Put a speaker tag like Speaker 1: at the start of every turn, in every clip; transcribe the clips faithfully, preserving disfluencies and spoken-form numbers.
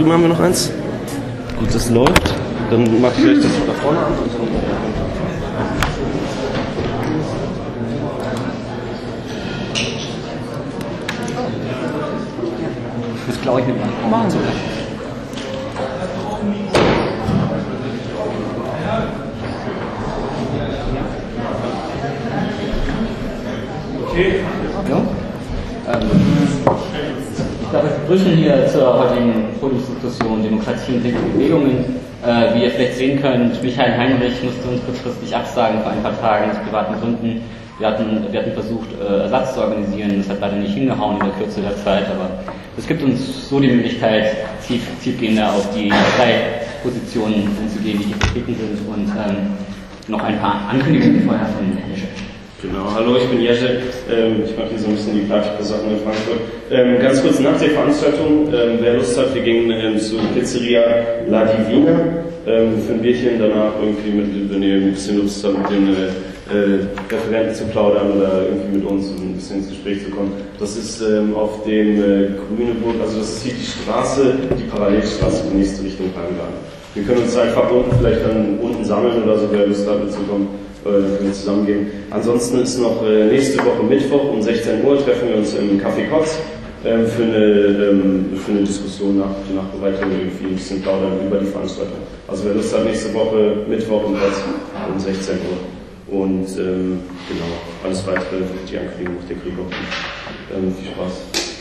Speaker 1: drüben haben wir noch eins. Gut, das läuft. Dann mache ich gleich das da vorne an.
Speaker 2: Das glaube ich nicht mehr. Machen Sie das.
Speaker 3: Okay.
Speaker 2: Ja. Ähm, ich darf euch begrüßen hier zur heutigen Podiumsdiskussion Demokratie und linke Bewegungen. Äh, wie ihr vielleicht sehen könnt, Michael Heinrich musste uns kurzfristig absagen vor ein paar Tagen aus privaten Gründen. Wir hatten, wir hatten versucht, äh, Ersatz zu organisieren, das hat leider nicht hingehauen in der Kürze der Zeit, aber es gibt uns so die Möglichkeit, tief, tiefgehender auf die drei Positionen einzugehen, die hier vertreten sind, und ähm, noch ein paar Ankündigungen vorher von Herrn Jeschke.
Speaker 1: Genau, hallo, ich bin Jeschke, ähm, ich mache hier so ein bisschen die Praktika-Sachen in Frankfurt. Ähm, ganz kurz nach der Veranstaltung, ähm, wer Lust hat, wir gingen ähm, zu Pizzeria La Divina ähm, für ein Bierchen, danach irgendwie, mit, wenn ihr ein bisschen Lust habt, mit den äh, Referenten zu plaudern oder irgendwie mit uns ein bisschen ins Gespräch zu kommen. Das ist ähm, auf dem äh, Grüneburg, also das ist hier die Straße, die Parallelstraße, die nächste Richtung Heimgarten. Wir können uns einfach unten vielleicht dann unten sammeln oder so, wer Lust hat mitzukommen, äh, können wir zusammengehen. Ansonsten ist noch äh, nächste Woche Mittwoch um sechzehn Uhr treffen wir uns im Café Kotz ähm, für, eine, ähm, für eine Diskussion nach, nach Bereitung, irgendwie ein bisschen plaudern über die Veranstaltung. Also wer Lust hat, nächste Woche Mittwoch im Kotz um sechzehn Uhr. Und ähm, genau, alles weitere, die Ankündigung macht der Gregor. Ähm, viel Spaß.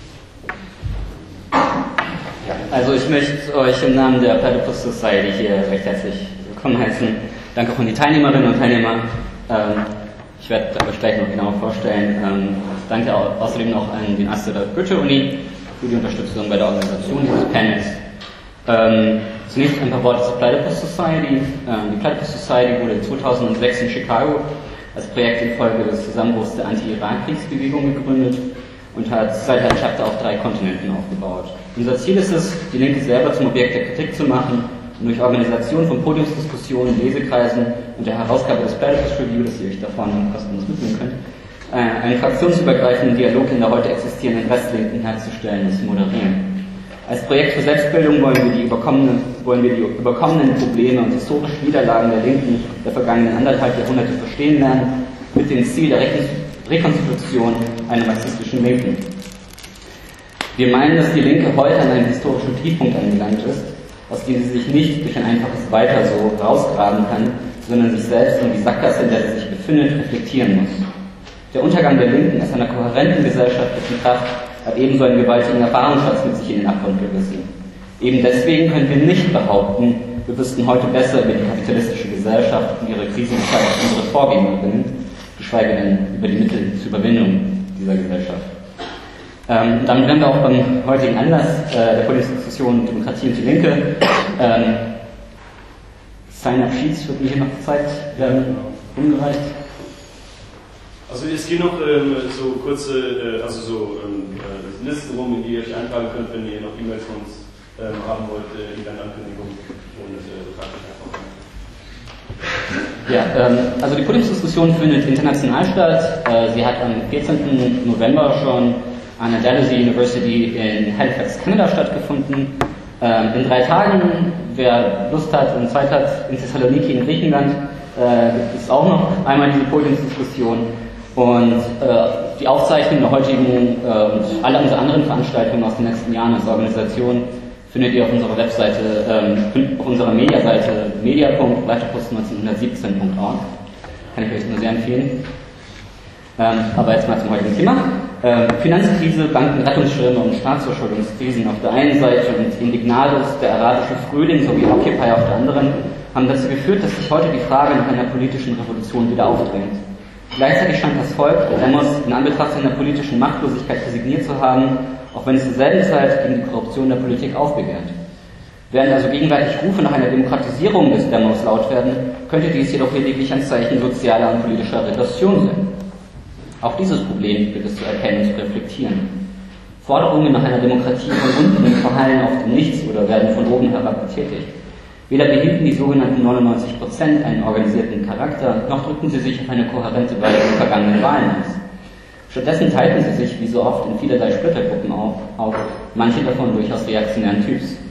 Speaker 2: Also ich möchte euch im Namen der Platypus Society hier recht herzlich willkommen heißen. Danke auch an die Teilnehmerinnen und Teilnehmer. Ähm, ich werde euch gleich noch genauer vorstellen. Ähm, danke au außerdem noch an den Astor der Goethe-Uni für die Unterstützung bei der Organisation dieses Panels. Ähm, zunächst ein paar Worte zur Platypus Society. Ähm, die Platypus Society wurde zweitausendsechs in Chicago als Projekt infolge des Zusammenbruchs der Anti-Irak-Kriegsbewegung gegründet und hat seither ein Chapter auf drei Kontinenten aufgebaut. Unser Ziel ist es, die Linke selber zum Objekt der Kritik zu machen und durch Organisation von Podiumsdiskussionen, Lesekreisen und der Herausgabe des Platypus Review, das ihr euch davon kostenlos mitnehmen könnt, einen fraktionsübergreifenden Dialog in der heute existierenden Restlinken herzustellen und zu moderieren. Als Projekt für Selbstbildung wollen wir die überkommenen, wollen wir die überkommenen Probleme und historischen Niederlagen der Linken der vergangenen anderthalb Jahrhunderte verstehen lernen, mit dem Ziel der Rekonstitution einer marxistischen Linken. Wir meinen, dass die Linke heute an einem historischen Tiefpunkt angelangt ist, aus dem sie sich nicht durch ein einfaches Weiter so rausgraben kann, sondern sich selbst und die Sackgasse, in der sie sich befindet, reflektieren muss. Der Untergang der Linken als einer kohärenten gesellschaftlichen Kraft hat ebenso einen gewaltigen Erfahrungsschatz mit sich in den Abgrund gerissen. Eben deswegen können wir nicht behaupten, wir wüssten heute besser über die kapitalistische Gesellschaft und ihre Krisenzeit als unsere Vorgängerinnen, geschweige denn über die Mittel zur Überwindung dieser Gesellschaft. Ähm, damit werden wir auch beim heutigen Anlass äh, der Podiumsdiskussion Demokratie und die Linke. Ähm, Sign-up Sheets wird mir hier noch gezeigt, werden umgereicht.
Speaker 1: Also es gehen noch ähm, so kurze, äh, also so ähm, äh, Listen rum, in die ihr euch eintragen könnt, wenn ihr noch E-Mails von uns ähm, haben wollt, äh, in der Ankündigung, und äh, tragt euch einfach ein.
Speaker 2: Ja, ähm, also die Podiumsdiskussion findet international statt. Äh, sie hat am vierzehnten November schon an der Dalhousie University in Halifax, Kanada stattgefunden. Ähm, in drei Tagen, wer Lust hat und Zeit hat, in Thessaloniki in Griechenland äh, gibt es auch noch einmal diese Podiumsdiskussion. Und äh, die Aufzeichnung der heutigen äh, und alle unsere anderen Veranstaltungen aus den letzten Jahren als Organisation findet ihr auf unserer Webseite, ähm, auf unserer Mediaseite media punkt platypus neunzehnhundertsiebzehn punkt org. Kann ich euch nur sehr empfehlen. Ähm, aber jetzt mal zum heutigen Thema. Ähm, Finanzkrise, Bankenrettungsschirme und Staatsverschuldungskrisen auf der einen Seite und Indignados, der arabische Frühling sowie Occupy auf der anderen haben dazu geführt, dass sich heute die Frage nach einer politischen Revolution wieder aufdrängt. Gleichzeitig scheint das Volk, der Demos, in Anbetracht seiner politischen Machtlosigkeit resigniert zu haben, auch wenn es zur selben Zeit gegen die Korruption der Politik aufbegehrt. Während also gegenwärtig Rufe nach einer Demokratisierung des Demos laut werden, könnte dies jedoch lediglich ein Zeichen sozialer und politischer Regression sein. Auch dieses Problem gilt es zu erkennen und zu reflektieren. Forderungen nach einer Demokratie von unten verhallen auf dem Nichts oder werden von oben herab betätigt. Weder behielten die sogenannten neunundneunzig Prozent einen organisierten Charakter, noch drückten sie sich auf eine kohärente Weise in vergangenen Wahlen aus. Stattdessen teilten sie sich, wie so oft, in vielerlei Splittergruppen auf, auf, manche davon durchaus reaktionären Typs.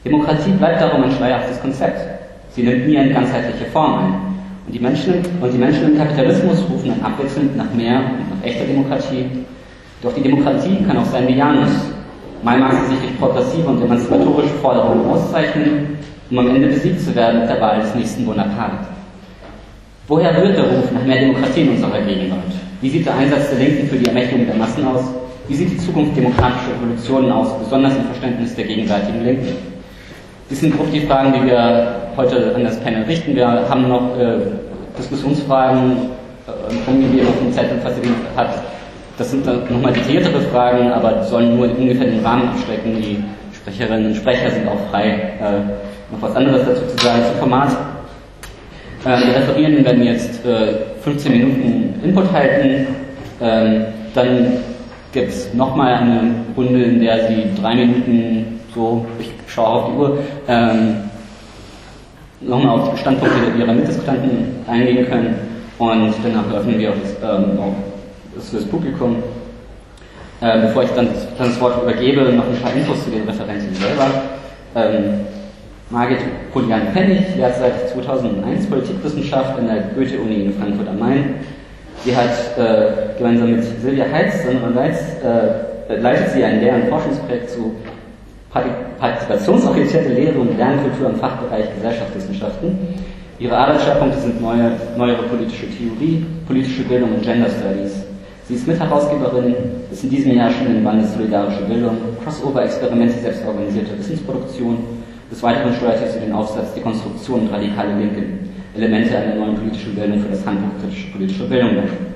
Speaker 2: Demokratie bleibt darum ein schleierhaftes Konzept. Sie nimmt nie eine ganzheitliche Form ein. Und die Menschen, und die Menschen im Kapitalismus rufen dann abwechselnd nach mehr und nach echter Demokratie. Doch die Demokratie kann auch sein wie Janus. Mal mag sie sich durch progressive und emanzipatorische Forderungen auszeichnen, um am Ende besiegt zu werden mit der Wahl des nächsten Bonaparte. Woher rührt der Ruf nach mehr Demokratie in unserer Gegenwart? Wie sieht der Einsatz der Linken für die Ermächtigung der Massen aus? Wie sieht die Zukunft demokratischer Revolutionen aus, besonders im Verständnis der gegenwärtigen Linken? Dies sind grob die Fragen, die wir heute an das Panel richten. Wir haben noch äh, Diskussionsfragen äh, umgegeben auf dem Zettel, falls ihr den hat. Das sind dann nochmal detailliertere Fragen, aber sollen nur ungefähr den Rahmen abstecken. Die Sprecherinnen und Sprecher sind auch frei, äh, noch was anderes dazu zu sagen zum Format. Äh, die Referierenden werden jetzt äh, fünfzehn Minuten Input halten. Ähm, dann gibt es nochmal eine Runde, in der sie drei Minuten so, ich schaue auf die Uhr, ähm, nochmal auf die Standpunkte ihrer Mitdiskutanten eingehen können und danach öffnen wir auch das, ähm, auch das für das Publikum. Äh, bevor ich dann, dann das Wort übergebe, noch ein paar Infos zu den Referenten selber. Ähm, Margit Polian-Pfennig lehrt seit zweitausendeins Politikwissenschaft an der Goethe-Uni in Frankfurt am Main. Sie hat äh, gemeinsam mit Silvia Heitz, andererseits, äh, leitet sie ein Lehr- und Forschungsprojekt zu partizipationsorientierte Lehre und Lernkultur im Fachbereich Gesellschaftswissenschaften. Ihre Arbeitsschwerpunkte sind neue, neuere politische Theorie, politische Bildung und Gender Studies. Sie ist Mitherausgeberin des in diesem Jahr erschienenen Bandes Solidarische Bildung, Crossover-Experimente selbstorganisierter Wissensproduktion. Des Weiteren steuerte sie den Aufsatz Die Konstruktion und radikale linke Elemente einer neuen politischen Bildung für das Handbuch kritische politische Bildung.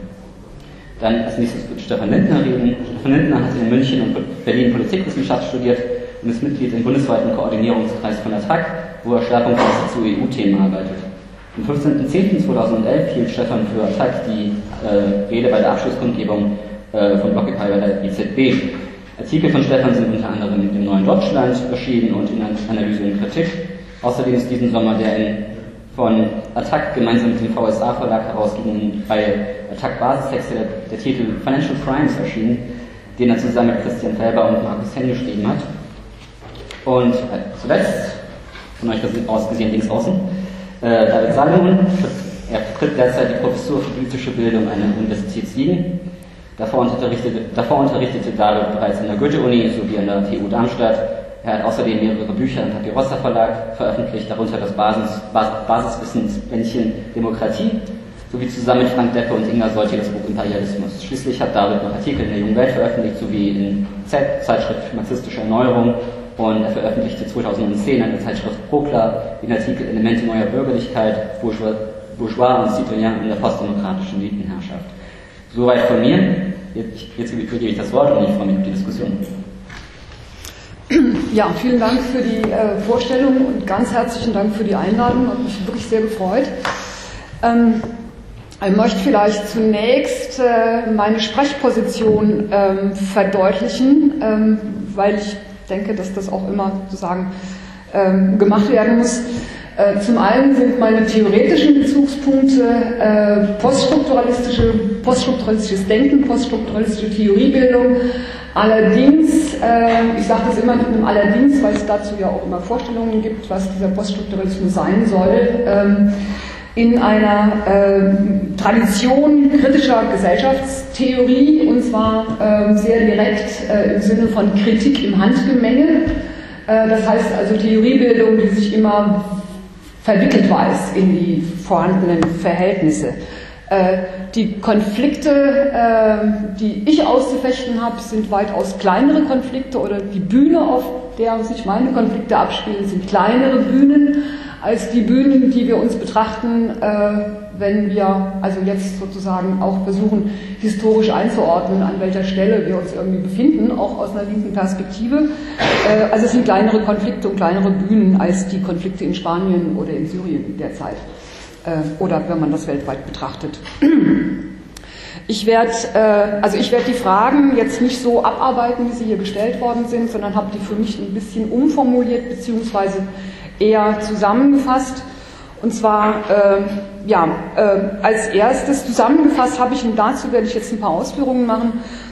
Speaker 2: Dann als nächstes wird Stefan Lindner reden. Stefan Lindner hat in München und Berlin Politikwissenschaft studiert und ist Mitglied im bundesweiten Koordinierungskreis von A T T A C, wo er schwerpunktmäßig zu E U-Themen arbeitet. Am fünfzehnten zehnten zweitausendelf hielt Stefan für A T T A C die äh, Rede bei der Abschlusskundgebung äh, von Blockupy bei der I Z B. Artikel von Stefan sind unter anderem im Neuen Deutschland erschienen und in Analyse und Kritik. Außerdem ist diesen Sommer der in, von A T T A C gemeinsam mit dem V S A-Verlag herausgegebenen Reihe A T T A C-Basistexte der, der Titel Financial Crimes erschienen, den er zusammen mit Christian Felber und Markus Henn geschrieben hat. Und äh, zuletzt, von euch aus gesehen links außen, äh, David Salomon. Er vertritt derzeit die Professur für politische Bildung an der Universität Siegen. Davor unterrichtete, davor unterrichtete David bereits an der Goethe-Uni sowie an der T U Darmstadt. Er hat außerdem mehrere Bücher im Papyrossa Verlag veröffentlicht, darunter das Basis, Basis, Basiswissensbändchen Demokratie, sowie zusammen mit Frank Deppe und Inga Solti das Buch Imperialismus. Schließlich hat David noch Artikel in der Jungen Welt veröffentlicht, sowie in Z, Zeitschrift Marxistische Erneuerung, und er veröffentlichte zweitausendzehn in der Zeitschrift Prokla den Artikel Elemente neuer Bürgerlichkeit, Bourgeois, Bourgeois und Citoyen in der postdemokratischen Linkenherrschaft. Soweit von mir. Jetzt, jetzt gebe ich das Wort und ich freue mich auf die Diskussion.
Speaker 4: Ja, vielen Dank für die äh, Vorstellung und ganz herzlichen Dank für die Einladung. Hat mich wirklich sehr gefreut. Ähm, ich möchte vielleicht zunächst äh, meine Sprechposition ähm, verdeutlichen, ähm, weil ich denke, dass das auch immer sozusagen ähm, gemacht werden muss. Äh, zum einen sind meine theoretischen Bezugspunkte äh, poststrukturalistische, poststrukturalistisches Denken, poststrukturalistische Theoriebildung. Allerdings, äh, ich sage das immer mit einem Allerdings, weil es dazu ja auch immer Vorstellungen gibt, was dieser Poststrukturalismus sein soll, ähm, in einer äh, Tradition kritischer Gesellschaftstheorie, und zwar äh, sehr direkt äh, im Sinne von Kritik im Handgemenge. Äh, das heißt also Theoriebildung, die sich immer verwickelt weiß in die vorhandenen Verhältnisse. Äh, die Konflikte, äh, die ich auszufechten habe, sind weitaus kleinere Konflikte, oder die Bühne, auf der sich meine Konflikte abspielen, sind kleinere Bühnen als die Bühnen, die wir uns betrachten, äh, wenn wir also jetzt sozusagen auch versuchen, historisch einzuordnen, an welcher Stelle wir uns irgendwie befinden, auch aus einer linken Perspektive. Äh, also es sind kleinere Konflikte und kleinere Bühnen als die Konflikte in Spanien oder in Syrien derzeit. Äh, oder wenn man das weltweit betrachtet. Ich werde äh, also ich werde die Fragen jetzt nicht so abarbeiten, wie sie hier gestellt worden sind, sondern habe die für mich ein bisschen umformuliert beziehungsweise eher zusammengefasst. Und zwar, äh, ja, äh, als erstes zusammengefasst habe ich, und dazu werde ich jetzt ein paar Ausführungen machen,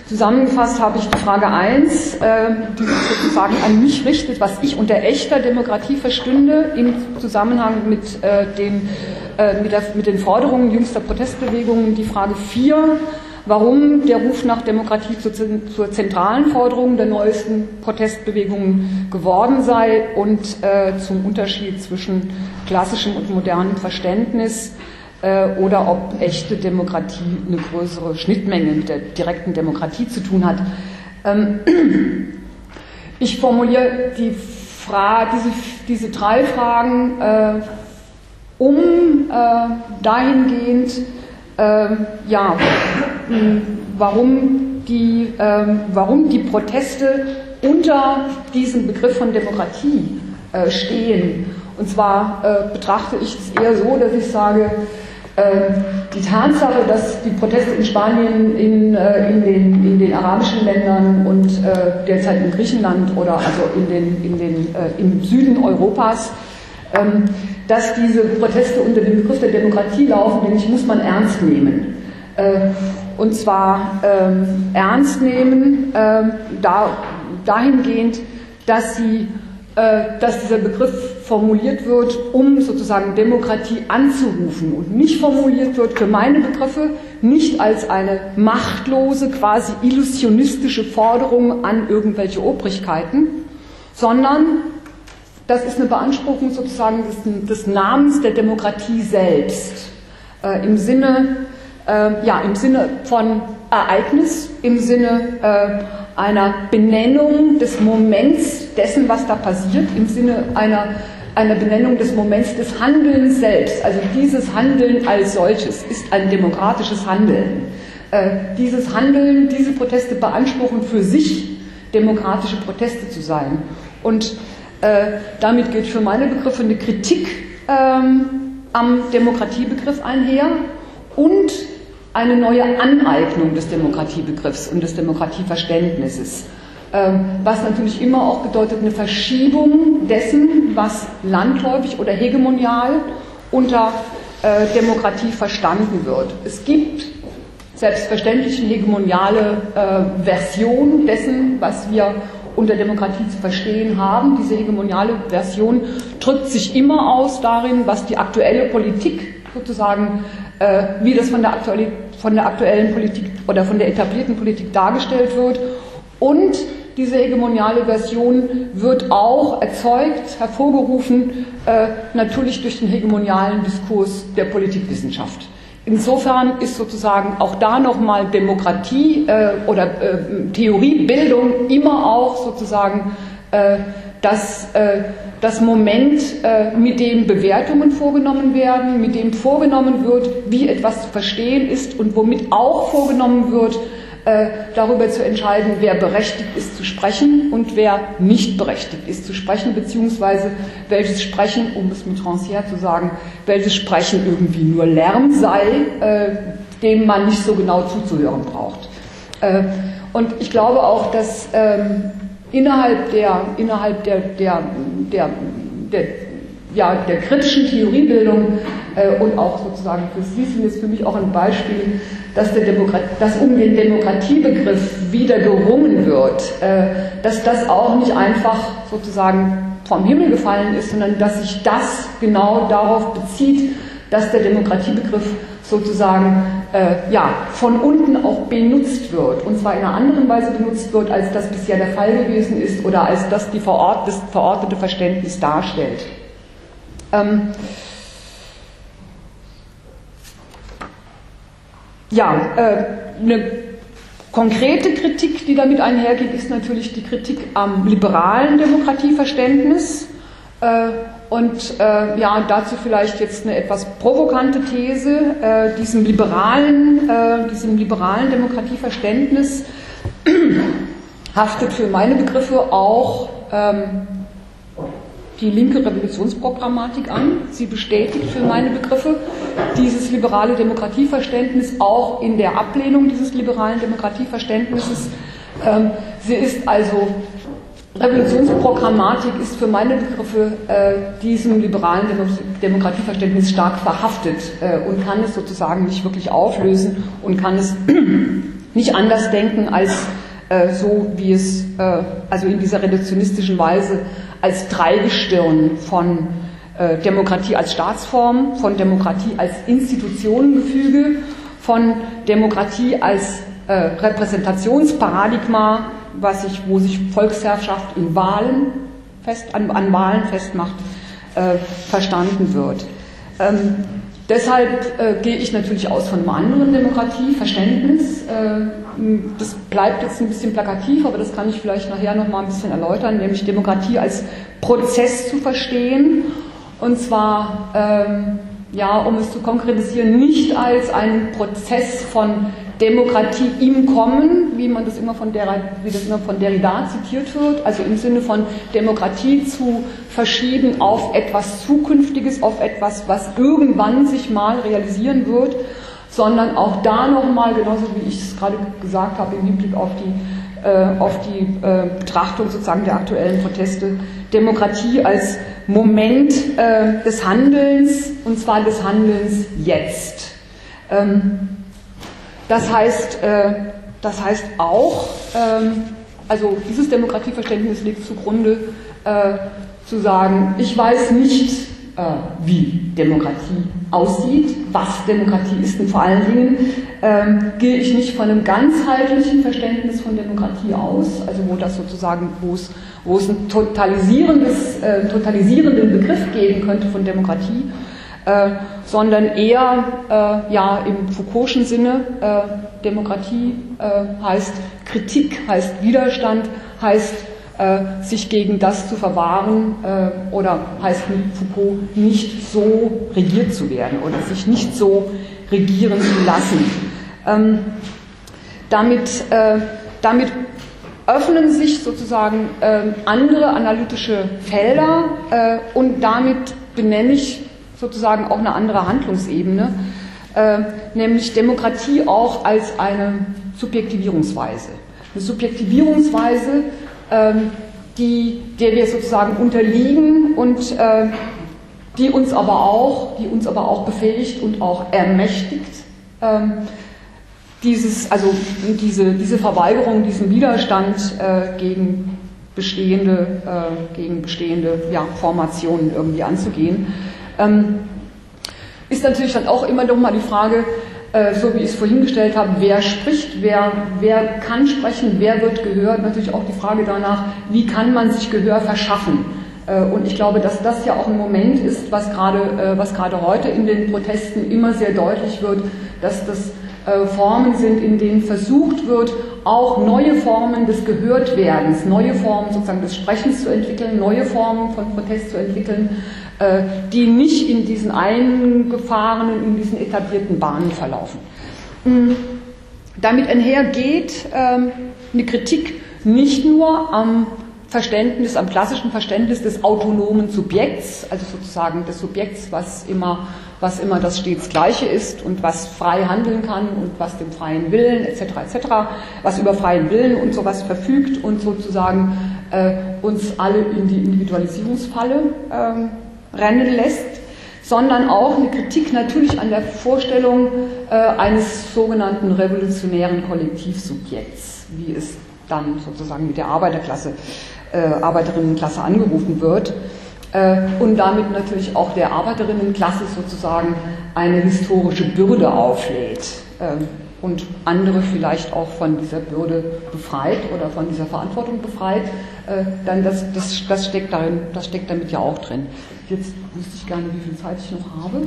Speaker 4: Zusammengefasst habe ich die Frage eins, äh, die sich sozusagen an mich richtet, was ich unter echter Demokratie verstünde im Zusammenhang mit, äh, den, äh, mit, der, mit den Forderungen jüngster Protestbewegungen. Die Frage vier, warum der Ruf nach Demokratie zur, zur zentralen Forderung der neuesten Protestbewegungen geworden sei und äh, zum Unterschied zwischen klassischem und modernem Verständnis oder ob echte Demokratie eine größere Schnittmenge mit der direkten Demokratie zu tun hat. Ich formuliere die Frage, diese, diese drei Fragen äh, um äh, dahingehend, äh, ja, warum die, äh, warum die Proteste unter diesem Begriff von Demokratie äh, stehen. Und zwar äh, betrachte ich es eher so, dass ich sage, die Tatsache, dass die Proteste in Spanien, in, in, den, in den arabischen Ländern und äh, derzeit in Griechenland oder also in den, in den, äh, im Süden Europas, ähm, dass diese Proteste unter dem Begriff der Demokratie laufen, den ich muss man ernst nehmen. Äh, und zwar ähm, ernst nehmen äh, da, dahingehend, dass sie dass dieser Begriff formuliert wird, um sozusagen Demokratie anzurufen und nicht formuliert wird für meine Begriffe nicht als eine machtlose, quasi illusionistische Forderung an irgendwelche Obrigkeiten, sondern das ist eine Beanspruchung sozusagen des, des Namens der Demokratie selbst, äh, im Sinne, äh, ja, im Sinne von Ereignis, im Sinne äh, einer Benennung des Moments dessen, was da passiert, im Sinne einer, einer Benennung des Moments des Handelns selbst. Also dieses Handeln als solches ist ein demokratisches Handeln. Äh, dieses Handeln, diese Proteste beanspruchen für sich demokratische Proteste zu sein. Und äh, damit geht für meine Begriffe eine Kritik ähm, am Demokratiebegriff einher und eine neue Aneignung des Demokratiebegriffs und des Demokratieverständnisses, was natürlich immer auch bedeutet eine Verschiebung dessen, was landläufig oder hegemonial unter Demokratie verstanden wird. Es gibt selbstverständlich eine hegemoniale Version dessen, was wir unter Demokratie zu verstehen haben. Diese hegemoniale Version drückt sich immer aus darin, was die aktuelle Politik sozusagen, äh, wie das von der, aktuelle, von der aktuellen Politik oder von der etablierten Politik dargestellt wird. Und diese hegemoniale Version wird auch erzeugt, hervorgerufen, äh, natürlich durch den hegemonialen Diskurs der Politikwissenschaft. Insofern ist sozusagen auch da nochmal Demokratie äh, oder äh, Theoriebildung immer auch sozusagen äh, das, äh, das Moment, äh, mit dem Bewertungen vorgenommen werden, mit dem vorgenommen wird, wie etwas zu verstehen ist und womit auch vorgenommen wird, äh, darüber zu entscheiden, wer berechtigt ist zu sprechen und wer nicht berechtigt ist zu sprechen, beziehungsweise welches Sprechen, um es mit Rancière zu sagen, welches Sprechen irgendwie nur Lärm sei, äh, dem man nicht so genau zuzuhören braucht. Äh, und ich glaube auch, dass ähm, innerhalb der, innerhalb der, der, der, der, ja, der kritischen Theoriebildung äh, und auch sozusagen für Sie sind jetzt für mich auch ein Beispiel, dass, der Demokrat, dass um den Demokratiebegriff wieder gerungen wird, äh, dass das auch nicht einfach sozusagen vom Himmel gefallen ist, sondern dass sich das genau darauf bezieht, dass der Demokratiebegriff sozusagen äh, ja, von unten auch benutzt wird, und zwar in einer anderen Weise benutzt wird, als das bisher der Fall gewesen ist oder als das die verort, das verortete Verständnis darstellt. Ähm, ja, äh, eine konkrete Kritik, die damit einhergeht, ist natürlich die Kritik am liberalen Demokratieverständnis. Äh, und äh, ja, dazu vielleicht jetzt eine etwas provokante These, äh, diesem liberalen, äh, diesem liberalen Demokratieverständnis haftet für meine Begriffe auch ähm, die linke Revolutionsprogrammatik an. Sie bestätigt für meine Begriffe dieses liberale Demokratieverständnis auch in der Ablehnung dieses liberalen Demokratieverständnisses. Ähm, sie ist also Revolutionsprogrammatik ist für meine Begriffe äh, diesem liberalen Demokratieverständnis stark verhaftet äh, und kann es sozusagen nicht wirklich auflösen und kann es nicht anders denken als äh, so, wie es äh, also in dieser reduktionistischen Weise als Dreigestirn von äh, Demokratie als Staatsform, von Demokratie als Institutionengefüge, von Demokratie als äh, Repräsentationsparadigma, was sich, wo sich Volksherrschaft in Wahlen fest, an, an Wahlen festmacht, äh, verstanden wird. Ähm, deshalb äh, gehe ich natürlich aus von einem anderen Demokratieverständnis. Äh, das bleibt jetzt ein bisschen plakativ, aber das kann ich vielleicht nachher noch mal ein bisschen erläutern, nämlich Demokratie als Prozess zu verstehen. Und zwar, ähm, ja, um es zu konkretisieren, nicht als einen Prozess von Demokratie im Kommen, wie man das immer von der, wie das immer von Derrida zitiert wird, also im Sinne von Demokratie zu verschieben auf etwas Zukünftiges, auf etwas, was irgendwann sich mal realisieren wird, sondern auch da nochmal, genauso wie ich es gerade gesagt habe, im Hinblick auf die, äh, auf die äh, Betrachtung sozusagen der aktuellen Proteste, Demokratie als Moment äh, des Handelns, und zwar des Handelns jetzt. Ähm, Das heißt, äh, das heißt auch, ähm, also dieses Demokratieverständnis liegt zugrunde, äh, zu sagen, ich weiß nicht, äh, wie Demokratie aussieht, was Demokratie ist, und vor allen Dingen ähm, gehe ich nicht von einem ganzheitlichen Verständnis von Demokratie aus, also wo das sozusagen, wo es, wo es ein totalisierendes, äh, totalisierenden Begriff geben könnte von Demokratie, Äh, sondern eher äh, ja, im Foucault'schen Sinne, äh, Demokratie äh, heißt Kritik, heißt Widerstand, heißt äh, sich gegen das zu verwahren äh, oder heißt mit Foucault nicht so regiert zu werden oder sich nicht so regieren zu lassen. Ähm, damit, äh, damit öffnen sich sozusagen äh, andere analytische Felder äh, und damit benenne ich sozusagen auch eine andere Handlungsebene, äh, nämlich Demokratie auch als eine Subjektivierungsweise. Eine Subjektivierungsweise, äh, die, der wir sozusagen unterliegen und äh, die uns aber auch, die uns aber auch befähigt und auch ermächtigt, äh, dieses, also diese, diese Verweigerung, diesen Widerstand äh, gegen bestehende, äh, gegen bestehende ja, Formationen irgendwie anzugehen. Ähm, ist natürlich dann auch immer noch mal die Frage, äh, so wie ich es vorhin gestellt habe, wer spricht, wer, wer kann sprechen, wer wird gehört, natürlich auch die Frage danach, wie kann man sich Gehör verschaffen. Äh, und ich glaube, dass das ja auch ein Moment ist, was gerade, äh, was gerade heute in den Protesten immer sehr deutlich wird, dass das äh, Formen sind, in denen versucht wird, auch neue Formen des Gehörtwerdens, neue Formen sozusagen des Sprechens zu entwickeln, neue Formen von Protest zu entwickeln, die nicht in diesen eingefahrenen, in diesen etablierten Bahnen verlaufen. Damit einhergeht eine Kritik nicht nur am Verständnis, am klassischen Verständnis des autonomen Subjekts, also sozusagen des Subjekts, was immer, was immer das stets Gleiche ist und was frei handeln kann und was dem freien Willen et cetera et cetera, was über freien Willen und sowas verfügt und sozusagen äh, uns alle in die Individualisierungsfalle ähm, rennen lässt, sondern auch eine Kritik natürlich an der Vorstellung äh, eines sogenannten revolutionären Kollektivsubjekts, wie es dann sozusagen mit der Arbeiterklasse, äh, Arbeiterinnenklasse angerufen wird, äh, und damit natürlich auch der Arbeiterinnenklasse sozusagen eine historische Bürde auflädt äh, und andere vielleicht auch von dieser Bürde befreit oder von dieser Verantwortung befreit, äh, dann das, das, das, steckt darin, das steckt damit ja auch drin. Jetzt wüsste ich gerne, wie viel Zeit ich noch habe.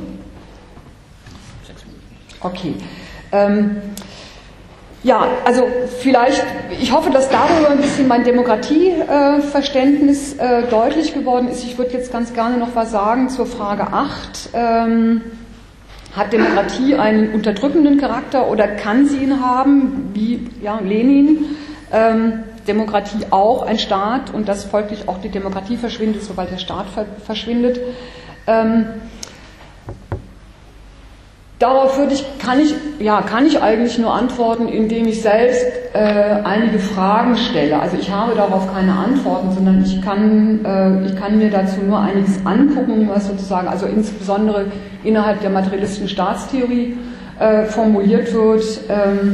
Speaker 4: Sechs Minuten. Okay. Ähm, ja, also vielleicht, ich hoffe, dass darüber ein bisschen mein Demokratieverständnis äh, äh, deutlich geworden ist. Ich würde jetzt ganz gerne noch was sagen zur Frage acht. Ähm, hat Demokratie einen unterdrückenden Charakter oder kann sie ihn haben, wie ja, Lenin? Ähm, Demokratie auch ein Staat und dass folglich auch die Demokratie verschwindet, sobald der Staat ver- verschwindet. Ähm, darauf würde ich, kann ich, ja, kann ich eigentlich nur antworten, indem ich selbst äh, einige Fragen stelle. Also ich habe darauf keine Antworten, sondern ich kann, äh, ich kann mir dazu nur einiges angucken, was sozusagen, also insbesondere innerhalb der materialistischen Staatstheorie äh, formuliert wird. Ähm,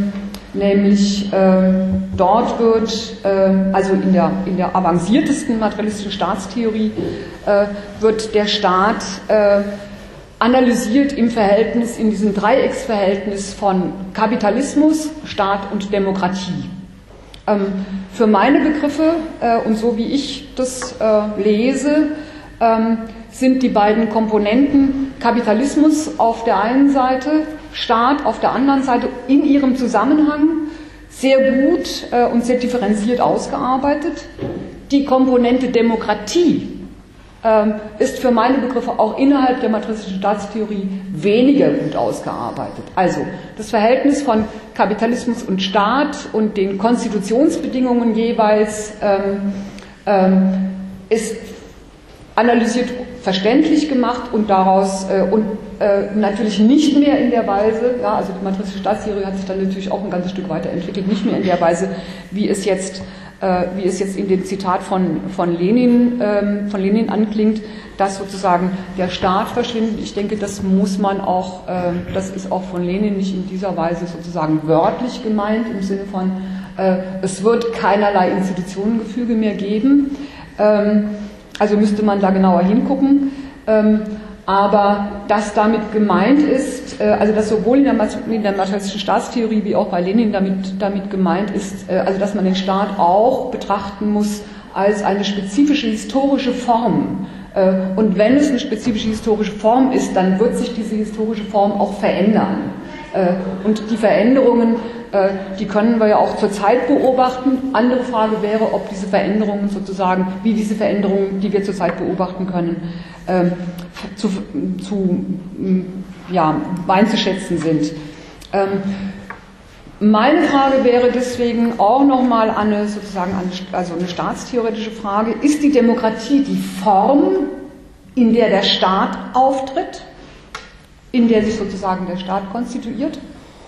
Speaker 4: nämlich äh, dort wird, äh, also in der, in der avanciertesten materialistischen Staatstheorie, äh, wird der Staat äh, analysiert im Verhältnis, in diesem Dreiecksverhältnis von Kapitalismus, Staat und Demokratie. Ähm, für meine Begriffe äh, und so wie ich das äh, lese, ähm, sind die beiden Komponenten Kapitalismus auf der einen Seite, Staat auf der anderen Seite in ihrem Zusammenhang sehr gut äh, und sehr differenziert ausgearbeitet. Die Komponente Demokratie ähm, ist für meine Begriffe auch innerhalb der materialistischen Staatstheorie weniger gut ausgearbeitet. Also das Verhältnis von Kapitalismus und Staat und den Konstitutionsbedingungen jeweils ähm, ähm, ist analysiert, verständlich gemacht und daraus äh, und äh, natürlich nicht mehr in der Weise, ja, also die materialistische Staatstheorie hat sich dann natürlich auch ein ganzes Stück weiterentwickelt, nicht mehr in der Weise, wie es jetzt, äh, wie es jetzt in dem Zitat von, von Lenin, ähm, von Lenin anklingt, dass sozusagen der Staat verschwindet. Ich denke, das muss man auch, äh, das ist auch von Lenin nicht in dieser Weise sozusagen wörtlich gemeint, im Sinne von, äh, es wird keinerlei Institutionengefüge mehr geben. Ähm, Also müsste man da genauer hingucken. Ähm, aber dass damit gemeint ist, äh, also dass sowohl in der, in der materialistischen Staatstheorie wie auch bei Lenin damit, damit gemeint ist, äh, also dass man den Staat auch betrachten muss als eine spezifische historische Form. Äh, und wenn es eine spezifische historische Form ist, dann wird sich diese historische Form auch verändern. Äh, und die Veränderungen, äh, die können wir ja auch zurzeit beobachten. Andere Frage wäre, ob diese Veränderungen sozusagen, wie diese Veränderungen, die wir zurzeit beobachten können, äh, zu, zu ja, einzuschätzen sind. Ähm, meine Frage wäre deswegen auch nochmal eine, sozusagen eine, also eine staatstheoretische Frage. Ist die Demokratie die Form, in der der Staat auftritt? In der sich sozusagen der Staat konstituiert?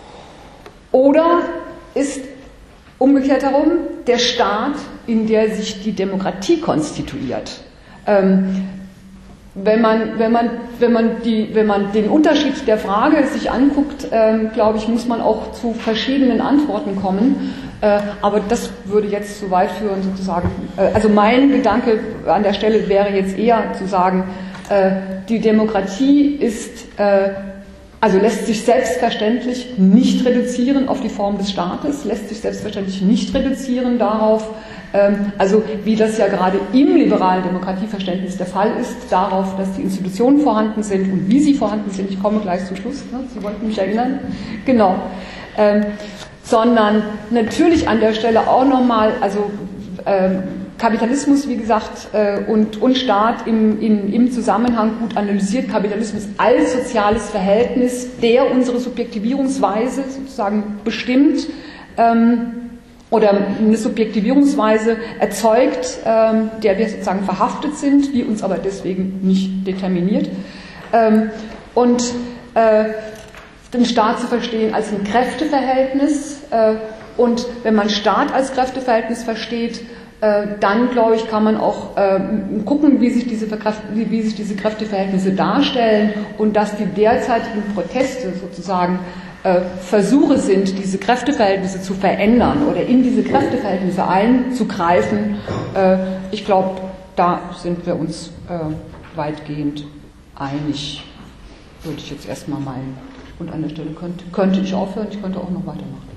Speaker 4: Oder ist umgekehrt herum der Staat, in der sich die Demokratie konstituiert? Ähm, wenn man, wenn man, wenn man die, wenn man den Unterschied der Frage sich anguckt, ähm, glaube ich, muss man auch zu verschiedenen Antworten kommen. Äh, aber das würde jetzt zu weit führen, sozusagen. Äh, also mein Gedanke an der Stelle wäre jetzt eher zu sagen, die Demokratie ist, also lässt sich selbstverständlich nicht reduzieren auf die Form des Staates, lässt sich selbstverständlich nicht reduzieren darauf, also wie das ja gerade im liberalen Demokratieverständnis der Fall ist, darauf, dass die Institutionen vorhanden sind und wie sie vorhanden sind. Ich komme gleich zum Schluss, ne? Sie wollten mich erinnern. Genau. Ähm, sondern natürlich an der Stelle auch nochmal, also ähm, Kapitalismus, wie gesagt, und, und Staat im, im, im Zusammenhang gut analysiert. Kapitalismus als soziales Verhältnis, der unsere Subjektivierungsweise sozusagen bestimmt ähm, oder eine Subjektivierungsweise erzeugt, ähm, der wir sozusagen verhaftet sind, die uns aber deswegen nicht determiniert. Ähm, und äh, den Staat zu verstehen als ein Kräfteverhältnis. Äh, und wenn man Staat als Kräfteverhältnis versteht, dann, glaube ich, kann man auch äh, gucken, wie sich, diese wie, wie sich diese Kräfteverhältnisse darstellen und dass die derzeitigen Proteste sozusagen äh, Versuche sind, diese Kräfteverhältnisse zu verändern oder in diese Kräfteverhältnisse einzugreifen. Äh, ich glaube, da sind wir uns äh, weitgehend einig, würde ich jetzt erstmal meinen. Und an der Stelle könnte, könnte ich aufhören, ich könnte auch noch weitermachen.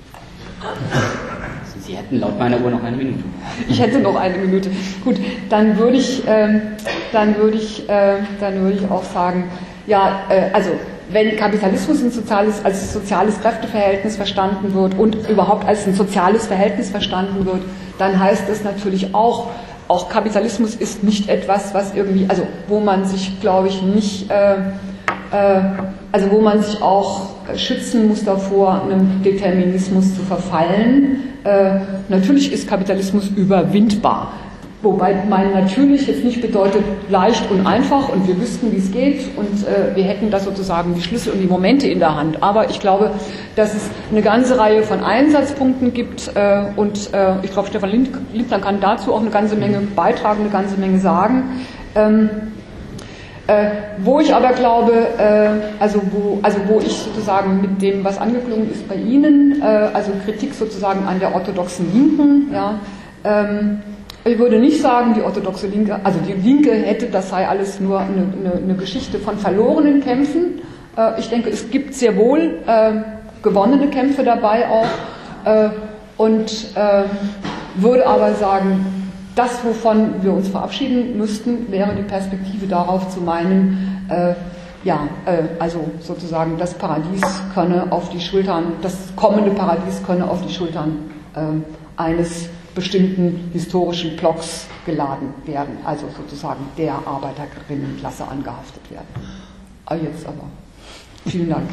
Speaker 2: Sie hätten laut meiner Uhr noch eine Minute.
Speaker 4: Ich hätte noch eine Minute. Gut, dann würde ich, ähm, dann würde ich, äh, dann würde ich auch sagen, ja, äh, also wenn Kapitalismus ein soziales, als soziales Kräfteverhältnis verstanden wird und überhaupt als ein soziales Verhältnis verstanden wird, dann heißt das natürlich auch, auch Kapitalismus ist nicht etwas, was irgendwie, also wo man sich, glaube ich, nicht, äh, äh, also wo man sich auch schützen muss davor, einem Determinismus zu verfallen. Äh, natürlich ist Kapitalismus überwindbar. Wobei mein natürlich jetzt nicht bedeutet leicht und einfach und wir wüssten, wie es geht und äh, wir hätten da sozusagen die Schlüssel und die Momente in der Hand. Aber ich glaube, dass es eine ganze Reihe von Einsatzpunkten gibt äh, und äh, ich glaube, Stefan Lindner kann dazu auch eine ganze Menge beitragen, eine ganze Menge sagen. Ähm, Äh, wo ich aber glaube, äh, also, wo, also wo ich sozusagen mit dem, was angeklungen ist bei Ihnen, äh, also Kritik sozusagen an der orthodoxen Linken, ja, ähm, ich würde nicht sagen, die orthodoxe Linke, also die Linke hätte, das sei alles nur eine, eine, eine Geschichte von verlorenen Kämpfen. Äh, ich denke, es gibt sehr wohl äh, gewonnene Kämpfe dabei auch äh, und äh, würde aber sagen, das, wovon wir uns verabschieden müssten, wäre die Perspektive darauf zu meinen, äh, ja, äh, also sozusagen das Paradies könne auf die Schultern, das kommende Paradies könne auf die Schultern äh, eines bestimmten historischen Blocks geladen werden, also sozusagen der Arbeiterinnenklasse angehaftet werden. Ah, jetzt aber. Vielen Dank.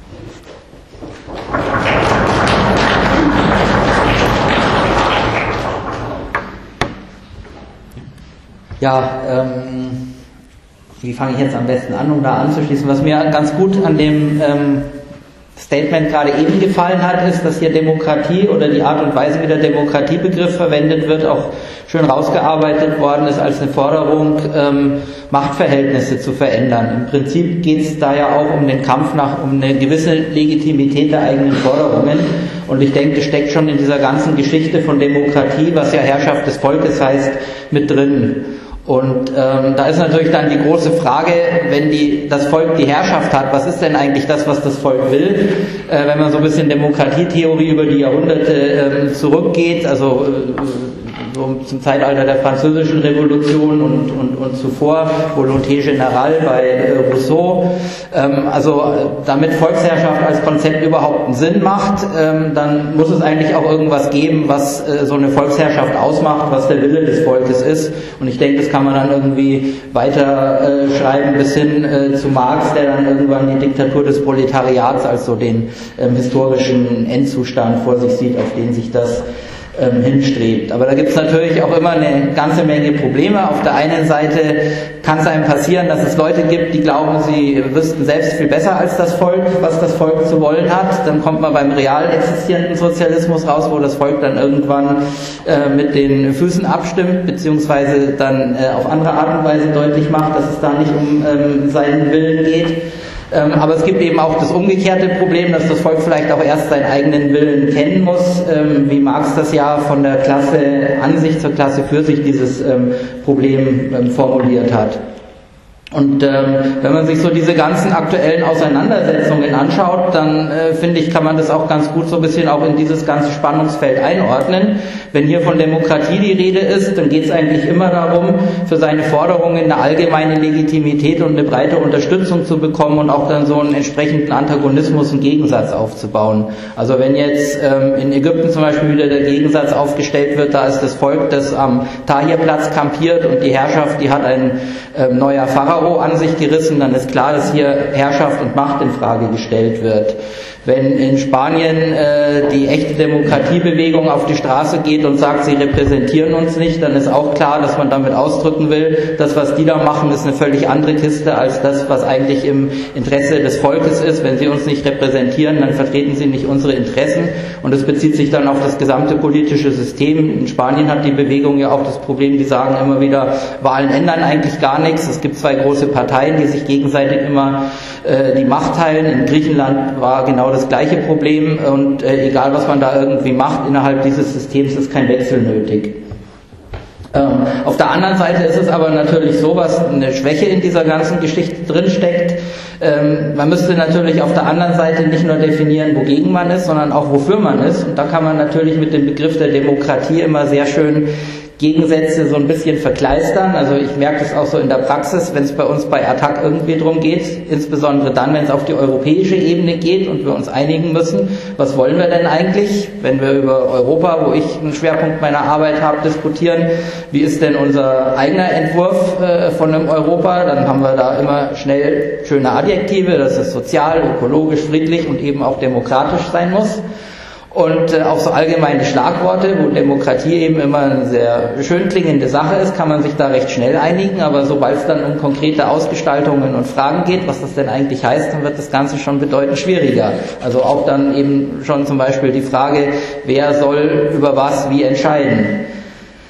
Speaker 5: Ja, ähm, wie fange ich jetzt am besten an, um da anzuschließen? Was mir ganz gut an dem ähm, Statement gerade eben gefallen hat, ist, dass hier Demokratie oder die Art und Weise, wie der Demokratiebegriff verwendet wird, auch schön rausgearbeitet worden ist als eine Forderung, ähm, Machtverhältnisse zu verändern. Im Prinzip geht es da ja auch um den Kampf nach, um eine gewisse Legitimität der eigenen Forderungen. Und ich denke, das steckt schon in dieser ganzen Geschichte von Demokratie, was ja Herrschaft des Volkes heißt, mit drin. Und ähm, da ist natürlich dann die große Frage, wenn die, das Volk die Herrschaft hat, was ist denn eigentlich das, was das Volk will? Äh, wenn man so ein bisschen Demokratietheorie über die Jahrhunderte ähm, zurückgeht, also äh, so zum Zeitalter der Französischen Revolution und, und, und zuvor, Volonté Générale bei äh, Rousseau, ähm, also damit Volksherrschaft als Konzept überhaupt einen Sinn macht, ähm, dann muss es eigentlich auch irgendwas geben, was äh, so eine Volksherrschaft ausmacht, was der Wille des Volkes ist. Und ich denke, das kann man dann irgendwie weiter äh, schreiben bis hin äh, zu Marx, der dann irgendwann die Diktatur des Proletariats als so den ähm, historischen Endzustand vor sich sieht, auf den sich das ähm, hinstrebt. Aber da gibt es natürlich auch immer eine ganze Menge Probleme. Auf der einen Seite kann es einem passieren, dass es Leute gibt, die glauben, sie wüssten selbst viel besser als das Volk, was das Volk zu wollen hat. Dann kommt man beim real existierenden Sozialismus raus, wo das Volk dann irgendwann äh, mit den Füßen abstimmt, beziehungsweise dann äh, auf andere Art und Weise deutlich macht, dass es da nicht um ähm, seinen Willen geht. Ähm, aber es gibt eben auch das umgekehrte Problem, dass das Volk vielleicht auch erst seinen eigenen Willen kennen muss, ähm, wie Marx das ja von der Klasse an sich zur Klasse für sich dieses ähm, Problem ähm, formuliert hat. Und ähm, wenn man sich so diese ganzen aktuellen Auseinandersetzungen anschaut, dann äh, finde ich, kann man das auch ganz gut so ein bisschen auch in dieses ganze Spannungsfeld einordnen. Wenn hier von Demokratie die Rede ist, dann geht es eigentlich immer darum, für seine Forderungen eine allgemeine Legitimität und eine breite Unterstützung zu bekommen und auch dann so einen entsprechenden Antagonismus und Gegensatz aufzubauen. Also wenn jetzt ähm, in Ägypten zum Beispiel wieder der Gegensatz aufgestellt wird, da ist das Volk, das am Tahrirplatz kampiert und die Herrschaft, die hat ein ähm, neuer Pharao an sich gerissen, dann ist klar, dass hier Herrschaft und Macht in Frage gestellt wird. Wenn in Spanien äh, die echte Demokratiebewegung auf die Straße geht und sagt, sie repräsentieren uns nicht, dann ist auch klar, dass man damit ausdrücken will, das, was die da machen, ist eine völlig andere Kiste als das, was eigentlich im Interesse des Volkes ist. Wenn sie uns nicht repräsentieren, dann vertreten sie nicht unsere Interessen. Und das bezieht sich dann auf das gesamte politische System. In Spanien hat die Bewegung ja auch das Problem, die sagen immer wieder, Wahlen ändern eigentlich gar nichts. Es gibt zwei große Parteien, die sich gegenseitig immer äh, die Macht teilen. In Griechenland war genau das gleiche Problem und äh, egal was man da irgendwie macht, innerhalb dieses Systems ist kein Wechsel nötig. Ähm, auf der anderen Seite ist es aber natürlich so, was eine Schwäche in dieser ganzen Geschichte drinsteckt. Ähm, man müsste natürlich auf der anderen Seite nicht nur definieren, wogegen man ist, sondern auch wofür man ist. Und da kann man natürlich mit dem Begriff der Demokratie immer sehr schön Gegensätze so ein bisschen verkleistern. Also ich merke das auch so in der Praxis, wenn es bei uns bei Attac irgendwie drum geht, insbesondere dann, wenn es auf die europäische Ebene geht und wir uns einigen müssen, was wollen wir denn eigentlich, wenn wir über Europa, wo ich einen Schwerpunkt meiner Arbeit habe, diskutieren, wie ist denn unser eigener Entwurf äh, von einem Europa, dann haben wir da immer schnell schöne Adjektive, dass es sozial, ökologisch, friedlich und eben auch demokratisch sein muss. Und äh, auch so allgemeine Schlagworte, wo Demokratie eben immer eine sehr schön klingende Sache ist, kann man sich da recht schnell einigen, aber sobald es dann um konkrete Ausgestaltungen und Fragen geht, was das denn eigentlich heißt, dann wird das Ganze schon bedeutend schwieriger. Also auch dann eben schon zum Beispiel die Frage, wer soll über was wie entscheiden.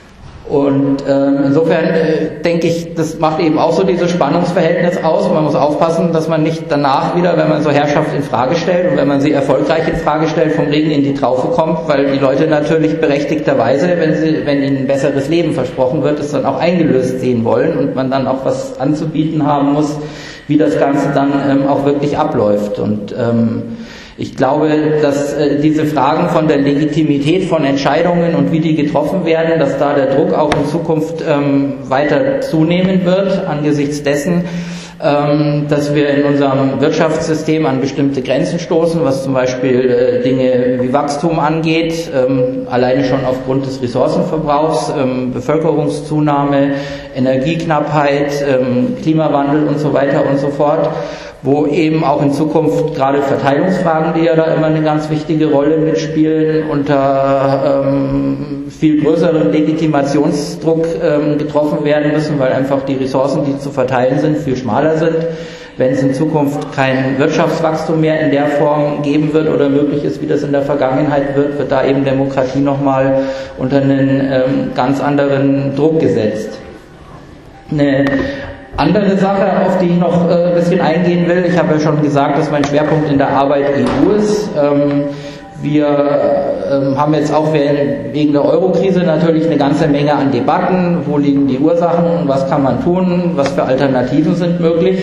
Speaker 5: Und ähm, insofern äh, denke ich, das macht eben auch so dieses Spannungsverhältnis aus. Man muss aufpassen, dass man nicht danach wieder, wenn man so Herrschaft in Frage stellt und wenn man sie erfolgreich in Frage stellt, vom Regen in die Traufe kommt, weil die Leute natürlich berechtigterweise, wenn sie, wenn ihnen ein besseres Leben versprochen wird, es dann auch eingelöst sehen wollen und man dann auch was anzubieten haben muss, wie das Ganze dann ähm, auch wirklich abläuft. Und ähm, ich glaube, dass äh, diese Fragen von der Legitimität von Entscheidungen und wie die getroffen werden, dass da der Druck auch in Zukunft ähm, weiter zunehmen wird, angesichts dessen, ähm, dass wir in unserem Wirtschaftssystem an bestimmte Grenzen stoßen, was zum Beispiel äh, Dinge wie Wachstum angeht, ähm, alleine schon aufgrund des Ressourcenverbrauchs, ähm, Bevölkerungszunahme, Energieknappheit, ähm, Klimawandel und so weiter und so fort, wo eben auch in Zukunft gerade Verteilungsfragen, die ja da immer eine ganz wichtige Rolle mitspielen, unter ähm, viel größeren Legitimationsdruck ähm, getroffen werden müssen, weil einfach die Ressourcen, die zu verteilen sind, viel schmaler sind. Wenn es in Zukunft kein Wirtschaftswachstum mehr in der Form geben wird oder möglich ist, wie das in der Vergangenheit wird, wird da eben Demokratie nochmal unter einen ähm, ganz anderen Druck gesetzt. Eine andere Sache, auf die ich noch äh, ein bisschen eingehen will, ich habe ja schon gesagt, dass mein Schwerpunkt in der Arbeit E U ist. Ähm, wir ähm, haben jetzt auch wegen der Euro-Krise natürlich eine ganze Menge an Debatten. Wo liegen die Ursachen? Was kann man tun? Was für Alternativen sind möglich?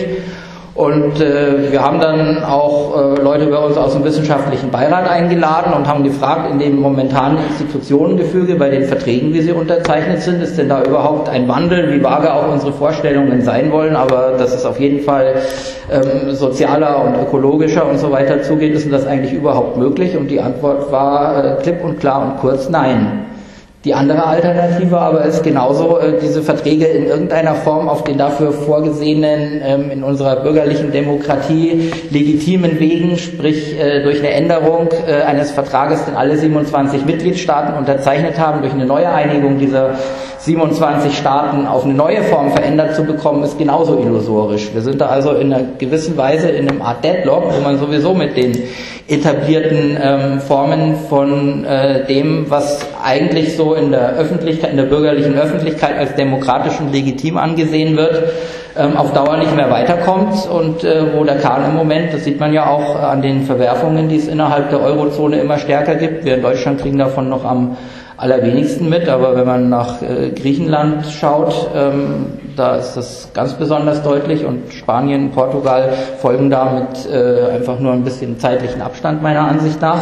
Speaker 5: Und äh, wir haben dann auch äh, Leute bei uns aus dem wissenschaftlichen Beirat eingeladen und haben gefragt, in dem momentanen Institutionengefüge, bei den Verträgen, wie sie unterzeichnet sind, ist denn da überhaupt ein Wandel, wie vage auch unsere Vorstellungen sein wollen, aber dass es auf jeden Fall ähm, sozialer und ökologischer und so weiter zugeht, ist denn das eigentlich überhaupt möglich? Und die Antwort war äh, klipp und klar und kurz nein. Die andere Alternative aber ist genauso, äh, diese Verträge in irgendeiner Form auf den dafür vorgesehenen, ähm, in unserer bürgerlichen Demokratie legitimen Wegen, sprich äh, durch eine Änderung äh, eines Vertrages, den alle siebenundzwanzig Mitgliedstaaten unterzeichnet haben, durch eine neue Einigung dieser siebenundzwanzig Staaten auf eine neue Form verändert zu bekommen, ist genauso illusorisch. Wir sind da also in einer gewissen Weise in einem Art Deadlock, wo man sowieso mit den etablierten ähm, Formen von äh, dem, was eigentlich so in der Öffentlichkeit, in der bürgerlichen Öffentlichkeit als demokratisch und legitim angesehen wird, ähm, auf Dauer nicht mehr weiterkommt und äh, wo der Kahn im Moment, das sieht man ja auch an den Verwerfungen, die es innerhalb der Eurozone immer stärker gibt. Wir in Deutschland kriegen davon noch am allerwenigsten mit, aber wenn man nach äh, Griechenland schaut, ähm, da ist das ganz besonders deutlich und Spanien, Portugal folgen da mit äh, einfach nur ein bisschen zeitlichen Abstand meiner Ansicht nach.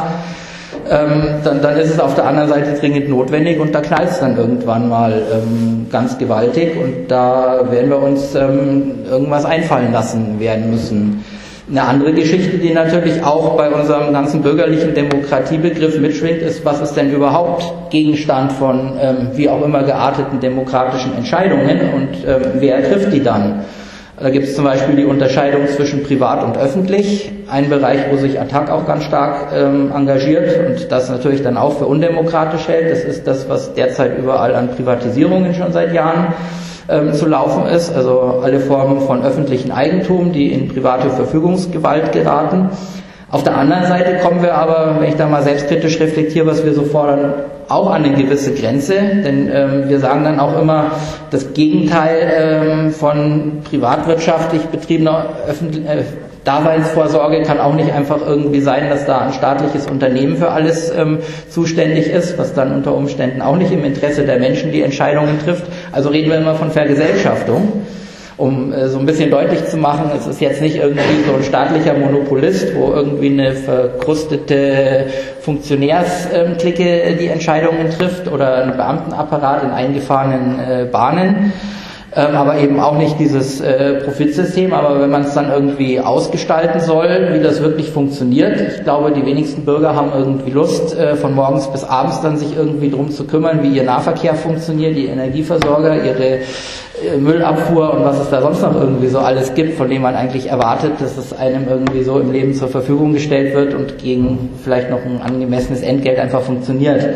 Speaker 5: Ähm, dann, dann ist es auf der anderen Seite dringend notwendig und da knallt es dann irgendwann mal ähm, ganz gewaltig und da werden wir uns ähm, irgendwas einfallen lassen werden müssen. Eine andere Geschichte, die natürlich auch bei unserem ganzen bürgerlichen Demokratiebegriff mitschwingt, ist, was ist denn überhaupt Gegenstand von ähm, wie auch immer gearteten demokratischen Entscheidungen und ähm, wer trifft die dann? Da gibt es zum Beispiel die Unterscheidung zwischen privat und öffentlich, ein Bereich, wo sich Attac auch ganz stark ähm, engagiert und das natürlich dann auch für undemokratisch hält. Das ist das, was derzeit überall an Privatisierungen schon seit Jahren ähm, zu laufen ist, also alle Formen von öffentlichem Eigentum, die in private Verfügungsgewalt geraten. Auf der anderen Seite kommen wir aber, wenn ich da mal selbstkritisch reflektiere, was wir so fordern, auch an eine gewisse Grenze, denn ähm, wir sagen dann auch immer, das Gegenteil ähm, von privatwirtschaftlich betriebener öffentlich, äh, Daseinsvorsorge kann auch nicht einfach irgendwie sein, dass da ein staatliches Unternehmen für alles ähm, zuständig ist, was dann unter Umständen auch nicht im Interesse der Menschen die Entscheidungen trifft. Also reden wir immer von Vergesellschaftung. Um äh, so ein bisschen deutlich zu machen, es ist jetzt nicht irgendwie so ein staatlicher Monopolist, wo irgendwie eine verkrustete Funktionärsklicke äh, die Entscheidungen trifft oder ein Beamtenapparat in eingefahrenen äh, Bahnen, ähm, aber eben auch nicht dieses äh, Profitsystem. Aber wenn man es dann irgendwie ausgestalten soll, wie das wirklich funktioniert, ich glaube, die wenigsten Bürger haben irgendwie Lust, äh, von morgens bis abends dann sich irgendwie drum zu kümmern, wie ihr Nahverkehr funktioniert, die Energieversorger, ihre Müllabfuhr und was es da sonst noch irgendwie so alles gibt, von dem man eigentlich erwartet, dass es einem irgendwie so im Leben zur Verfügung gestellt wird und gegen vielleicht noch ein angemessenes Entgelt einfach funktioniert.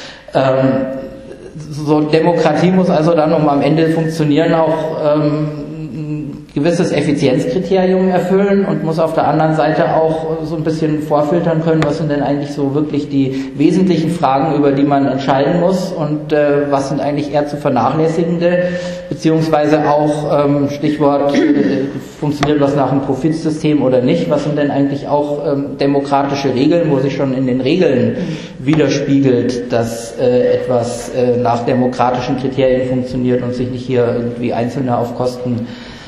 Speaker 5: Ähm, so Demokratie muss also dann, um am Ende funktionieren, auch ähm, gewisses Effizienzkriterium erfüllen und muss auf der anderen Seite auch so ein bisschen vorfiltern können, was sind denn eigentlich so wirklich die wesentlichen Fragen, über die man entscheiden muss und äh, was sind eigentlich eher zu vernachlässigende, beziehungsweise auch ähm, Stichwort, äh, funktioniert was nach einem Profitsystem oder nicht, was sind denn eigentlich auch ähm, demokratische Regeln, wo sich schon in den Regeln widerspiegelt, dass äh, etwas äh, nach demokratischen Kriterien funktioniert und sich nicht hier irgendwie Einzelne auf Kosten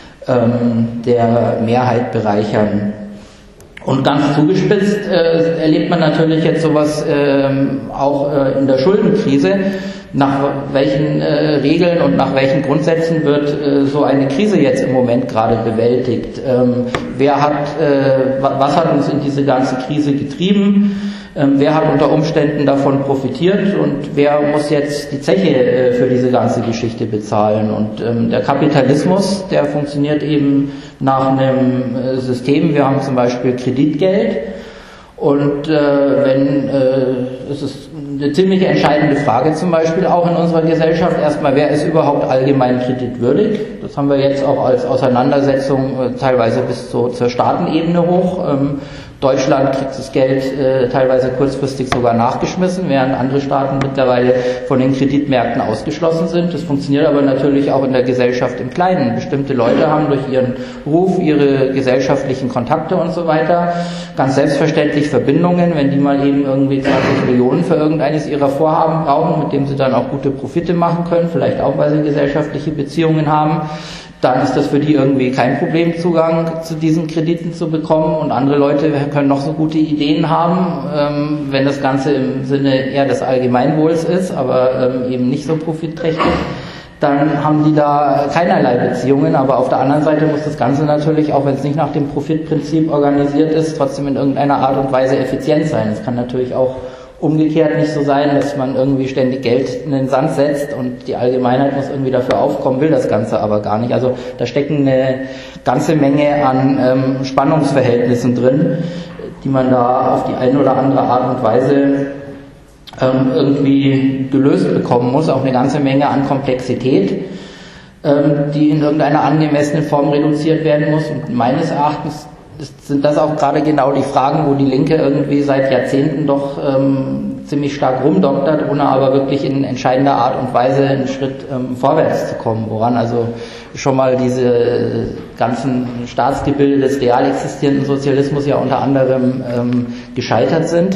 Speaker 5: der Mehrheit bereichern. Und ganz zugespitzt äh, erlebt man natürlich jetzt sowas ähm, auch äh, in der Schuldenkrise. Nach welchen äh, Regeln und nach welchen Grundsätzen wird äh, so eine Krise jetzt im Moment gerade bewältigt? Ähm, wer hat, äh, was hat uns in diese ganze Krise getrieben? Ähm, wer hat unter Umständen davon profitiert und wer muss jetzt die Zeche äh, für diese ganze Geschichte bezahlen? Und ähm, der Kapitalismus, der funktioniert eben nach einem äh, System. Wir haben zum Beispiel Kreditgeld und äh, wenn äh, es ist eine ziemlich entscheidende Frage zum Beispiel auch in unserer Gesellschaft. Erstmal, wer ist überhaupt allgemein kreditwürdig? Das haben wir jetzt auch als Auseinandersetzung äh, teilweise bis so zur Staatenebene hoch. Ähm, Deutschland kriegt das Geld äh, teilweise kurzfristig sogar nachgeschmissen, während andere Staaten mittlerweile von den Kreditmärkten ausgeschlossen sind. Das funktioniert aber natürlich auch in der Gesellschaft im Kleinen. Bestimmte Leute haben durch ihren Ruf, ihre gesellschaftlichen Kontakte und so weiter ganz selbstverständlich Verbindungen, wenn die mal eben irgendwie zwanzig Millionen für irgendeines ihrer Vorhaben brauchen, mit dem sie dann auch gute Profite machen können, vielleicht auch, weil sie gesellschaftliche Beziehungen haben, dann ist das für die irgendwie kein Problem, Zugang zu diesen Krediten zu bekommen. Und andere Leute können noch so gute Ideen haben, ähm, wenn das Ganze im Sinne eher des Allgemeinwohls ist, aber ähm, eben nicht so profitträchtig, dann haben die da keinerlei Beziehungen. Aber auf der anderen Seite muss das Ganze natürlich, auch wenn es nicht nach dem Profitprinzip organisiert ist, trotzdem in irgendeiner Art und Weise effizient sein. Es kann natürlich auch umgekehrt nicht so sein, dass man irgendwie ständig Geld in den Sand setzt und die Allgemeinheit muss irgendwie dafür aufkommen, will das Ganze aber gar nicht. Also da stecken eine ganze Menge an ähm, Spannungsverhältnissen drin, die man da auf die eine oder andere Art und Weise ähm, irgendwie gelöst bekommen muss. Auch eine ganze Menge an Komplexität, ähm, die in irgendeiner angemessenen Form reduziert werden muss. Und meines Erachtens sind das auch gerade genau die Fragen, wo die Linke irgendwie seit Jahrzehnten doch ähm, ziemlich stark rumdoktert, ohne aber wirklich in entscheidender Art und Weise einen Schritt ähm, vorwärts zu kommen, woran also schon mal diese ganzen Staatsgebilde des real existierenden Sozialismus ja unter anderem ähm, gescheitert sind.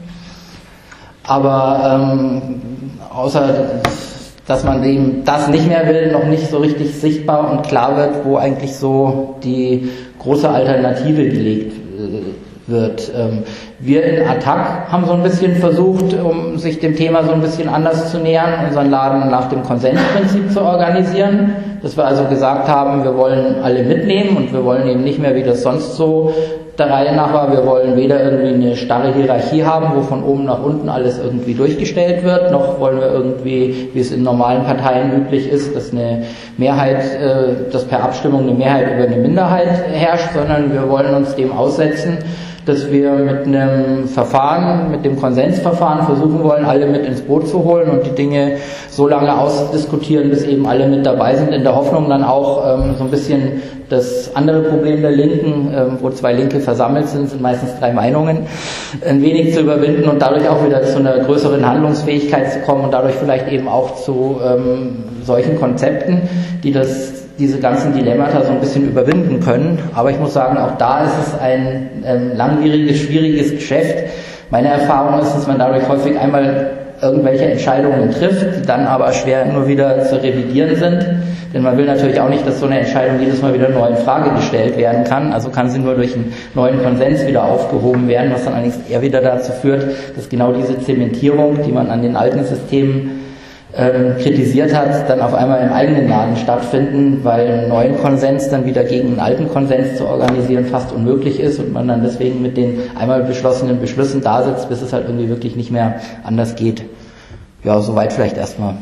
Speaker 5: Aber ähm, außer dass man eben das nicht mehr will, noch nicht so richtig sichtbar und klar wird, wo eigentlich so die große Alternative gelegt wird. Wir in Attac haben so ein bisschen versucht, um sich dem Thema so ein bisschen anders zu nähern, unseren Laden nach dem Konsensprinzip zu organisieren, dass wir also gesagt haben, wir wollen alle mitnehmen und wir wollen eben nicht mehr, wie das sonst so der Reihe nach war, wir wollen weder irgendwie eine starre Hierarchie haben, wo von oben nach unten alles irgendwie durchgestellt wird, noch wollen wir irgendwie, wie es in normalen Parteien üblich ist, dass eine Mehrheit, äh, dass per Abstimmung eine Mehrheit über eine Minderheit herrscht, sondern wir wollen uns dem aussetzen, dass wir mit einem Verfahren, mit dem Konsensverfahren versuchen wollen, alle mit ins Boot zu holen und die Dinge so lange ausdiskutieren, bis eben alle mit dabei sind, in der Hoffnung dann auch ähm, so ein bisschen das andere Problem der Linken, ähm, wo zwei Linke versammelt sind, sind meistens drei Meinungen, ein wenig zu überwinden und dadurch auch wieder zu einer größeren Handlungsfähigkeit zu kommen und dadurch vielleicht eben auch zu ähm, solchen Konzepten, die das diese ganzen Dilemmata so ein bisschen überwinden können. Aber ich muss sagen, auch da ist es ein ähm, langwieriges, schwieriges Geschäft. Meine Erfahrung ist, dass man dadurch häufig einmal irgendwelche Entscheidungen trifft, die dann aber schwer nur wieder zu revidieren sind. Denn man will natürlich auch nicht, dass so eine Entscheidung jedes Mal wieder neu in Frage gestellt werden kann. Also kann sie nur durch einen neuen Konsens wieder aufgehoben werden, was dann allerdings eher wieder dazu führt, dass genau diese Zementierung, die man an den alten Systemen ähm, kritisiert hat, dann auf einmal im eigenen Laden stattfinden, weil einen neuen Konsens dann wieder gegen einen alten Konsens zu organisieren fast unmöglich ist und man dann deswegen mit den einmal beschlossenen Beschlüssen da sitzt, bis es halt irgendwie wirklich nicht mehr anders geht. Ja, soweit vielleicht erstmal.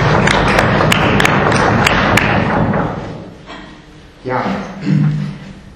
Speaker 6: Ja, ich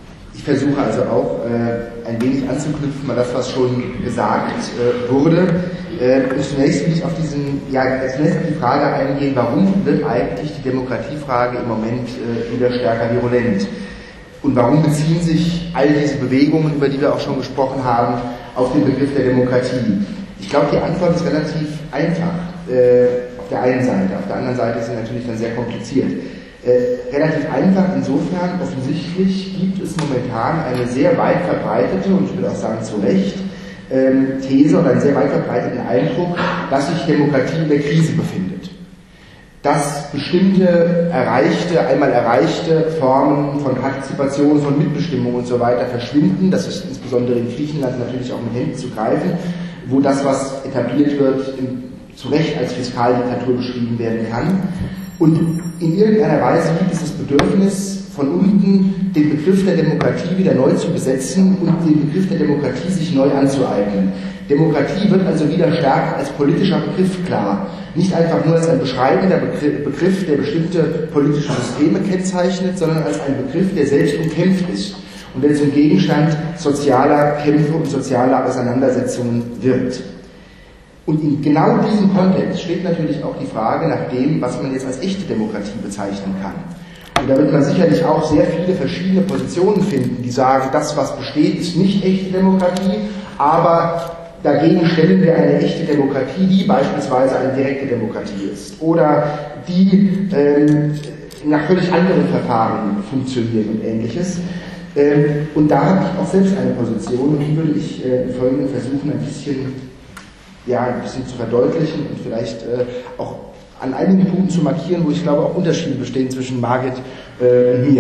Speaker 6: versuche also auch äh, ein wenig anzuknüpfen an das, was schon gesagt äh, wurde. Äh, und zunächst will ich auf diesen, ja, zunächst auf die Frage eingehen, warum wird eigentlich die Demokratiefrage im Moment äh, wieder stärker virulent? Und warum beziehen sich all diese Bewegungen, über die wir auch schon gesprochen haben, auf den Begriff der Demokratie? Ich glaube, die Antwort ist relativ einfach. Äh, auf der einen Seite. Auf der anderen Seite ist sie natürlich dann sehr kompliziert. Äh, relativ einfach insofern, offensichtlich gibt es momentan eine sehr weit verbreitete, und ich würde auch sagen zu Recht, ähm, These oder einen sehr weit verbreiteten Eindruck, dass sich Demokratie in der Krise befindet. Dass bestimmte erreichte, einmal erreichte Formen von Partizipation, von Mitbestimmung und so weiter verschwinden. Das ist insbesondere in Griechenland natürlich auch mit Händen zu greifen, wo das, was etabliert wird, im, zu Recht als Fiskaldiktatur beschrieben werden kann. Und in irgendeiner Weise gibt es das Bedürfnis, von unten den Begriff der Demokratie wieder neu zu besetzen und den Begriff der Demokratie sich neu anzueignen. Demokratie wird also wieder stärker als politischer Begriff klar. Nicht einfach nur als ein beschreibender Begriff, der bestimmte politische Systeme kennzeichnet, sondern als ein Begriff, der selbst umkämpft ist und der zum Gegenstand sozialer Kämpfe und sozialer Auseinandersetzungen wird. Und in genau diesem Kontext steht natürlich auch die Frage nach dem, was man jetzt als echte Demokratie bezeichnen kann. Und da wird man sicherlich auch sehr viele verschiedene Positionen finden, die sagen, das, was besteht, ist nicht echte Demokratie, aber dagegen stellen wir eine echte Demokratie, die beispielsweise eine direkte Demokratie ist oder die ähm, nach völlig anderen Verfahren funktioniert und Ähnliches. Ähm, und da habe ich auch selbst eine Position und die würde ich äh, im Folgenden versuchen, ein bisschen ja, ein bisschen zu verdeutlichen und vielleicht äh, auch an einigen Punkten zu markieren, wo ich glaube auch Unterschiede bestehen zwischen Margit äh, und mir.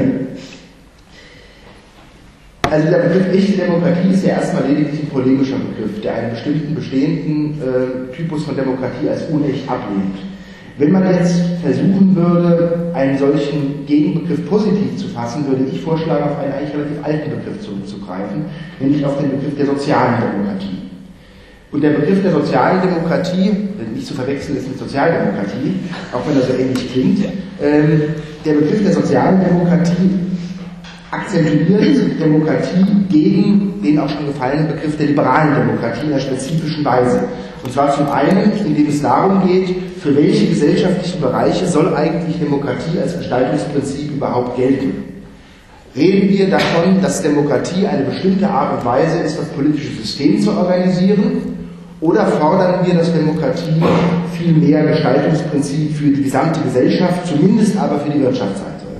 Speaker 6: Also der Begriff echte Demokratie ist ja erstmal lediglich ein polemischer Begriff, der einen bestimmten bestehenden äh, Typus von Demokratie als unecht ablehnt. Wenn man jetzt versuchen würde, einen solchen Gegenbegriff positiv zu fassen, würde ich vorschlagen, auf einen eigentlich relativ alten Begriff zurückzugreifen, nämlich auf den Begriff der sozialen Demokratie. Und der Begriff der sozialen Demokratie, nicht zu verwechseln ist mit Sozialdemokratie, auch wenn er so ähnlich klingt, ähm, der Begriff der sozialen Demokratie akzentuiert Demokratie gegen den auch schon gefallenen Begriff der liberalen Demokratie in einer spezifischen Weise. Und zwar zum einen, indem es darum geht, für welche gesellschaftlichen Bereiche soll eigentlich Demokratie als Gestaltungsprinzip überhaupt gelten. Reden wir davon, dass Demokratie eine bestimmte Art und Weise ist, das politische System zu organisieren? Oder fordern wir, dass Demokratie viel mehr Gestaltungsprinzip für die gesamte Gesellschaft, zumindest aber für die Wirtschaft sein soll?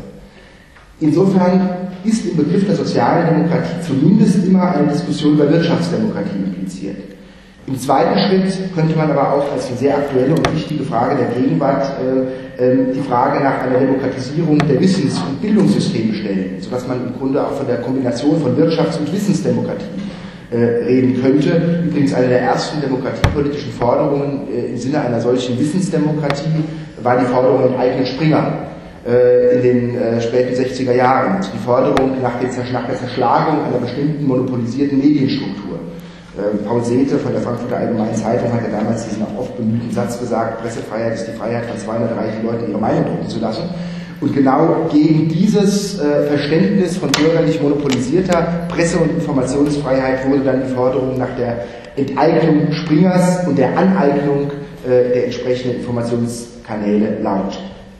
Speaker 6: Insofern ist im Begriff der sozialen Demokratie zumindest immer eine Diskussion über Wirtschaftsdemokratie impliziert. Im zweiten Schritt könnte man aber auch als eine sehr aktuelle und wichtige Frage der Gegenwart äh, äh, die Frage nach einer Demokratisierung der Wissens- und Bildungssysteme stellen, sodass man im Grunde auch von der Kombination von Wirtschafts- und Wissensdemokratie äh, reden könnte. Übrigens eine der ersten demokratiepolitischen Forderungen äh, im Sinne einer solchen Wissensdemokratie war die Forderung im eigenen Springer äh, in den äh, späten sechziger Jahren. Also die Forderung nach, den, nach der Zerschlagung einer bestimmten monopolisierten Medienstruktur. Paul Sethe von der Frankfurter Allgemeinen Zeitung hat ja damals diesen auch oft bemühten Satz gesagt, Pressefreiheit ist die Freiheit von zweihundertreichen Leuten, ihre Meinung drucken zu lassen. Und genau gegen dieses äh, Verständnis von bürgerlich monopolisierter Presse- und Informationsfreiheit wurde dann die Forderung nach der Enteignung Springers und der Aneignung äh, der entsprechenden Informationskanäle laut.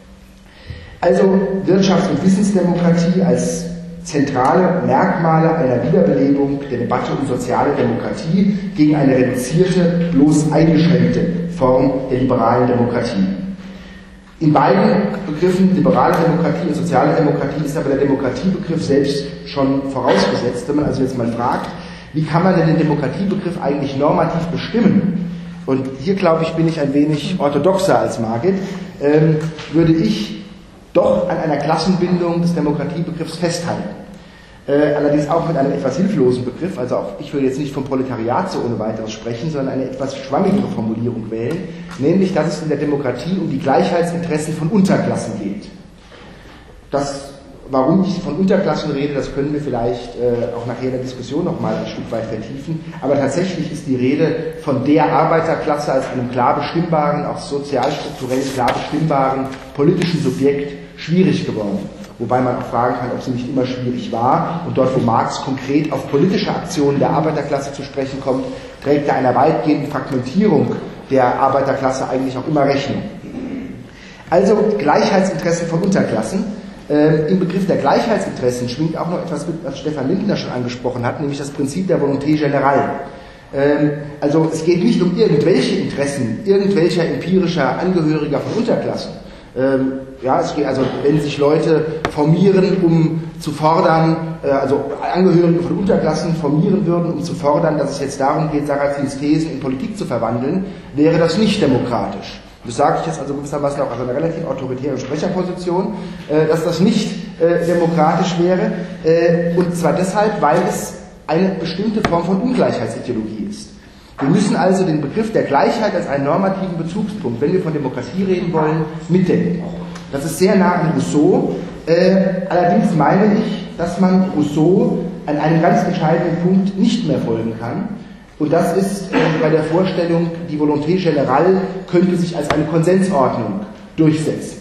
Speaker 6: Also Wirtschafts- und Wissensdemokratie als zentrale Merkmale einer Wiederbelebung der Debatte um soziale Demokratie gegen eine reduzierte, bloß eingeschränkte Form der liberalen Demokratie. In beiden Begriffen, liberale Demokratie und soziale Demokratie, ist aber der Demokratiebegriff selbst schon vorausgesetzt. Wenn man also jetzt mal fragt, wie kann man denn den Demokratiebegriff eigentlich normativ bestimmen? Und hier, glaube ich, bin ich ein wenig orthodoxer als Margit, ähm, würde ich doch an einer Klassenbindung des Demokratiebegriffs festhalten. Äh, allerdings auch mit einem etwas hilflosen Begriff, also auch ich will jetzt nicht vom Proletariat so ohne weiteres sprechen, sondern eine etwas schwammigere Formulierung wählen, nämlich, dass es in der Demokratie um die Gleichheitsinteressen von Unterklassen geht. Das, warum ich von Unterklassen rede, das können wir vielleicht äh, auch nachher in der Diskussion nochmal ein Stück weit vertiefen, aber tatsächlich ist die Rede von der Arbeiterklasse als einem klar bestimmbaren, auch sozialstrukturell klar bestimmbaren politischen Subjekt schwierig geworden. wobei man auch fragen kann, ob sie nicht immer schwierig war. Und dort, wo Marx konkret auf politische Aktionen der Arbeiterklasse zu sprechen kommt, trägt er einer weitgehenden Fragmentierung der Arbeiterklasse eigentlich auch immer Rechnung. Also Gleichheitsinteressen von Unterklassen. Ähm, Im Begriff der Gleichheitsinteressen schwingt auch noch etwas mit, was Stefan Lindner schon angesprochen hat, nämlich das Prinzip der Volonté générale. Ähm, also es geht nicht um irgendwelche Interessen, irgendwelcher empirischer Angehöriger von Unterklassen. Ähm, ja, es geht also, wenn sich Leute formieren, um zu fordern, äh, also Angehörige von Unterklassen formieren würden, um zu fordern, dass es jetzt darum geht, Sarrazins Thesen in Politik zu verwandeln, wäre das nicht demokratisch. Das sage ich jetzt also gewissermaßen auch aus einer relativ autoritären Sprecherposition, äh, dass das nicht äh, demokratisch wäre, äh, und zwar deshalb, weil es eine bestimmte Form von Ungleichheitsideologie ist. Wir müssen also den Begriff der Gleichheit als einen normativen Bezugspunkt, wenn wir von Demokratie reden wollen, mitdenken. Das ist sehr nah an Rousseau, äh, allerdings meine ich, dass man Rousseau an einem ganz entscheidenden Punkt nicht mehr folgen kann. Und das ist äh, bei der Vorstellung, die Volonté générale könnte sich als eine Konsensordnung durchsetzen.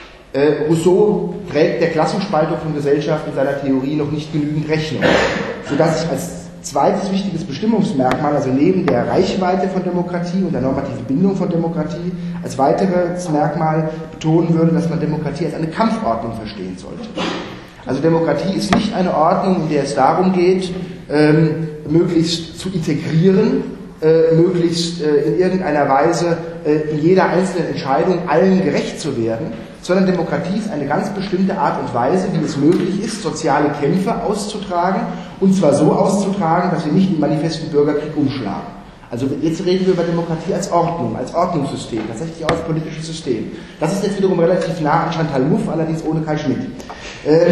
Speaker 6: Äh, Rousseau trägt der Klassenspaltung von Gesellschaft in seiner Theorie noch nicht genügend Rechnung, sodass ich als zweites wichtiges Bestimmungsmerkmal, also neben der Reichweite von Demokratie und der normativen Bindung von Demokratie, als weiteres Merkmal betonen würde, dass man Demokratie als eine Kampfordnung verstehen sollte. Also Demokratie ist nicht eine Ordnung, in der es darum geht, ähm, möglichst zu integrieren, äh, möglichst äh, in irgendeiner Weise äh, in jeder einzelnen Entscheidung allen gerecht zu werden, sondern Demokratie ist eine ganz bestimmte Art und Weise, wie es möglich ist, soziale Kämpfe auszutragen, und zwar so auszutragen, dass wir nicht im manifesten Bürgerkrieg umschlagen. Also jetzt reden wir über Demokratie als Ordnung, als Ordnungssystem, tatsächlich auch als politisches System. Das ist jetzt wiederum relativ nah an Chantal Mouffe, allerdings ohne Kai Schmidt. Ähm,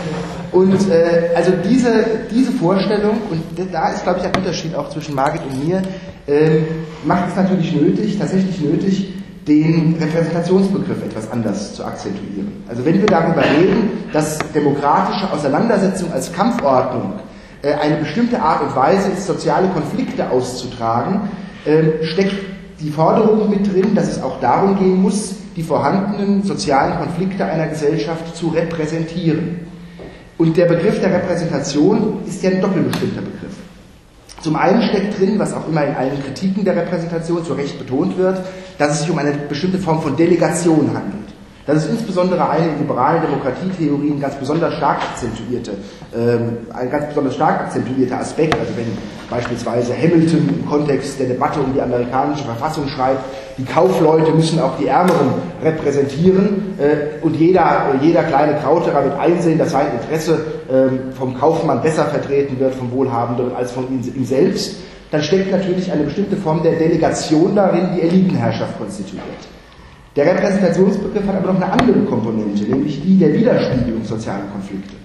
Speaker 6: und äh, also diese, diese Vorstellung, und da ist, glaube ich, ein Unterschied auch zwischen Margit und mir, ähm, macht es natürlich nötig, tatsächlich nötig, den Repräsentationsbegriff etwas anders zu akzentuieren. Also wenn wir darüber reden, dass demokratische Auseinandersetzung als Kampfordnung äh, eine bestimmte Art und Weise ist, soziale Konflikte auszutragen, äh, steckt die Forderung mit drin, dass es auch darum gehen muss, die vorhandenen sozialen Konflikte einer Gesellschaft zu repräsentieren. Und der Begriff der Repräsentation ist ja ein doppelbestimmter Begriff. Zum einen steckt drin, was auch immer in allen Kritiken der Repräsentation zu Recht betont wird, dass es sich um eine bestimmte Form von Delegation handelt. Das ist insbesondere eine in liberalen Demokratietheorien ganz besonders stark akzentuierte, ähm, ein ganz besonders stark akzentuierter Aspekt. Also wenn beispielsweise Hamilton im Kontext der Debatte um die amerikanische Verfassung schreibt, die Kaufleute müssen auch die Ärmeren repräsentieren, äh, und jeder, jeder kleine Krauterer wird einsehen, dass sein Interesse äh, vom Kaufmann besser vertreten wird, vom Wohlhabenderen, als von ihm, ihm selbst, dann steckt natürlich eine bestimmte Form der Delegation darin, die Elitenherrschaft konstituiert. Der Repräsentationsbegriff hat aber noch eine andere Komponente, nämlich die der Widerspiegelung sozialer Konflikte.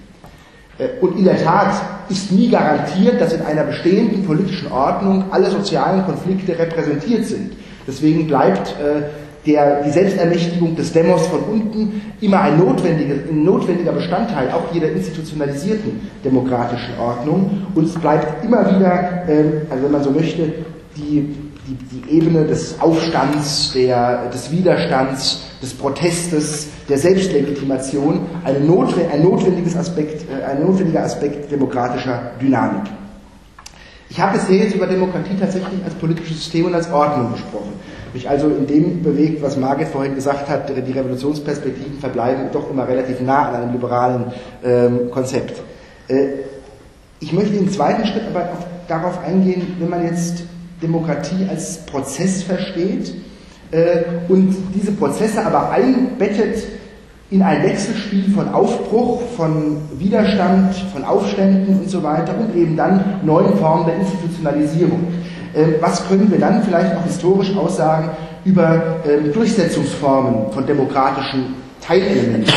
Speaker 6: Und in der Tat ist nie garantiert, dass in einer bestehenden politischen Ordnung alle sozialen Konflikte repräsentiert sind. Deswegen bleibt äh, der, die Selbstermächtigung des Demos von unten immer ein notwendiger, ein notwendiger Bestandteil auch jeder institutionalisierten demokratischen Ordnung. Und es bleibt immer wieder, äh, also wenn man so möchte, die Die, die Ebene des Aufstands, der, des Widerstands, des Protestes, der Selbstlegitimation, eine notwe- ein, notwendiges Aspekt, äh, ein notwendiger Aspekt demokratischer Dynamik. Ich habe bisher jetzt über Demokratie tatsächlich als politisches System und als Ordnung gesprochen. Mich also in dem bewegt, was Margit vorhin gesagt hat, die Revolutionsperspektiven verbleiben doch immer relativ nah an einem liberalen ähm, Konzept. Äh, ich möchte im zweiten Schritt aber auf, darauf eingehen, wenn man jetzt Demokratie als Prozess versteht äh, und diese Prozesse aber einbettet in ein Wechselspiel von Aufbruch, von Widerstand, von Aufständen und so weiter und eben dann neuen Formen der Institutionalisierung. Äh, was können wir dann vielleicht auch historisch aussagen über äh, Durchsetzungsformen von demokratischen Teilelementen?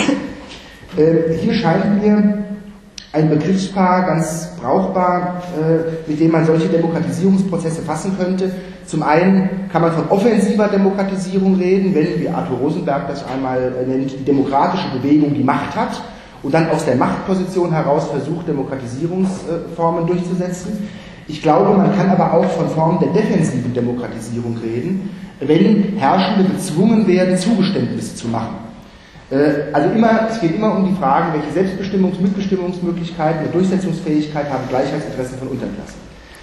Speaker 6: äh, hier scheint mir ein Begriffspaar ganz brauchbar, äh, mit dem man solche Demokratisierungsprozesse fassen könnte. Zum einen kann man von offensiver Demokratisierung reden, wenn, wie Arthur Rosenberg das einmal äh, nennt, die demokratische Bewegung die Macht hat und dann aus der Machtposition heraus versucht, Demokratisierungsformen äh, durchzusetzen. Ich glaube, man kann aber auch von Formen der defensiven Demokratisierung reden, wenn Herrschende gezwungen werden, Zugeständnisse zu machen. Also immer, es geht immer um die Frage, welche Selbstbestimmungs-, Mitbestimmungsmöglichkeiten und Durchsetzungsfähigkeit haben Gleichheitsinteressen von Unterklassen.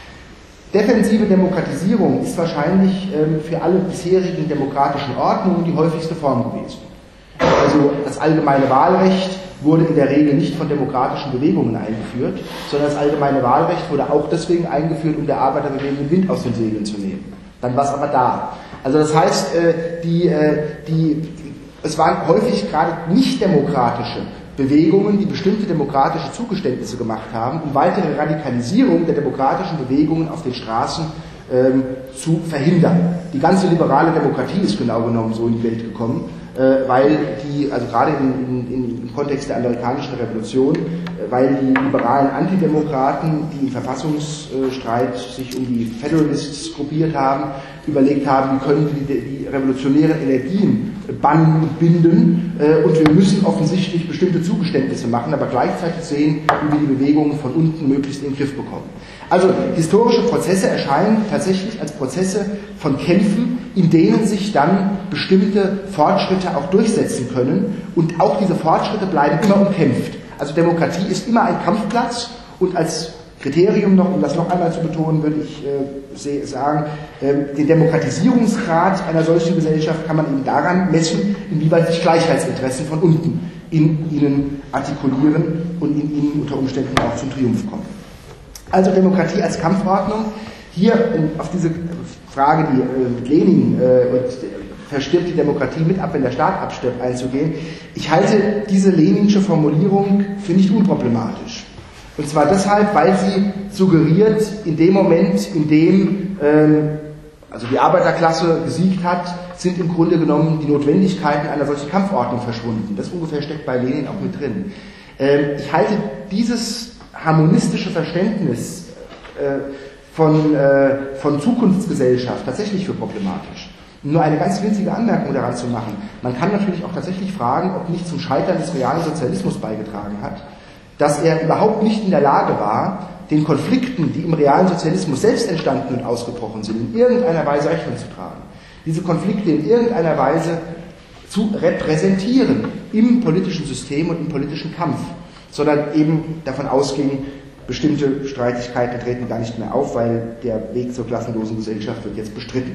Speaker 6: Defensive Demokratisierung ist wahrscheinlich für alle bisherigen demokratischen Ordnungen die häufigste Form gewesen. Also das allgemeine Wahlrecht wurde in der Regel nicht von demokratischen Bewegungen eingeführt, sondern das allgemeine Wahlrecht wurde auch deswegen eingeführt, um der Arbeiterbewegung den Wind aus den Segeln zu nehmen. Dann war es aber da. Also das heißt, die, die, es waren häufig gerade nicht demokratische Bewegungen, die bestimmte demokratische Zugeständnisse gemacht haben, um weitere Radikalisierung der demokratischen Bewegungen auf den Straßen ähm, zu verhindern. Die ganze liberale Demokratie ist genau genommen so in die Welt gekommen, äh, weil die, also gerade in, in, im Kontext der amerikanischen Revolution, äh, weil die liberalen Antidemokraten, die im Verfassungsstreit sich um die Federalists gruppiert haben, überlegt haben, wie können wir die, die revolutionären Energien bannen und binden, äh, und wir müssen offensichtlich bestimmte Zugeständnisse machen, aber gleichzeitig sehen, wie wir die Bewegungen von unten möglichst in den Griff bekommen. Also historische Prozesse erscheinen tatsächlich als Prozesse von Kämpfen, in denen sich dann bestimmte Fortschritte auch durchsetzen können, und auch diese Fortschritte bleiben immer umkämpft. Also Demokratie ist immer ein Kampfplatz, und als Kriterium noch, um das noch einmal zu betonen, würde ich äh, sagen, äh, den Demokratisierungsgrad einer solchen Gesellschaft kann man eben daran messen, inwieweit sich Gleichheitsinteressen von unten in ihnen artikulieren und in ihnen unter Umständen auch zum Triumph kommen. Also Demokratie als Kampfordnung. Hier um auf diese Frage, die äh, mit Lenin äh, und verstirbt die Demokratie mit ab, wenn der Staat abstirbt, einzugehen. Ich halte diese leninsche Formulierung für nicht unproblematisch. Und zwar deshalb, weil sie suggeriert, in dem Moment, in dem ähm, also die Arbeiterklasse gesiegt hat, sind im Grunde genommen die Notwendigkeiten einer solchen Kampfordnung verschwunden. Das ungefähr steckt bei Lenin auch mit drin. Ähm, ich halte dieses harmonistische Verständnis äh, von, äh, von Zukunftsgesellschaft tatsächlich für problematisch. Nur eine ganz winzige Anmerkung daran zu machen. Man kann natürlich auch tatsächlich fragen, ob nicht zum Scheitern des realen Sozialismus beigetragen hat, dass er überhaupt nicht in der Lage war, den Konflikten, die im realen Sozialismus selbst entstanden und ausgebrochen sind, in irgendeiner Weise Rechnung zu tragen. Diese Konflikte in irgendeiner Weise zu repräsentieren im politischen System und im politischen Kampf, sondern eben davon ausging, bestimmte Streitigkeiten treten gar nicht mehr auf, weil der Weg zur klassenlosen Gesellschaft wird jetzt bestritten.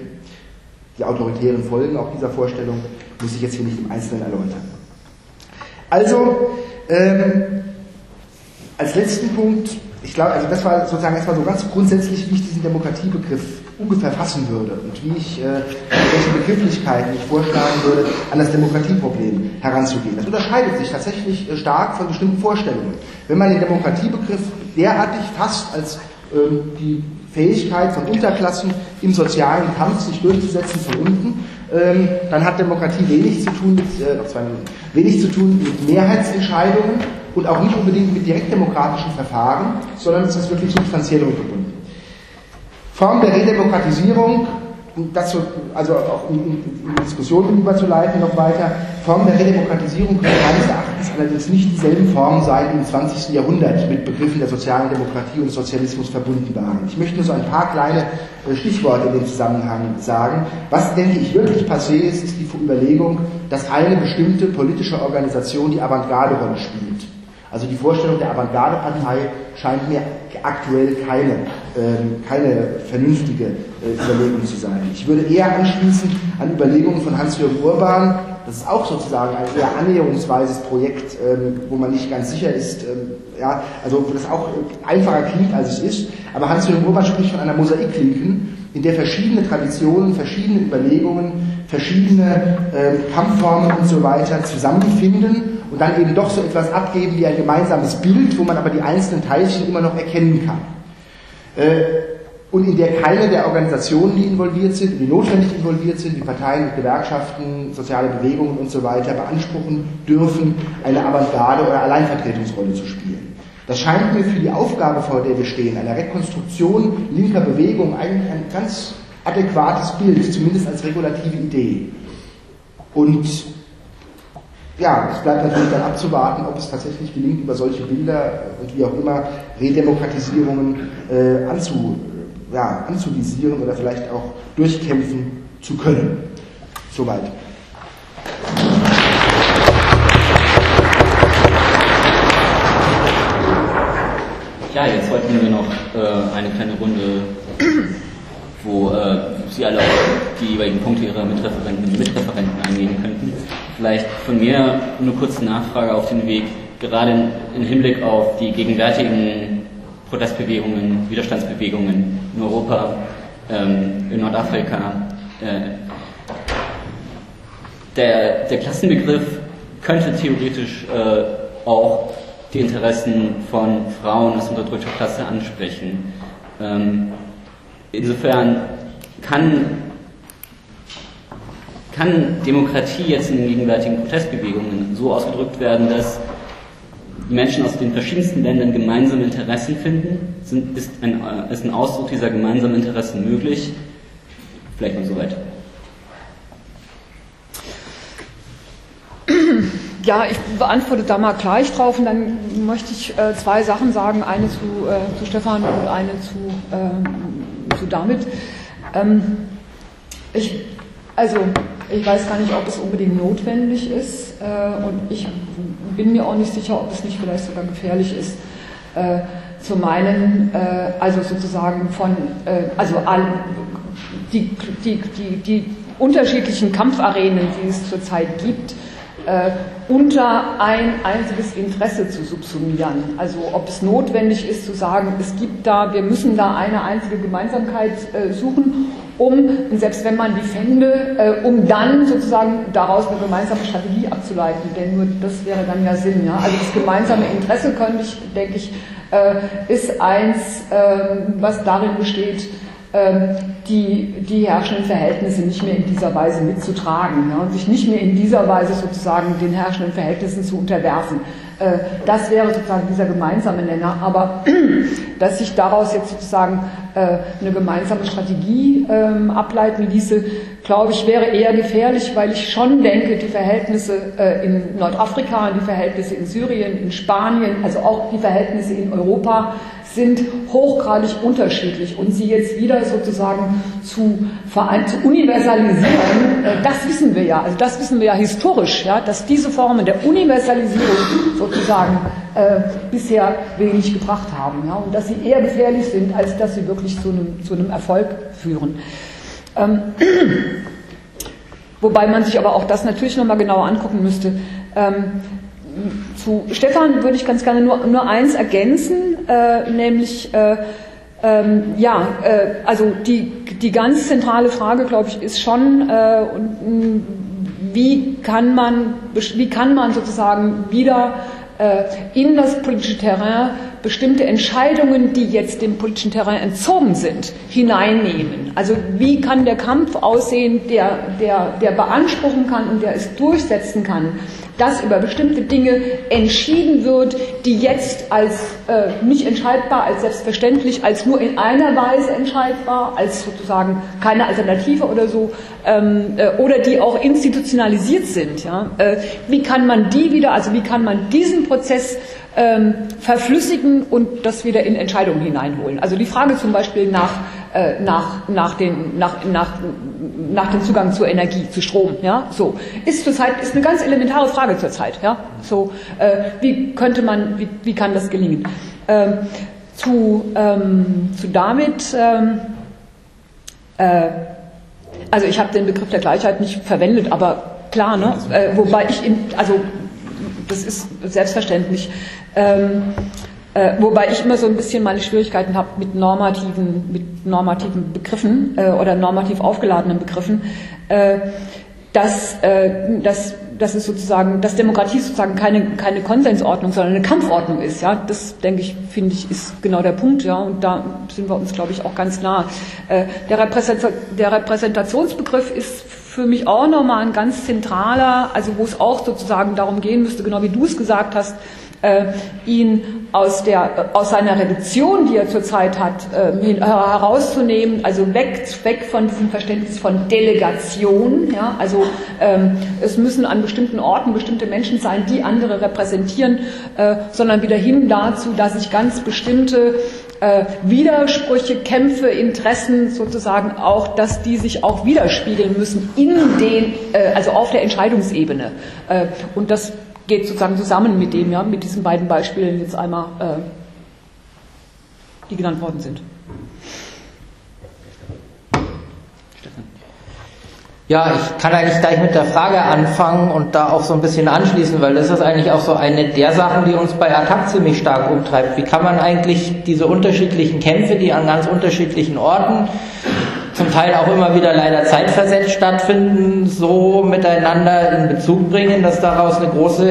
Speaker 6: Die autoritären Folgen auch dieser Vorstellung muss ich jetzt hier nicht im Einzelnen erläutern. Also, ähm, als letzten Punkt, ich glaube, also das war sozusagen erstmal so ganz grundsätzlich, wie ich diesen Demokratiebegriff ungefähr fassen würde und wie ich, äh, welche Begrifflichkeiten ich vorschlagen würde, an das Demokratieproblem heranzugehen. Das unterscheidet sich tatsächlich äh, stark von bestimmten Vorstellungen. Wenn man den Demokratiebegriff derartig fasst als ähm, die Fähigkeit von Unterklassen im sozialen Kampf sich durchzusetzen von unten, ähm, dann hat Demokratie wenig zu tun mit, äh, noch zwei Minuten, wenig zu tun mit Mehrheitsentscheidungen und auch nicht unbedingt mit direktdemokratischen Verfahren, sondern es ist wirklich substanziell rückgebunden. Form der Redemokratisierung, dazu, also auch in, in, in Diskussionen überzuleiten noch weiter, Formen der Redemokratisierung können meines Erachtens allerdings nicht dieselben Formen sein, die im zwanzigsten Jahrhundert mit Begriffen der sozialen Demokratie und des Sozialismus verbunden waren. Ich möchte nur so ein paar kleine Stichworte in dem Zusammenhang sagen. Was, denke ich, wirklich passé ist, ist die Überlegung, dass eine bestimmte politische Organisation die Avantgarde-Rolle spielt. Also die Vorstellung der Avantgarde-Partei scheint mir aktuell keine, ähm, keine vernünftige äh, Überlegung zu sein. Ich würde eher anschließen an Überlegungen von Hans-Jürgen Urban. Das ist auch sozusagen ein eher annäherungsweises Projekt, ähm, wo man nicht ganz sicher ist, ähm, ja, also wo das auch einfacher klingt, als es ist. Aber Hans-Jürgen Urban spricht von einer Mosaiklinken, in der verschiedene Traditionen, verschiedene Überlegungen, verschiedene ähm, Kampfformen und so weiter zusammenfinden und dann eben doch so etwas abgeben wie ein gemeinsames Bild, wo man aber die einzelnen Teilchen immer noch erkennen kann. Äh, und in der keine der Organisationen, die involviert sind, die notwendig involviert sind, wie Parteien und Gewerkschaften, soziale Bewegungen und so weiter, beanspruchen dürfen, eine Avantgarde oder Alleinvertretungsrolle zu spielen. Das scheint mir für die Aufgabe, vor der wir stehen, einer Rekonstruktion linker Bewegung, eigentlich ein ganz adäquates Bild, zumindest als regulative Idee. Und ja, es bleibt natürlich dann abzuwarten, ob es tatsächlich gelingt, über solche Bilder und wie auch immer Redemokratisierungen äh, anzu, ja, anzuvisieren oder vielleicht auch durchkämpfen zu können. Soweit.
Speaker 2: ja, jetzt wollten wir noch äh, eine kleine Runde, wo äh, Sie alle auf die jeweiligen Punkte Ihrer Mitreferenten und Mitreferenten eingehen könnten. Vielleicht von mir eine kurze Nachfrage auf den Weg, gerade im Hinblick auf die gegenwärtigen Protestbewegungen, Widerstandsbewegungen in Europa, ähm, in Nordafrika. Äh, der, der Klassenbegriff könnte theoretisch äh, auch die Interessen von Frauen aus unterdrückter Klasse ansprechen. Ähm, insofern kann, kann Demokratie jetzt in den gegenwärtigen Protestbewegungen so ausgedrückt werden, dass die Menschen aus den verschiedensten Ländern gemeinsame Interessen finden? Sind, ist, ein, ist ein Ausdruck dieser gemeinsamen Interessen möglich? Vielleicht noch soweit.
Speaker 4: Ja, ich beantworte da mal gleich drauf und dann möchte ich äh, zwei Sachen sagen, eine zu, äh, zu Stefan und eine zu, äh, zu David. Ähm, ich, also, ich weiß gar nicht, ob es unbedingt notwendig ist äh, und ich bin mir auch nicht sicher, ob es nicht vielleicht sogar gefährlich ist, äh, zu meinen, äh, also sozusagen von, äh, also all, die, die, die, die unterschiedlichen Kampfarenen, die es zurzeit gibt, Äh, unter ein einziges Interesse zu subsumieren. Also ob es notwendig ist zu sagen, es gibt da, wir müssen da eine einzige Gemeinsamkeit äh, suchen, um, selbst wenn man die fände, äh, um dann sozusagen daraus eine gemeinsame Strategie abzuleiten, denn nur das wäre dann ja Sinn. Ja? Also das gemeinsame Interesse, könnte ich, denke ich, äh, ist eins, äh, was darin besteht, Die, die herrschenden Verhältnisse nicht mehr in dieser Weise mitzutragen, ja, und sich nicht mehr in dieser Weise sozusagen den herrschenden Verhältnissen zu unterwerfen. Das wäre sozusagen dieser gemeinsame Nenner, aber dass sich daraus jetzt sozusagen eine gemeinsame Strategie ableiten ließe, glaube ich, wäre eher gefährlich, weil ich schon denke, die Verhältnisse in Nordafrika, die Verhältnisse in Syrien, in Spanien, also auch die Verhältnisse in Europa, sind hochgradig unterschiedlich und sie jetzt wieder sozusagen zu, zu universalisieren, das wissen wir ja, also das wissen wir ja historisch, ja, dass diese Formen der Universalisierung sozusagen äh, bisher wenig gebracht haben, ja, und dass sie eher gefährlich sind, als dass sie wirklich zu einem, zu einem Erfolg führen. Ähm, wobei man sich aber auch das natürlich nochmal genauer angucken müsste. Ähm, Zu Stefan würde ich ganz gerne nur, nur eins ergänzen, äh, nämlich, äh, ähm, ja, äh, also die, die ganz zentrale Frage, glaube ich, ist schon, äh, wie kann man, wie kann man sozusagen wieder äh, in das politische Terrain bestimmte Entscheidungen, die jetzt dem politischen Terrain entzogen sind, hineinnehmen. Also wie kann der Kampf aussehen, der, der, der beanspruchen kann und der es durchsetzen kann, dass über bestimmte Dinge entschieden wird, die jetzt als äh, nicht entscheidbar, als selbstverständlich, als nur in einer Weise entscheidbar, als sozusagen keine Alternative oder so, ähm, äh, oder die auch institutionalisiert sind. Ja? Äh, wie kann man die wieder, also wie kann man diesen Prozess ähm, verflüssigen und das wieder in Entscheidungen hineinholen? Also die Frage zum Beispiel nach Nach, nach, den, nach, nach, nach dem Zugang zur Energie, zu Strom, ja, so ist zurzeit ist eine ganz elementare Frage zurzeit, ja, so äh, wie könnte man, wie, wie kann das gelingen? Ähm, zu ähm, zu David, ähm, äh, also ich habe den Begriff der Gleichheit nicht verwendet, aber klar, ne, äh, wobei ich in, also das ist selbstverständlich. Ähm, Äh, wobei ich immer so ein bisschen meine Schwierigkeiten habe mit normativen, mit normativen Begriffen äh, oder normativ aufgeladenen Begriffen, äh, dass, äh, dass, dass es sozusagen, dass Demokratie sozusagen keine, keine Konsensordnung, sondern eine Kampfordnung ist. Ja, das denke ich, finde ich, ist genau der Punkt. Ja, und da sind wir uns, glaube ich, auch ganz nah. Äh, der, Repräsenta- der Repräsentationsbegriff ist für mich auch nochmal ein ganz zentraler, also wo es auch sozusagen darum gehen müsste, genau wie du es gesagt hast, äh, ihn aus der aus seiner Reduktion, die er zurzeit hat, äh, herauszunehmen, also weg weg von diesem Verständnis von Delegation, ja, also ähm, es müssen an bestimmten Orten bestimmte Menschen sein, die andere repräsentieren, äh, sondern wieder hin dazu, dass sich ganz bestimmte äh, Widersprüche, Kämpfe, Interessen sozusagen auch, dass die sich auch widerspiegeln müssen in den, äh, also auf der Entscheidungsebene, äh, und das geht sozusagen zusammen mit dem, ja, mit diesen beiden Beispielen jetzt einmal äh, die genannt worden sind.
Speaker 5: Ja, ich kann eigentlich gleich mit der Frage anfangen und da auch so ein bisschen anschließen, weil das ist eigentlich auch so eine der Sachen, die uns bei Attac ziemlich stark umtreibt. Wie kann man eigentlich diese unterschiedlichen Kämpfe, die an ganz unterschiedlichen Orten, zum Teil auch immer wieder leider zeitversetzt stattfinden, so miteinander in Bezug bringen, dass daraus eine große,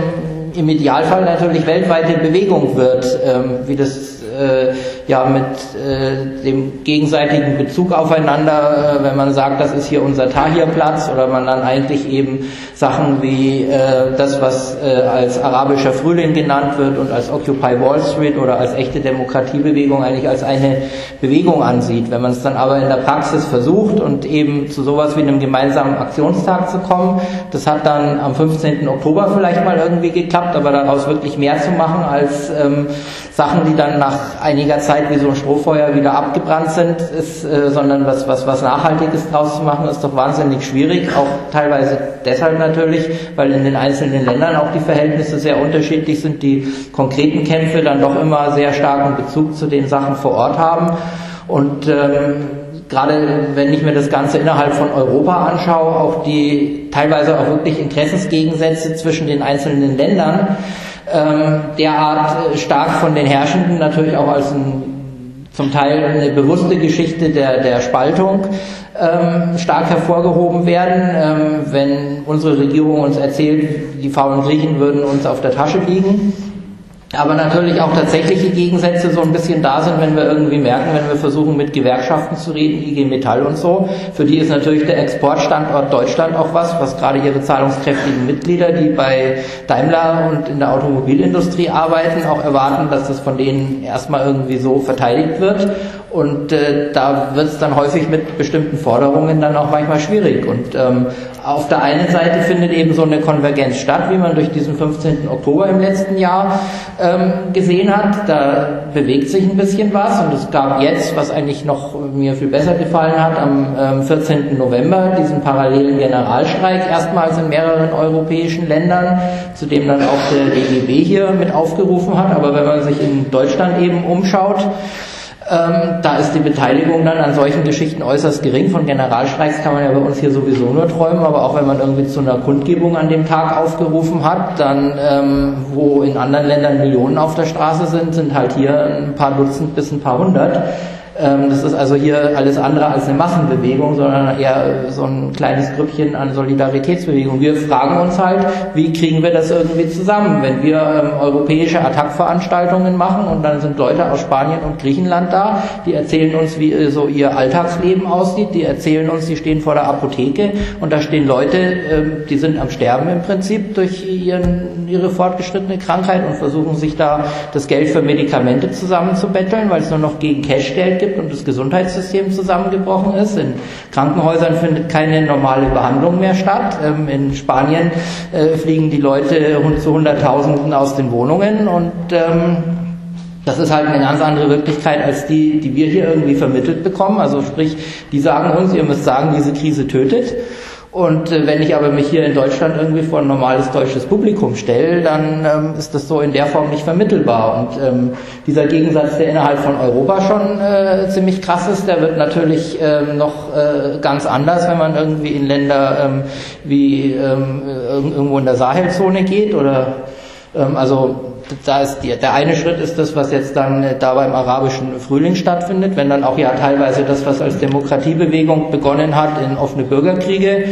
Speaker 5: im Idealfall natürlich weltweite Bewegung wird, wie das äh, ja mit äh, dem gegenseitigen Bezug aufeinander, äh, wenn man sagt, das ist hier unser Tahrirplatz, oder man dann eigentlich eben Sachen wie äh, das, was äh, als arabischer Frühling genannt wird und als Occupy Wall Street oder als echte Demokratiebewegung eigentlich als eine Bewegung ansieht. Wenn man es dann aber in der Praxis versucht und eben zu sowas wie einem gemeinsamen Aktionstag zu kommen, das hat dann am fünfzehnten Oktober vielleicht mal irgendwie geklappt, aber daraus wirklich mehr zu machen als ähm, Sachen, die dann nach einiger Zeit wie so ein Strohfeuer wieder abgebrannt sind, ist, äh, sondern was, was, was Nachhaltiges draus zu machen, ist doch wahnsinnig schwierig, auch teilweise deshalb natürlich, weil in den einzelnen Ländern auch die Verhältnisse sehr unterschiedlich sind, die konkreten Kämpfe dann doch immer sehr starken Bezug zu den Sachen vor Ort haben. Und ähm, gerade wenn ich mir das Ganze innerhalb von Europa anschaue, auch die teilweise auch wirklich Interessensgegensätze zwischen den einzelnen Ländern, ähm, derart stark von den Herrschenden natürlich auch als ein, zum Teil eine bewusste Geschichte der, der Spaltung ähm, stark hervorgehoben werden. Ähm, wenn unsere Regierung uns erzählt, die faulen Griechen würden uns auf der Tasche liegen, aber natürlich auch tatsächliche Gegensätze so ein bisschen da sind, wenn wir irgendwie merken, wenn wir versuchen mit Gewerkschaften zu reden, I G Metall und so, für die ist natürlich der Exportstandort Deutschland auch was, was gerade ihre zahlungskräftigen Mitglieder, die bei Daimler und in der Automobilindustrie arbeiten, auch erwarten, dass das von denen erstmal irgendwie so verteidigt wird. Und äh, da wird es dann häufig mit bestimmten Forderungen dann auch manchmal schwierig. Und ähm, auf der einen Seite findet eben so eine Konvergenz statt, wie man durch diesen fünfzehnten Oktober im letzten Jahr ähm, gesehen hat. Da bewegt sich ein bisschen was. Und es gab jetzt, was eigentlich noch mir viel besser gefallen hat, am ähm, vierzehnten November diesen parallelen Generalstreik, erstmals in mehreren europäischen Ländern, zu dem dann auch der D G B hier mit aufgerufen hat. Aber wenn man sich in Deutschland eben umschaut, Ähm, da ist die Beteiligung dann an solchen Geschichten äußerst gering. Von Generalstreiks kann man ja bei uns hier sowieso nur träumen, aber auch wenn man irgendwie zu einer Kundgebung an dem Tag aufgerufen hat, dann ähm, wo in anderen Ländern Millionen auf der Straße sind, sind halt hier ein paar Dutzend bis ein paar hundert. Ähm, das ist also hier alles andere als eine Massenbewegung, sondern eher so ein kleines Grüppchen an Solidaritätsbewegung. Wir fragen uns halt, wie kriegen wir das irgendwie zusammen, wenn wir ähm, europäische Attac-Veranstaltungen machen und dann sind Leute aus Spanien und Griechenland da, die erzählen uns, wie äh, so ihr Alltagsleben aussieht, die erzählen uns, die stehen vor der Apotheke und da stehen Leute, ähm, die sind am Sterben im Prinzip durch ihren, ihre fortgeschrittene Krankheit und versuchen sich da das Geld für Medikamente zusammenzubetteln, weil es nur noch gegen Cashgeld gibt und das Gesundheitssystem zusammengebrochen ist. In Krankenhäusern findet keine normale Behandlung mehr statt. Ähm, in Spanien äh, fliegen die Leute zu Hunderttausenden aus den Wohnungen und ähm, das ist halt eine ganz andere Wirklichkeit als die, die wir hier irgendwie vermittelt bekommen. Also sprich, die sagen uns, ihr müsst sagen, diese Krise tötet. Und äh, wenn ich aber mich hier in Deutschland irgendwie vor ein normales deutsches Publikum stelle, dann ähm, ist das so in der Form nicht vermittelbar. Und ähm, dieser Gegensatz, der innerhalb von Europa schon äh, ziemlich krass ist, der wird natürlich ähm, noch äh, ganz anders, wenn man irgendwie in Länder ähm, wie ähm, irgendwo in der Sahelzone geht oder ähm, also da ist die, der eine Schritt ist das, was jetzt dann da beim arabischen Frühling stattfindet, wenn dann auch ja teilweise das, was als Demokratiebewegung begonnen hat, in offene Bürgerkriege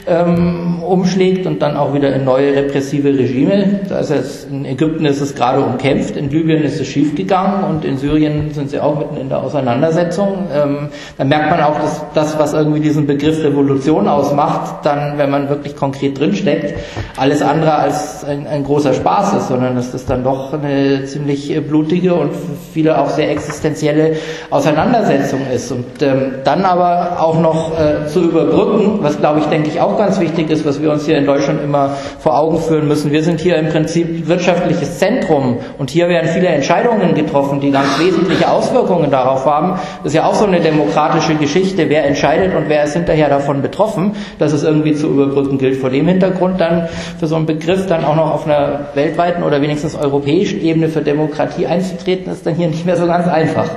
Speaker 5: ähm, umschlägt und dann auch wieder in neue repressive Regime. Da ist jetzt in Ägypten ist es gerade umkämpft, in Libyen ist es schiefgegangen und in Syrien sind sie auch mitten in der Auseinandersetzung. Ähm, dann merkt man auch, dass das, was irgendwie diesen Begriff Revolution ausmacht, dann, wenn man wirklich konkret drinsteckt, alles andere als ein, ein großer Spaß ist, sondern dass das dann doch eine ziemlich blutige und viele auch sehr existenzielle Auseinandersetzung ist. Und ähm, dann aber auch noch äh, zu überbrücken, was glaube ich, denke ich, auch ganz wichtig ist, was wir uns hier in Deutschland immer vor Augen führen müssen. Wir sind hier im Prinzip wirtschaftliches Zentrum und hier werden viele Entscheidungen getroffen, die ganz wesentliche Auswirkungen darauf haben. Das ist ja auch so eine demokratische Geschichte, wer entscheidet und wer ist hinterher davon betroffen, dass es irgendwie zu überbrücken gilt. Vor dem Hintergrund dann für so einen Begriff dann auch noch auf einer weltweiten weltweiten oder wenigstens europäischen Ebene für Demokratie einzutreten, ist dann hier nicht mehr so ganz einfach.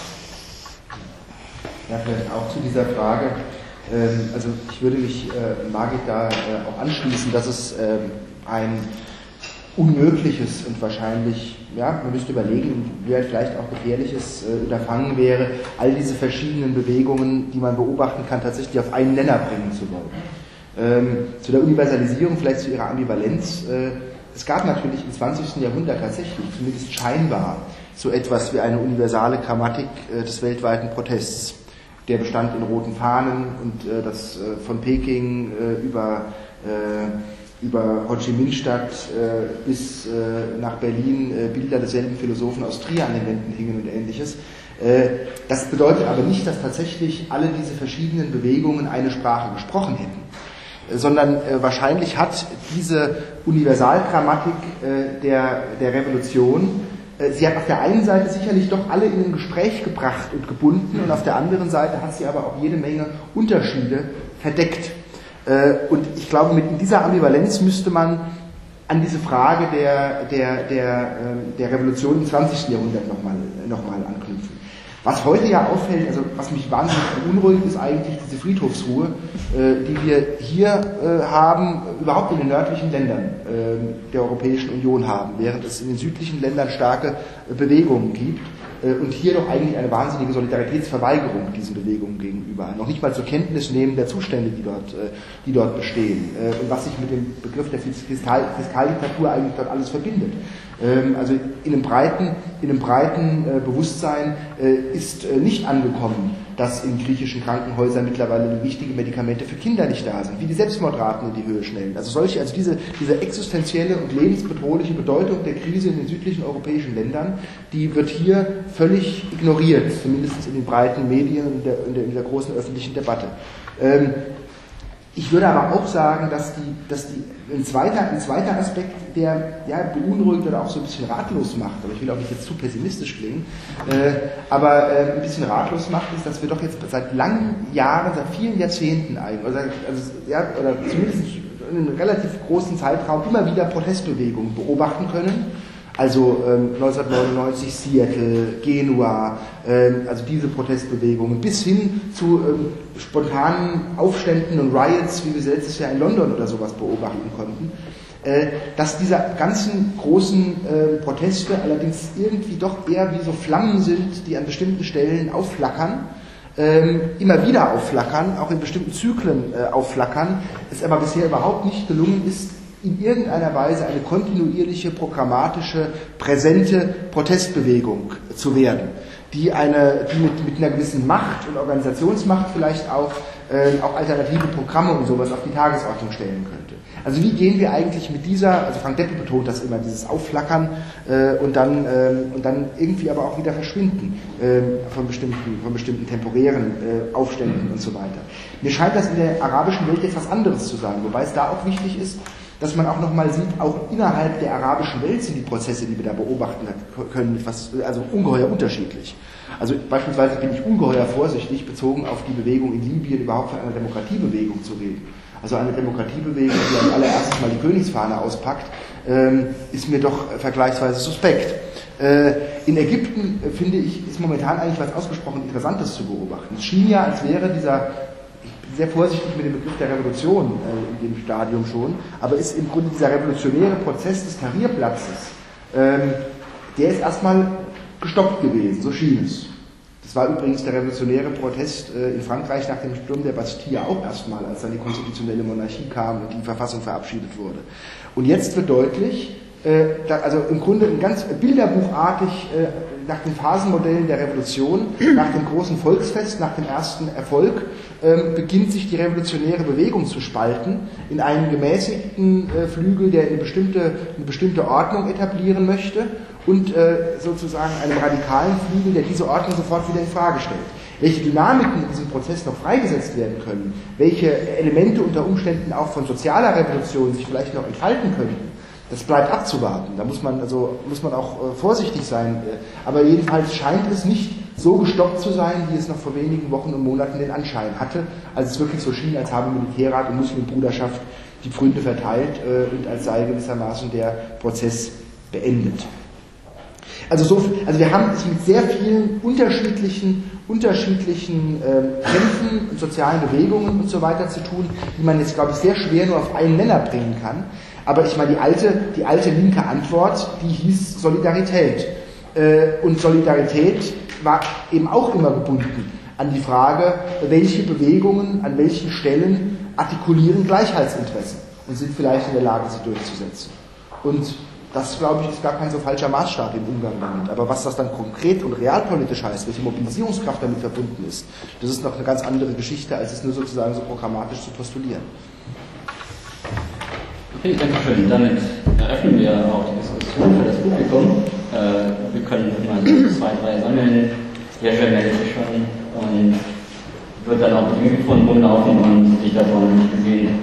Speaker 6: Ja, vielleicht auch zu dieser Frage. Also ich würde mich Margit da auch anschließen, dass es ein unmögliches und wahrscheinlich, ja, man müsste überlegen, wie halt vielleicht auch gefährliches Unterfangen wäre, all diese verschiedenen Bewegungen, die man beobachten kann, tatsächlich auf einen Nenner bringen zu wollen. Zu der Universalisierung, vielleicht zu ihrer Ambivalenz. Es gab natürlich im zwanzigsten Jahrhundert tatsächlich, zumindest scheinbar, so etwas wie eine universale Grammatik des weltweiten Protests. Der bestand in roten Fahnen und äh, das äh, von Peking äh, über, äh, über Ho Chi Minh Stadt äh, bis äh, nach Berlin äh, Bilder desselben Philosophen aus Trier an den Wänden hingen und ähnliches. Äh, das bedeutet aber nicht, dass tatsächlich alle diese verschiedenen Bewegungen eine Sprache gesprochen hätten, äh, sondern äh, wahrscheinlich hat diese Universalgrammatik äh, der, der Revolution, sie hat auf der einen Seite sicherlich doch alle in ein Gespräch gebracht und gebunden und auf der anderen Seite hat sie aber auch jede Menge Unterschiede verdeckt. Und ich glaube, mit dieser Ambivalenz müsste man an diese Frage der, der, der, der Revolution im zwanzigsten Jahrhundert nochmal noch mal anknüpfen. Was heute ja auffällt, also was mich wahnsinnig beunruhigt, ist eigentlich diese Friedhofsruhe, äh, die wir hier äh, haben, überhaupt in den nördlichen Ländern äh, der Europäischen Union haben, während es in den südlichen Ländern starke äh, Bewegungen gibt äh, und hier doch eigentlich eine wahnsinnige Solidaritätsverweigerung diesen Bewegungen gegenüber. Noch nicht mal zur Kenntnis nehmen der Zustände, die dort, äh, die dort bestehen äh, und was sich mit dem Begriff der Fiskal Fiskaldiktatur eigentlich dort alles verbindet. Also in einem breiten, in einem breiten äh, Bewusstsein äh, ist äh, nicht angekommen, dass in griechischen Krankenhäusern mittlerweile wichtige Medikamente für Kinder nicht da sind, wie die Selbstmordraten in die Höhe schnellen. Also solche, also diese, diese existenzielle und lebensbedrohliche Bedeutung der Krise in den südlichen europäischen Ländern, die wird hier völlig ignoriert, zumindest in den breiten Medien und der, in, der, in der großen öffentlichen Debatte. Ähm, Ich würde aber auch sagen, dass die, dass die ein, zweiter, ein zweiter Aspekt, der ja, beunruhigt oder auch so ein bisschen ratlos macht, aber ich will auch nicht jetzt zu pessimistisch klingen, äh, aber äh, ein bisschen ratlos macht, ist, dass wir doch jetzt seit langen Jahren, seit vielen Jahrzehnten eigentlich, oder, also, ja, oder zumindest in einem relativ großen Zeitraum immer wieder Protestbewegungen beobachten können. Also ähm, neunzehnhundertneunundneunzig Seattle, Genua, ähm, also diese Protestbewegungen, bis hin zu ähm, spontanen Aufständen und Riots, wie wir sie letztes Jahr in London oder sowas beobachten konnten, äh, dass diese ganzen großen äh, Proteste allerdings irgendwie doch eher wie so Flammen sind, die an bestimmten Stellen aufflackern, ähm, immer wieder aufflackern, auch in bestimmten Zyklen äh, aufflackern, es aber bisher überhaupt nicht gelungen ist, in irgendeiner Weise eine kontinuierliche, programmatische, präsente Protestbewegung zu werden, die, eine, die mit, mit einer gewissen Macht und Organisationsmacht vielleicht auch, äh, auch alternative Programme und sowas auf die Tagesordnung stellen könnte. Also wie gehen wir eigentlich mit dieser, also Frank Deppel betont das immer, dieses Aufflackern äh, und, dann, äh, und dann irgendwie aber auch wieder verschwinden äh, von, bestimmten, von bestimmten temporären äh, Aufständen und so weiter. Mir scheint das in der arabischen Welt jetzt was anderes zu sein, wobei es da auch wichtig ist, dass man auch nochmal sieht, auch innerhalb der arabischen Welt sind die Prozesse, die wir da beobachten können, etwas, also ungeheuer unterschiedlich. Also beispielsweise bin ich ungeheuer vorsichtig, bezogen auf die Bewegung in Libyen überhaupt von einer Demokratiebewegung zu reden. Also eine Demokratiebewegung, die als allererstes mal die Königsfahne auspackt, ähm, ist mir doch vergleichsweise suspekt. Äh, in Ägypten, äh, finde ich, ist momentan eigentlich was ausgesprochen Interessantes zu beobachten. Es schien ja, als wäre dieser sehr vorsichtig mit dem Begriff der Revolution äh, in dem Stadium schon, aber ist im Grunde dieser revolutionäre Prozess des Tahrir-Platzes, ähm, der ist erstmal gestoppt gewesen, so schien es. Das war übrigens der revolutionäre Protest äh, in Frankreich nach dem Sturm der Bastille auch erstmal, als dann die konstitutionelle Monarchie kam und die Verfassung verabschiedet wurde. Und jetzt wird deutlich, äh, da, also im Grunde ein ganz bilderbuchartig äh, nach den Phasenmodellen der Revolution, nach dem großen Volksfest, nach dem ersten Erfolg, ähm, beginnt sich die revolutionäre Bewegung zu spalten in einen gemäßigten äh, Flügel, der eine bestimmte, eine bestimmte Ordnung etablieren möchte, und äh, sozusagen einem radikalen Flügel, der diese Ordnung sofort wieder in Frage stellt. Welche Dynamiken in diesem Prozess noch freigesetzt werden können, welche Elemente unter Umständen auch von sozialer Revolution sich vielleicht noch entfalten könnten, das bleibt abzuwarten. Da muss man, also, muss man auch äh, vorsichtig sein. Aber jedenfalls scheint es nicht so gestoppt zu sein, wie es noch vor wenigen Wochen und Monaten den Anschein hatte, als es wirklich so schien, als habe Militärrat und Muslimbruderschaft die Pfründe verteilt und als sei gewissermaßen der Prozess beendet. Also, so, also wir haben es mit sehr vielen unterschiedlichen, unterschiedlichen äh, Kämpfen und sozialen Bewegungen und so weiter zu tun, die man jetzt, glaube ich, sehr schwer nur auf einen Nenner bringen kann. Aber ich meine, die alte, die alte linke Antwort, die hieß Solidarität. Äh, und Solidarität war eben auch immer gebunden an die Frage, welche Bewegungen an welchen Stellen artikulieren Gleichheitsinteressen und sind vielleicht in der Lage, sie durchzusetzen. Und das, glaube ich, ist gar kein so falscher Maßstab im Umgang damit. Aber was das dann konkret und realpolitisch heißt, welche Mobilisierungskraft damit verbunden ist, das ist noch eine ganz andere Geschichte, als es nur sozusagen so programmatisch zu postulieren.
Speaker 2: Okay, danke schön. Damit eröffnen wir auch die Diskussion für das Publikum. Äh, wir können mal so zwei, drei sammeln. Jerzy meldet sich schon und wird dann auch mit dem Mikrofon rumlaufen und sich davon nicht gesehen.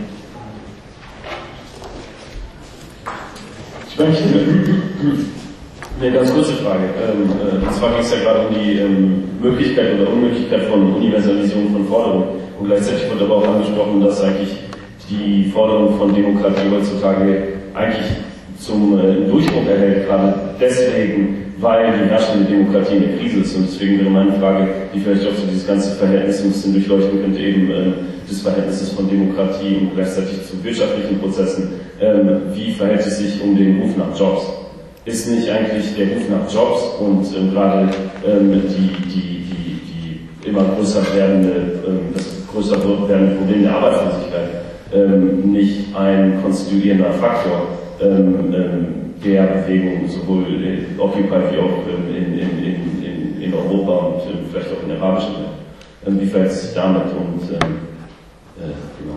Speaker 1: Ich möchte eine ganz kurze Frage. Ähm, äh, und zwar ging es ja gerade um die ähm, Möglichkeit oder Unmöglichkeit von Universalisierung von Forderungen. Und gleichzeitig wurde aber auch angesprochen, dass eigentlich die Forderung von Demokratie heutzutage eigentlich zum äh, Durchbruch erhält, gerade deswegen, weil die herrschende Demokratie in der Krise ist. Und deswegen wäre meine Frage, die vielleicht auch so dieses ganze Verhältnis ein bisschen durchleuchten könnte, eben äh, des Verhältnisses von Demokratie und gleichzeitig zu wirtschaftlichen Prozessen. Ähm, wie verhält es sich um den Ruf nach Jobs? Ist nicht eigentlich der Ruf nach Jobs und ähm, gerade ähm, die, die, die, die immer größer werdende, ähm, das größer werdende Problem der Arbeitslosigkeit ähm, nicht ein konstituierender Faktor ähm, ähm, der Bewegung, sowohl in Occupy wie auch ähm, in, in, in, in Europa und ähm, vielleicht auch in der arabischen Welt? Ähm, wie verhält es sich damit? Und ähm, äh, genau.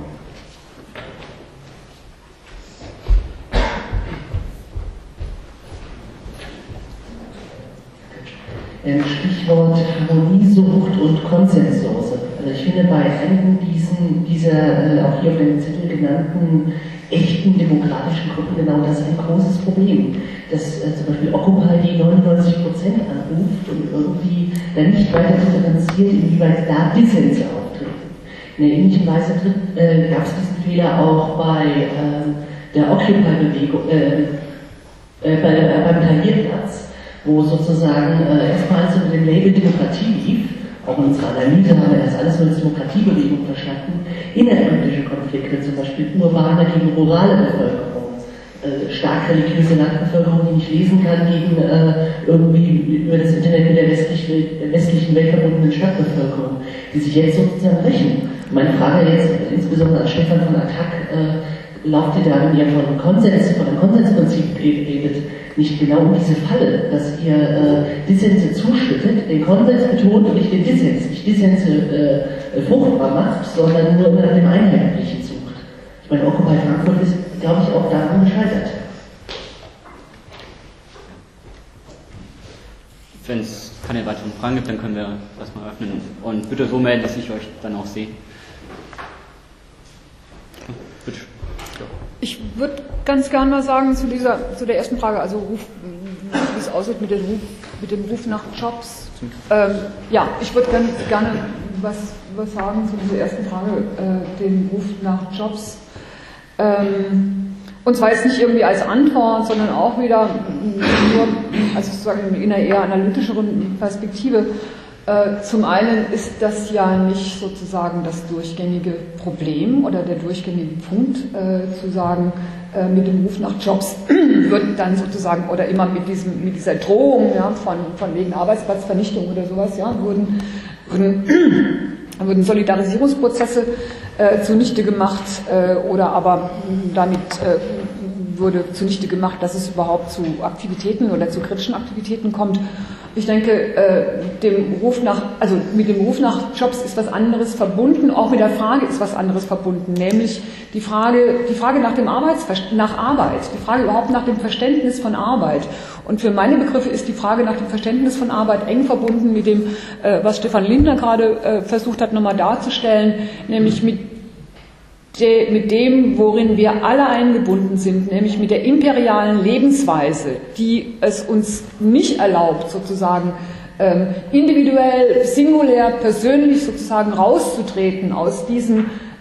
Speaker 7: Stichwort Harmoniesucht und Konsenssoße. Also ich finde bei einigen diesen, dieser äh, auch hier auf dem Zettel genannten echten demokratischen Gruppen genau das ein großes Problem. Dass äh, zum Beispiel Occupy die neunundneunzig Prozent anruft und irgendwie dann nicht weiter differenziert, inwieweit da Dissense auftreten. In der ähnlichen Weise äh, gab es diesen Fehler auch bei äh, der Occupy-Bewegung, äh, äh, bei, äh, beim Tahrirplatz, wo sozusagen äh, erstmal so mit dem Label Demokratie lief, auch in unserer Analyse haben wir das alles nur als Demokratiebewegung verstanden, innerethnische Konflikte, zum Beispiel urbane gegen rurale Bevölkerung, äh, stark religiöse Landbevölkerung, die nicht lesen kann, gegen äh, irgendwie über das Internet mit der westlich, westlichen Welt verbundenen Stadtbevölkerung, die sich jetzt sozusagen rächen. Meine Frage jetzt insbesondere an Stefan von Attac, äh, lauft ihr da, wenn ihr von Konsens, von einem Konsensprinzip redet, nicht genau um diese Falle, dass ihr äh, Dissense zuschüttet, den Konsens betont und nicht den Dissens, nicht Dissense äh, fruchtbar macht, sondern nur nach dem Einheitlichen sucht. Ich meine, Occupy Frankfurt ist, glaube ich, auch daran gescheitert.
Speaker 2: Wenn es keine weiteren Fragen gibt, dann können wir das mal öffnen. Und bitte so melden, dass ich euch dann auch sehe. Bitte.
Speaker 4: Ich würde ganz gerne mal sagen zu dieser, zu der ersten Frage, also Ruf, wie es aussieht mit dem Ruf, mit dem Ruf nach Jobs. Ähm, ja, ich würde ganz gerne was, was sagen zu dieser ersten Frage, äh, den Ruf nach Jobs. Ähm, und zwar jetzt nicht irgendwie als Antwort, sondern auch wieder nur, also sozusagen in einer eher analytischeren Perspektive. Äh, zum einen ist das ja nicht sozusagen das durchgängige Problem oder der durchgängige Punkt, äh, zu sagen, äh, mit dem Ruf nach Jobs wird dann sozusagen, oder immer mit diesem, mit dieser Drohung, ja, von, von wegen Arbeitsplatzvernichtung oder sowas, ja, wurden, wurden, wurden Solidarisierungsprozesse äh, zunichte gemacht, äh, oder aber damit äh, wurde zunichte gemacht, dass es überhaupt zu Aktivitäten oder zu kritischen Aktivitäten kommt. Ich denke, äh, dem Ruf nach, also mit dem Ruf nach Jobs ist was anderes verbunden, auch mit der Frage ist was anderes verbunden, nämlich die Frage, die Frage nach dem Arbeitsver- nach Arbeit, die Frage überhaupt nach dem Verständnis von Arbeit. Und für meine Begriffe ist die Frage nach dem Verständnis von Arbeit eng verbunden mit dem, äh, was Stefan Lindner gerade äh, versucht hat, nochmal darzustellen, nämlich mit mit dem, worin wir alle eingebunden sind, nämlich mit der imperialen Lebensweise, die es uns nicht erlaubt, sozusagen ähm, individuell, singulär, persönlich sozusagen rauszutreten aus diesen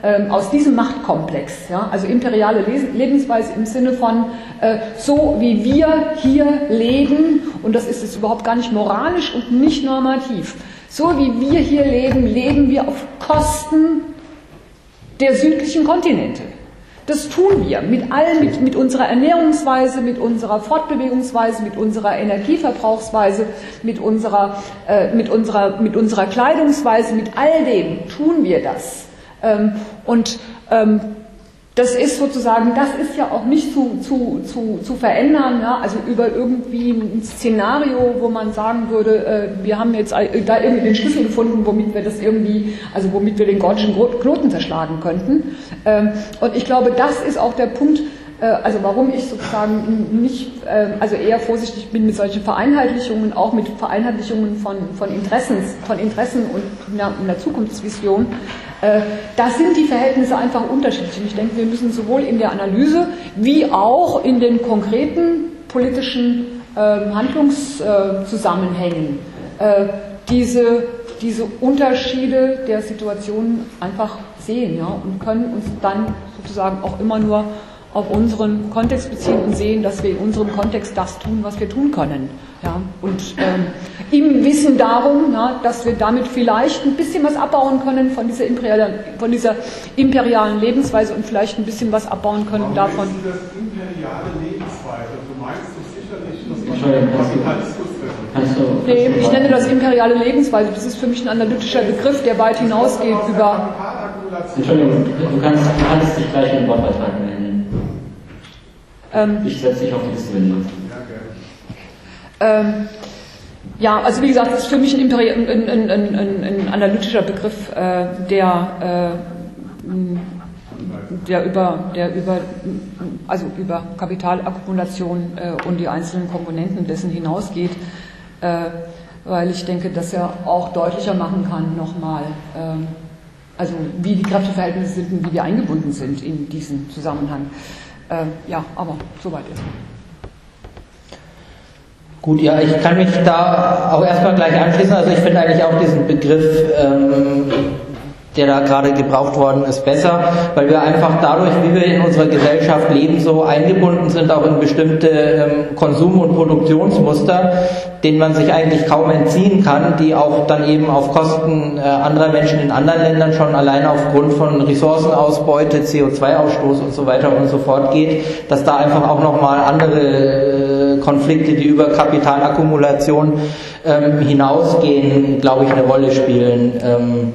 Speaker 4: ähm, aus diesem Machtkomplex, ja, also imperiale Les- Lebensweise im Sinne von äh, so wie wir hier leben, und das ist jetzt überhaupt gar nicht moralisch und nicht normativ, so wie wir hier leben, leben wir auf Kosten der südlichen Kontinente. Das tun wir mit allem, mit, mit unserer Ernährungsweise, mit unserer Fortbewegungsweise, mit unserer Energieverbrauchsweise, mit unserer, äh, mit unserer, mit unserer Kleidungsweise, mit all dem tun wir das. Ähm, und ähm, das ist sozusagen, das ist ja auch nicht zu, zu, zu, zu verändern, ja? Also über irgendwie ein Szenario, wo man sagen würde, äh, wir haben jetzt da irgendwie den Schlüssel gefunden, womit wir das irgendwie, also womit wir den gordischen Knoten zerschlagen könnten. Ähm, und ich glaube, das ist auch der Punkt, äh, also warum ich sozusagen nicht, äh, also eher vorsichtig bin mit solchen Vereinheitlichungen, auch mit Vereinheitlichungen von, von, Interessens, von Interessen und einer, einer Zukunftsvision. Da sind die Verhältnisse einfach unterschiedlich. Und ich denke, wir müssen sowohl in der Analyse wie auch in den konkreten politischen äh, Handlungszusammenhängen äh, diese, diese Unterschiede der Situation einfach sehen, ja, und können uns dann sozusagen auch immer nur auf unseren Kontext beziehen und sehen, dass wir in unserem Kontext das tun, was wir tun können. Ja, und ähm, im Wissen darum, ja, dass wir damit vielleicht ein bisschen was abbauen können von dieser imperialen, von dieser imperialen Lebensweise und vielleicht ein bisschen was abbauen können
Speaker 3: Warum
Speaker 4: davon.
Speaker 3: du das imperiale Lebensweise? Du meinst doch sicherlich, dass man Kapitalismus trifft.
Speaker 4: Nee, ich nenne das imperiale Lebensweise. Das ist für mich ein analytischer Begriff, der weit hinausgeht über...
Speaker 2: Entschuldigung, du kannst, du kannst dich gleich im Wortbeitrag melden.
Speaker 4: Ähm,
Speaker 2: ich setze dich auf die Liste, wenn du
Speaker 4: Ähm, ja, also wie gesagt, das ist für mich ein, Imperi- ein, ein, ein, ein, ein analytischer Begriff, äh, der, äh, der über, der über, also über Kapitalakkumulation äh, und die einzelnen Komponenten dessen hinausgeht, äh, weil ich denke, dass er auch deutlicher machen kann nochmal, äh, also wie die Kräfteverhältnisse sind und wie wir eingebunden sind in diesen Zusammenhang. Äh, ja, aber soweit erstmal.
Speaker 5: Gut, ja, ich kann mich da auch erstmal gleich anschließen. Also ich finde eigentlich auch diesen Begriff, ähm, der da gerade gebraucht worden ist, besser, weil wir einfach dadurch, wie wir in unserer Gesellschaft leben, so eingebunden sind auch in bestimmte ähm, Konsum- und Produktionsmuster, denen man sich eigentlich kaum entziehen kann, die auch dann eben auf Kosten äh, anderer Menschen in anderen Ländern schon allein aufgrund von Ressourcenausbeute, C O zwei Ausstoß und so weiter und so fort geht, dass da einfach auch nochmal andere äh, Konflikte, die über Kapitalakkumulation ähm, hinausgehen, glaube ich, eine Rolle spielen. Ähm,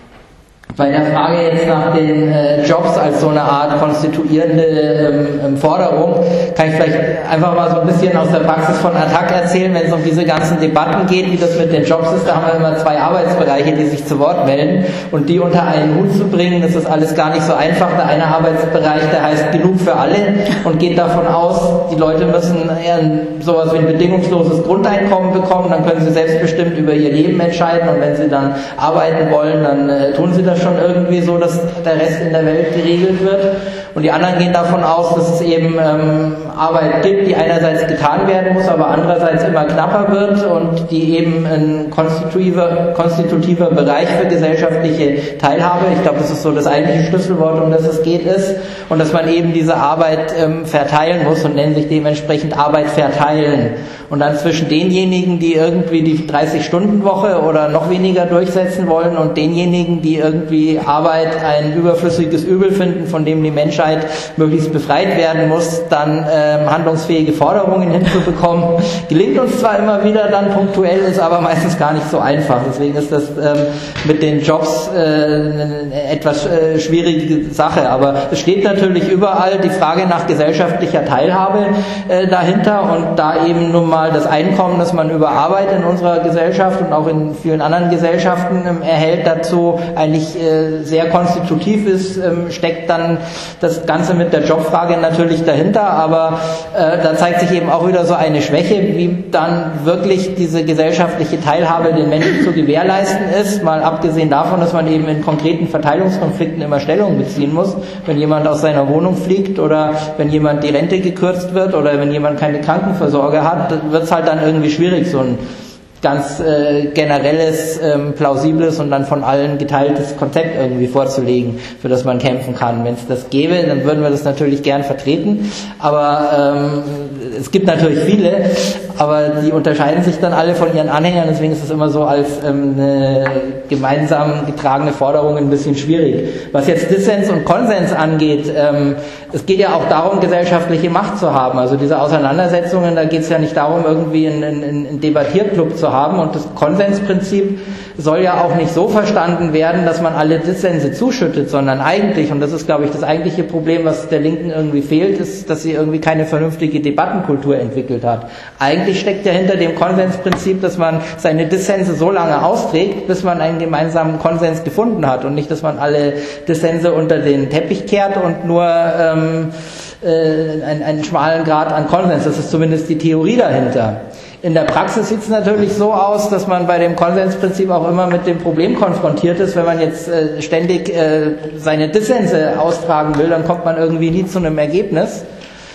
Speaker 5: Bei der Frage jetzt nach den äh, Jobs als so eine Art konstituierende ähm, Forderung, kann ich vielleicht einfach mal so ein bisschen aus der Praxis von Attac erzählen, wenn es um diese ganzen Debatten geht, wie das mit den Jobs ist. Da haben wir immer zwei Arbeitsbereiche, die sich zu Wort melden, und die unter einen Hut zu bringen, das ist alles gar nicht so einfach. Der eine Arbeitsbereich, der heißt genug für alle und geht davon aus, die Leute müssen eher sowas wie ein bedingungsloses Grundeinkommen bekommen, dann können sie selbstbestimmt über ihr Leben entscheiden, und wenn sie dann arbeiten wollen, dann äh, tun sie das schon irgendwie so, dass der Rest in der Welt geregelt wird. Und die anderen gehen davon aus, dass es eben ähm, Arbeit gibt, die einerseits getan werden muss, aber andererseits immer knapper wird und die eben ein konstitutiver, konstitutiver Bereich für gesellschaftliche Teilhabe, ich glaube, das ist so das eigentliche Schlüsselwort, um das es geht, ist, und dass man eben diese Arbeit ähm, verteilen muss und nennen sich dementsprechend Arbeit verteilen. Und dann zwischen denjenigen, die irgendwie die dreißig-Stunden-Woche oder noch weniger durchsetzen wollen, und denjenigen, die irgendwie Arbeit ein überflüssiges Übel finden, von dem die Menschheit möglichst befreit werden muss, dann ähm, handlungsfähige Forderungen hinzubekommen. Gelingt uns zwar immer wieder dann punktuell, ist aber meistens gar nicht so einfach. Deswegen ist das ähm, mit den Jobs äh, eine etwas äh, schwierige Sache. Aber es steht natürlich überall die Frage nach gesellschaftlicher Teilhabe äh, dahinter, und da eben nun mal das Einkommen, das man über Arbeit in unserer Gesellschaft und auch in vielen anderen Gesellschaften ähm, erhält, dazu eigentlich äh, sehr konstitutiv ist, ähm, steckt dann das Ganze mit der Jobfrage natürlich dahinter, aber äh, da zeigt sich eben auch wieder so eine Schwäche, wie dann wirklich diese gesellschaftliche Teilhabe den Menschen zu gewährleisten ist, mal abgesehen davon, dass man eben in konkreten Verteilungskonflikten immer Stellung beziehen muss, wenn jemand aus seiner Wohnung fliegt oder wenn jemand die Rente gekürzt wird oder wenn jemand keine Krankenversorger hat, wird es halt dann irgendwie schwierig, so ein ganz äh, generelles, ähm, plausibles und dann von allen geteiltes Konzept irgendwie vorzulegen, für das man kämpfen kann. Wenn es das gäbe, dann würden wir das natürlich gern vertreten, aber ähm, es gibt natürlich viele, aber die unterscheiden sich dann alle von ihren Anhängern, deswegen ist es immer so als ähm, eine gemeinsam getragene Forderung ein bisschen schwierig. Was jetzt Dissens und Konsens angeht, ähm, es geht ja auch darum, gesellschaftliche Macht zu haben. Also diese Auseinandersetzungen, da geht es ja nicht darum, irgendwie einen, einen, einen Debattierclub zu haben, und das Konsensprinzip soll ja auch nicht so verstanden werden, dass man alle Dissense zuschüttet, sondern eigentlich, und das ist, glaube ich, das eigentliche Problem, was der Linken irgendwie fehlt, ist, dass sie irgendwie keine vernünftige Debattenkultur entwickelt hat. Eigentlich steckt ja hinter dem Konsensprinzip, dass man seine Dissense so lange austrägt, bis man einen gemeinsamen Konsens gefunden hat, und nicht, dass man alle Dissense unter den Teppich kehrt und nur ähm, äh, einen, einen schmalen Grad an Konsens. Das ist zumindest die Theorie dahinter. In der Praxis sieht es natürlich so aus, dass man bei dem Konsensprinzip auch immer mit dem Problem konfrontiert ist. Wenn man jetzt äh, ständig äh, seine Dissense austragen will, dann kommt man irgendwie nie zu einem Ergebnis.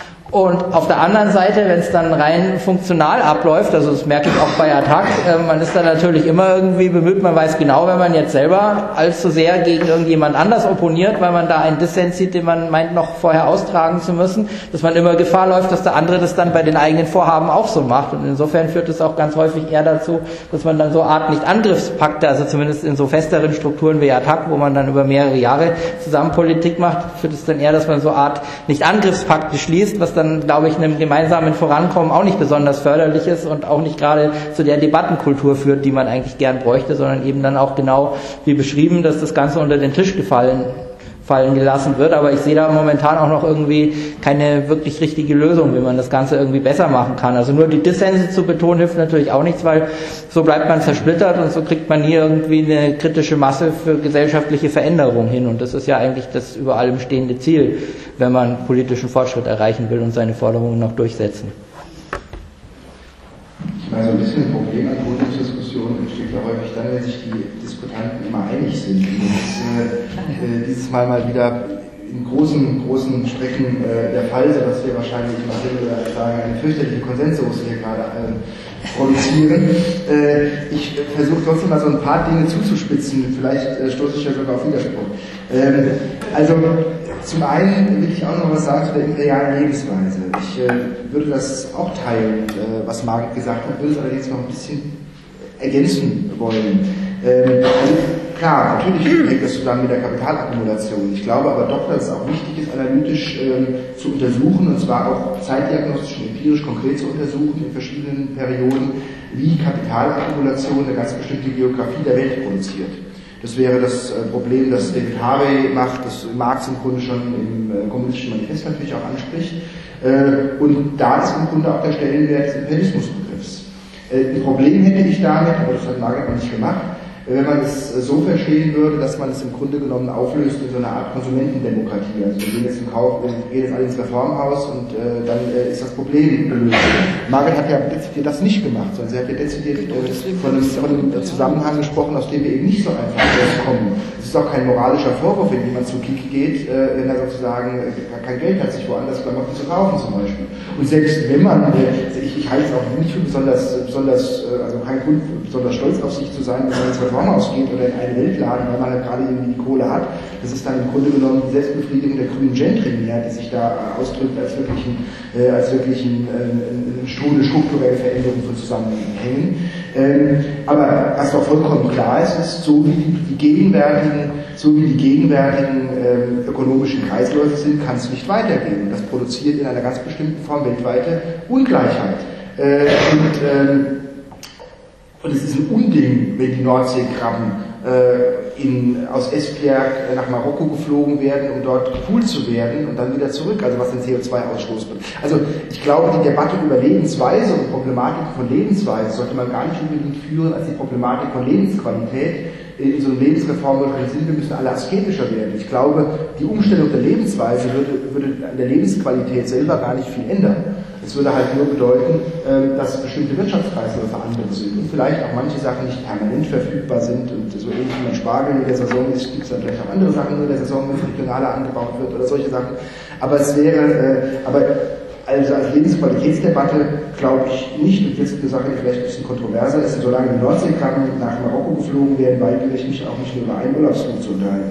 Speaker 5: Und auf der anderen Seite, wenn es dann rein funktional abläuft, also das merke ich auch bei Attac, äh, man ist dann natürlich immer irgendwie bemüht, man weiß genau, wenn man jetzt selber allzu sehr gegen irgendjemand anders opponiert, weil man da einen Dissens sieht, den man meint noch vorher austragen zu müssen, dass man immer Gefahr läuft, dass der andere das dann bei den eigenen Vorhaben auch so macht. Und insofern führt es auch ganz häufig eher dazu, dass man dann so Art Nicht-Angriffspakte, also zumindest in so festeren Strukturen wie Attac, wo man dann über mehrere Jahre zusammen Politik macht, führt es dann eher, dass man so Art Nicht-Angriffspakte schließt, was dann, glaube ich, einem gemeinsamen Vorankommen auch nicht besonders förderlich ist und auch nicht gerade zu der Debattenkultur führt, die man eigentlich gern bräuchte, sondern eben dann auch genau wie beschrieben, dass das Ganze unter den Tisch gefallen fallen gelassen wird. Aber ich sehe da momentan auch noch irgendwie keine wirklich richtige Lösung, wie man das Ganze irgendwie besser machen kann. Also nur die Dissense zu betonen hilft natürlich auch nichts, weil so bleibt man zersplittert und so kriegt man nie irgendwie eine kritische Masse für gesellschaftliche Veränderung hin. Und das ist ja eigentlich das über allem stehende Ziel, wenn man politischen Fortschritt erreichen will und seine Forderungen noch durchsetzen.
Speaker 6: Ich meine, so ein bisschen ein Problem an Podiumsdiskussionen entsteht ja häufig dann, wenn sich die Diskutanten immer einig sind. Und das ist äh, dieses Mal mal wieder in großen, großen Strecken äh, der Fall, sodass wir wahrscheinlich, man würde sagen, eine fürchterliche Konsensus hier gerade äh, produzieren. Äh, ich versuche trotzdem mal so ein paar Dinge zuzuspitzen, vielleicht äh, stoße ich ja sogar auf Widerspruch. Ähm, also zum einen will ich auch noch was sagen zu der imperialen Lebensweise. Ich äh, würde das auch teilen, äh, was Margit gesagt hat, würde es allerdings noch ein bisschen ergänzen wollen. Ähm, also klar, natürlich hängt das zusammen mit der Kapitalakkumulation. Ich glaube aber doch, dass es auch wichtig ist, analytisch ähm, zu untersuchen, und zwar auch zeitdiagnostisch und empirisch konkret zu untersuchen in verschiedenen Perioden, wie Kapitalakkumulation eine ganz bestimmte Geografie der Welt produziert. Das wäre das äh, Problem, das David Harvey macht, das Marx im Grunde schon im äh, kommunistischen Manifest natürlich auch anspricht. Äh, und da ist im Grunde auch der Stellenwert des Imperialismusbegriffs. Äh, ein Problem hätte ich damit, aber das hat Margit noch nicht gemacht, wenn man es so verstehen würde, dass man es im Grunde genommen auflöst in so einer Art Konsumentendemokratie. Also wir gehen jetzt im Kauf, wir gehen jetzt alle ins Reformhaus und äh, dann äh, ist das Problem gelöst. Margit hat ja dezidiert das nicht gemacht, sondern sie hat ja dezidiert äh, von, einem, von einem Zusammenhang gesprochen, aus dem wir eben nicht so einfach rauskommen. Es ist auch kein moralischer Vorwurf, wenn jemand zu Kik geht, äh, wenn er sozusagen äh, kein Geld hat, sich woanders Klamotten zu kaufen zum Beispiel. Und selbst wenn man, äh, ich, ich halte es auch nicht für besonders, besonders äh, also kein Grund, besonders stolz auf sich zu sein, wenn man ins Reformhaus geht oder in einen Weltladen, weil man halt gerade irgendwie die Kohle hat. Das ist dann im Grunde genommen die Selbstbefriedigung der grünen Gentry-Mehrheit, die sich da ausdrückt als wirklich, ein, äh, als wirklich ein, äh, eine strukturelle Veränderung von Zusammenhängen. Ähm, aber was doch vollkommen klar ist, ist, so wie die, die gegenwärtigen, so wie die gegenwärtigen äh, ökonomischen Kreisläufe sind, kann es nicht weitergehen. Und das produziert in einer ganz bestimmten Form weltweite Ungleichheit. Äh, und, ähm, Und es ist ein Unding, wenn die Nordseekrabben äh, in, aus Esbjerg nach Marokko geflogen werden, um dort gepoolt zu werden und dann wieder zurück, also was den C O zwei Ausstoß betrifft. Also ich glaube, die Debatte über Lebensweise und Problematik von Lebensweise sollte man gar nicht unbedingt führen als die Problematik von Lebensqualität. In so einem Lebensreformischen Sinn, wir müssen alle asketischer werden. Ich glaube, die Umstellung der Lebensweise würde, würde an der Lebensqualität selber gar nicht viel ändern. Es würde halt nur bedeuten, dass bestimmte Wirtschaftskreisläufe andere sind und vielleicht auch manche Sachen nicht permanent verfügbar sind und so ähnlich wie man Spargel in der Saison ist, gibt es dann vielleicht auch andere Sachen nur in der Saison, wenn es regionaler angebaut wird oder solche Sachen. Aber es wäre, aber Also als Lebensqualitätsdebatte glaube ich nicht, und jetzt eine Sache, die vielleicht ein bisschen kontroverser ist, solange die Nordseekrabben nach Marokko geflogen werden, weigere ich mich auch nicht nur über einen Urlaubsflug zu unterhalten.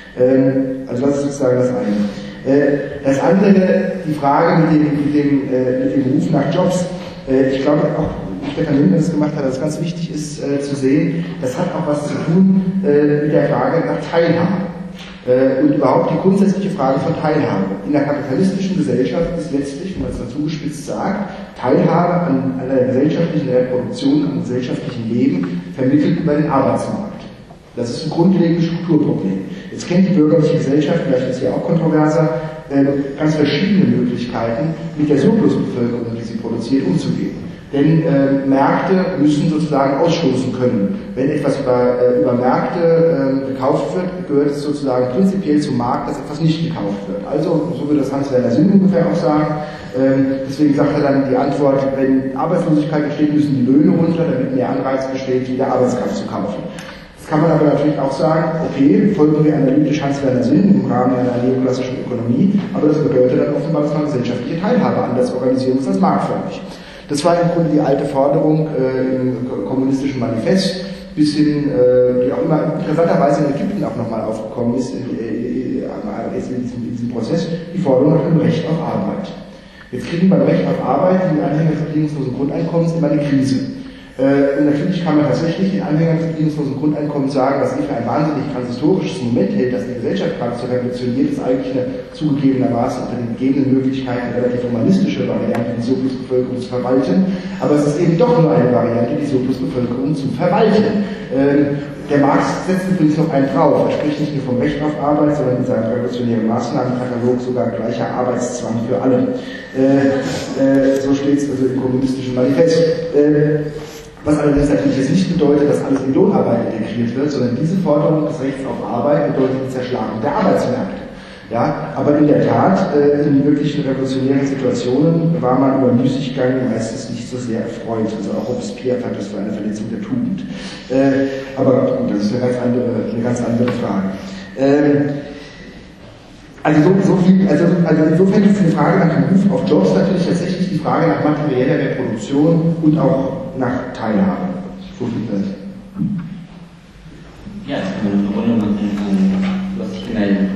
Speaker 6: Ähm, also das ist sozusagen das eine. Äh, das andere, die Frage mit dem, mit dem, äh, mit dem Ruf nach Jobs. Äh, ich glaube auch, wie Stefan Lindner das gemacht hat, dass es ganz wichtig ist äh, zu sehen, das hat auch was zu tun äh, mit der Frage nach Teilhabe. Äh, und überhaupt die grundsätzliche Frage von Teilhabe. In der kapitalistischen Gesellschaft ist letztlich, wenn man es dann zugespitzt sagt, Teilhabe an, an einer gesellschaftlichen Reproduktion, am gesellschaftlichen Leben vermittelt über den Arbeitsmarkt. Das ist ein grundlegendes Strukturproblem. Jetzt kennt die bürgerliche Gesellschaft, vielleicht ist sie auch kontroverser, äh, ganz verschiedene Möglichkeiten, mit der Surplusbevölkerung, die sie produziert, umzugehen. Denn äh, Märkte müssen sozusagen ausstoßen können. Wenn etwas über, äh, über Märkte äh, gekauft wird, gehört es sozusagen prinzipiell zum Markt, dass etwas nicht gekauft wird. Also, so würde das Hans-Werner Sinn ungefähr auch sagen. Ähm, deswegen sagt er dann die Antwort, wenn Arbeitslosigkeit besteht, müssen die Löhne runter, damit mehr Anreiz besteht, wieder Arbeitskraft zu kaufen. Das kann man aber natürlich auch sagen, okay, folgen wir analytisch Hans-Werner Sinn im Rahmen einer neoklassischen Ökonomie, aber das bedeutet dann offenbar, dass man gesellschaftliche Teilhabe anders organisieren muss als marktförmig. Das war im Grunde die alte Forderung äh, im kommunistischen Manifest, bis hin, äh, die auch immer interessanterweise in Ägypten auch nochmal aufgekommen ist, in, äh, in, diesem, in diesem Prozess, die Forderung nach dem Recht auf Arbeit. Jetzt kriegen beim Recht auf Arbeit die Anhänger des bedingungslosen Grundeinkommens immer eine Krise. Äh, und natürlich kann man tatsächlich den Anhängern des bedingungslosen Grundeinkommens sagen, was eh für ein wahnsinnig transhistorisches Moment hält, dass die Gesellschaft gerade so revolutioniert ist, eigentlich eine zugegebenermaßen unter den gegebenen Möglichkeiten eine relativ humanistische Variante, die Surplusbevölkerung zu verwalten. Aber es ist eben doch nur eine Variante, die Surplusbevölkerung zu verwalten. Äh, der Marx setzt übrigens noch einen drauf. Er spricht nicht nur vom Recht auf Arbeit, sondern in seinem revolutionären Maßnahmenkatalog sogar gleicher Arbeitszwang für alle. Äh, äh, so steht es also im kommunistischen Manifest. Äh, Was allerdings natürlich jetzt nicht bedeutet, dass alles in Lohnarbeit integriert wird, sondern diese Forderung des Rechts auf Arbeit bedeutet die Zerschlagung der Arbeitsmärkte. Ja, aber in der Tat, äh, in wirklichen revolutionären Situationen war man über Müßiggang meistens nicht so sehr erfreut. Also auch Robespierre hat das für eine Verletzung der Tugend. Äh, aber gut, das ist eine ganz andere, eine ganz andere Frage. Ähm, Also, so, so viel, also, also insofern ist die Frage nach dem Ruf auf Jobs natürlich tatsächlich die Frage nach materieller Reproduktion und auch nach Teilhabe. So viel das.
Speaker 2: Ja, jetzt können wir eine Runde machen, um was sich melden.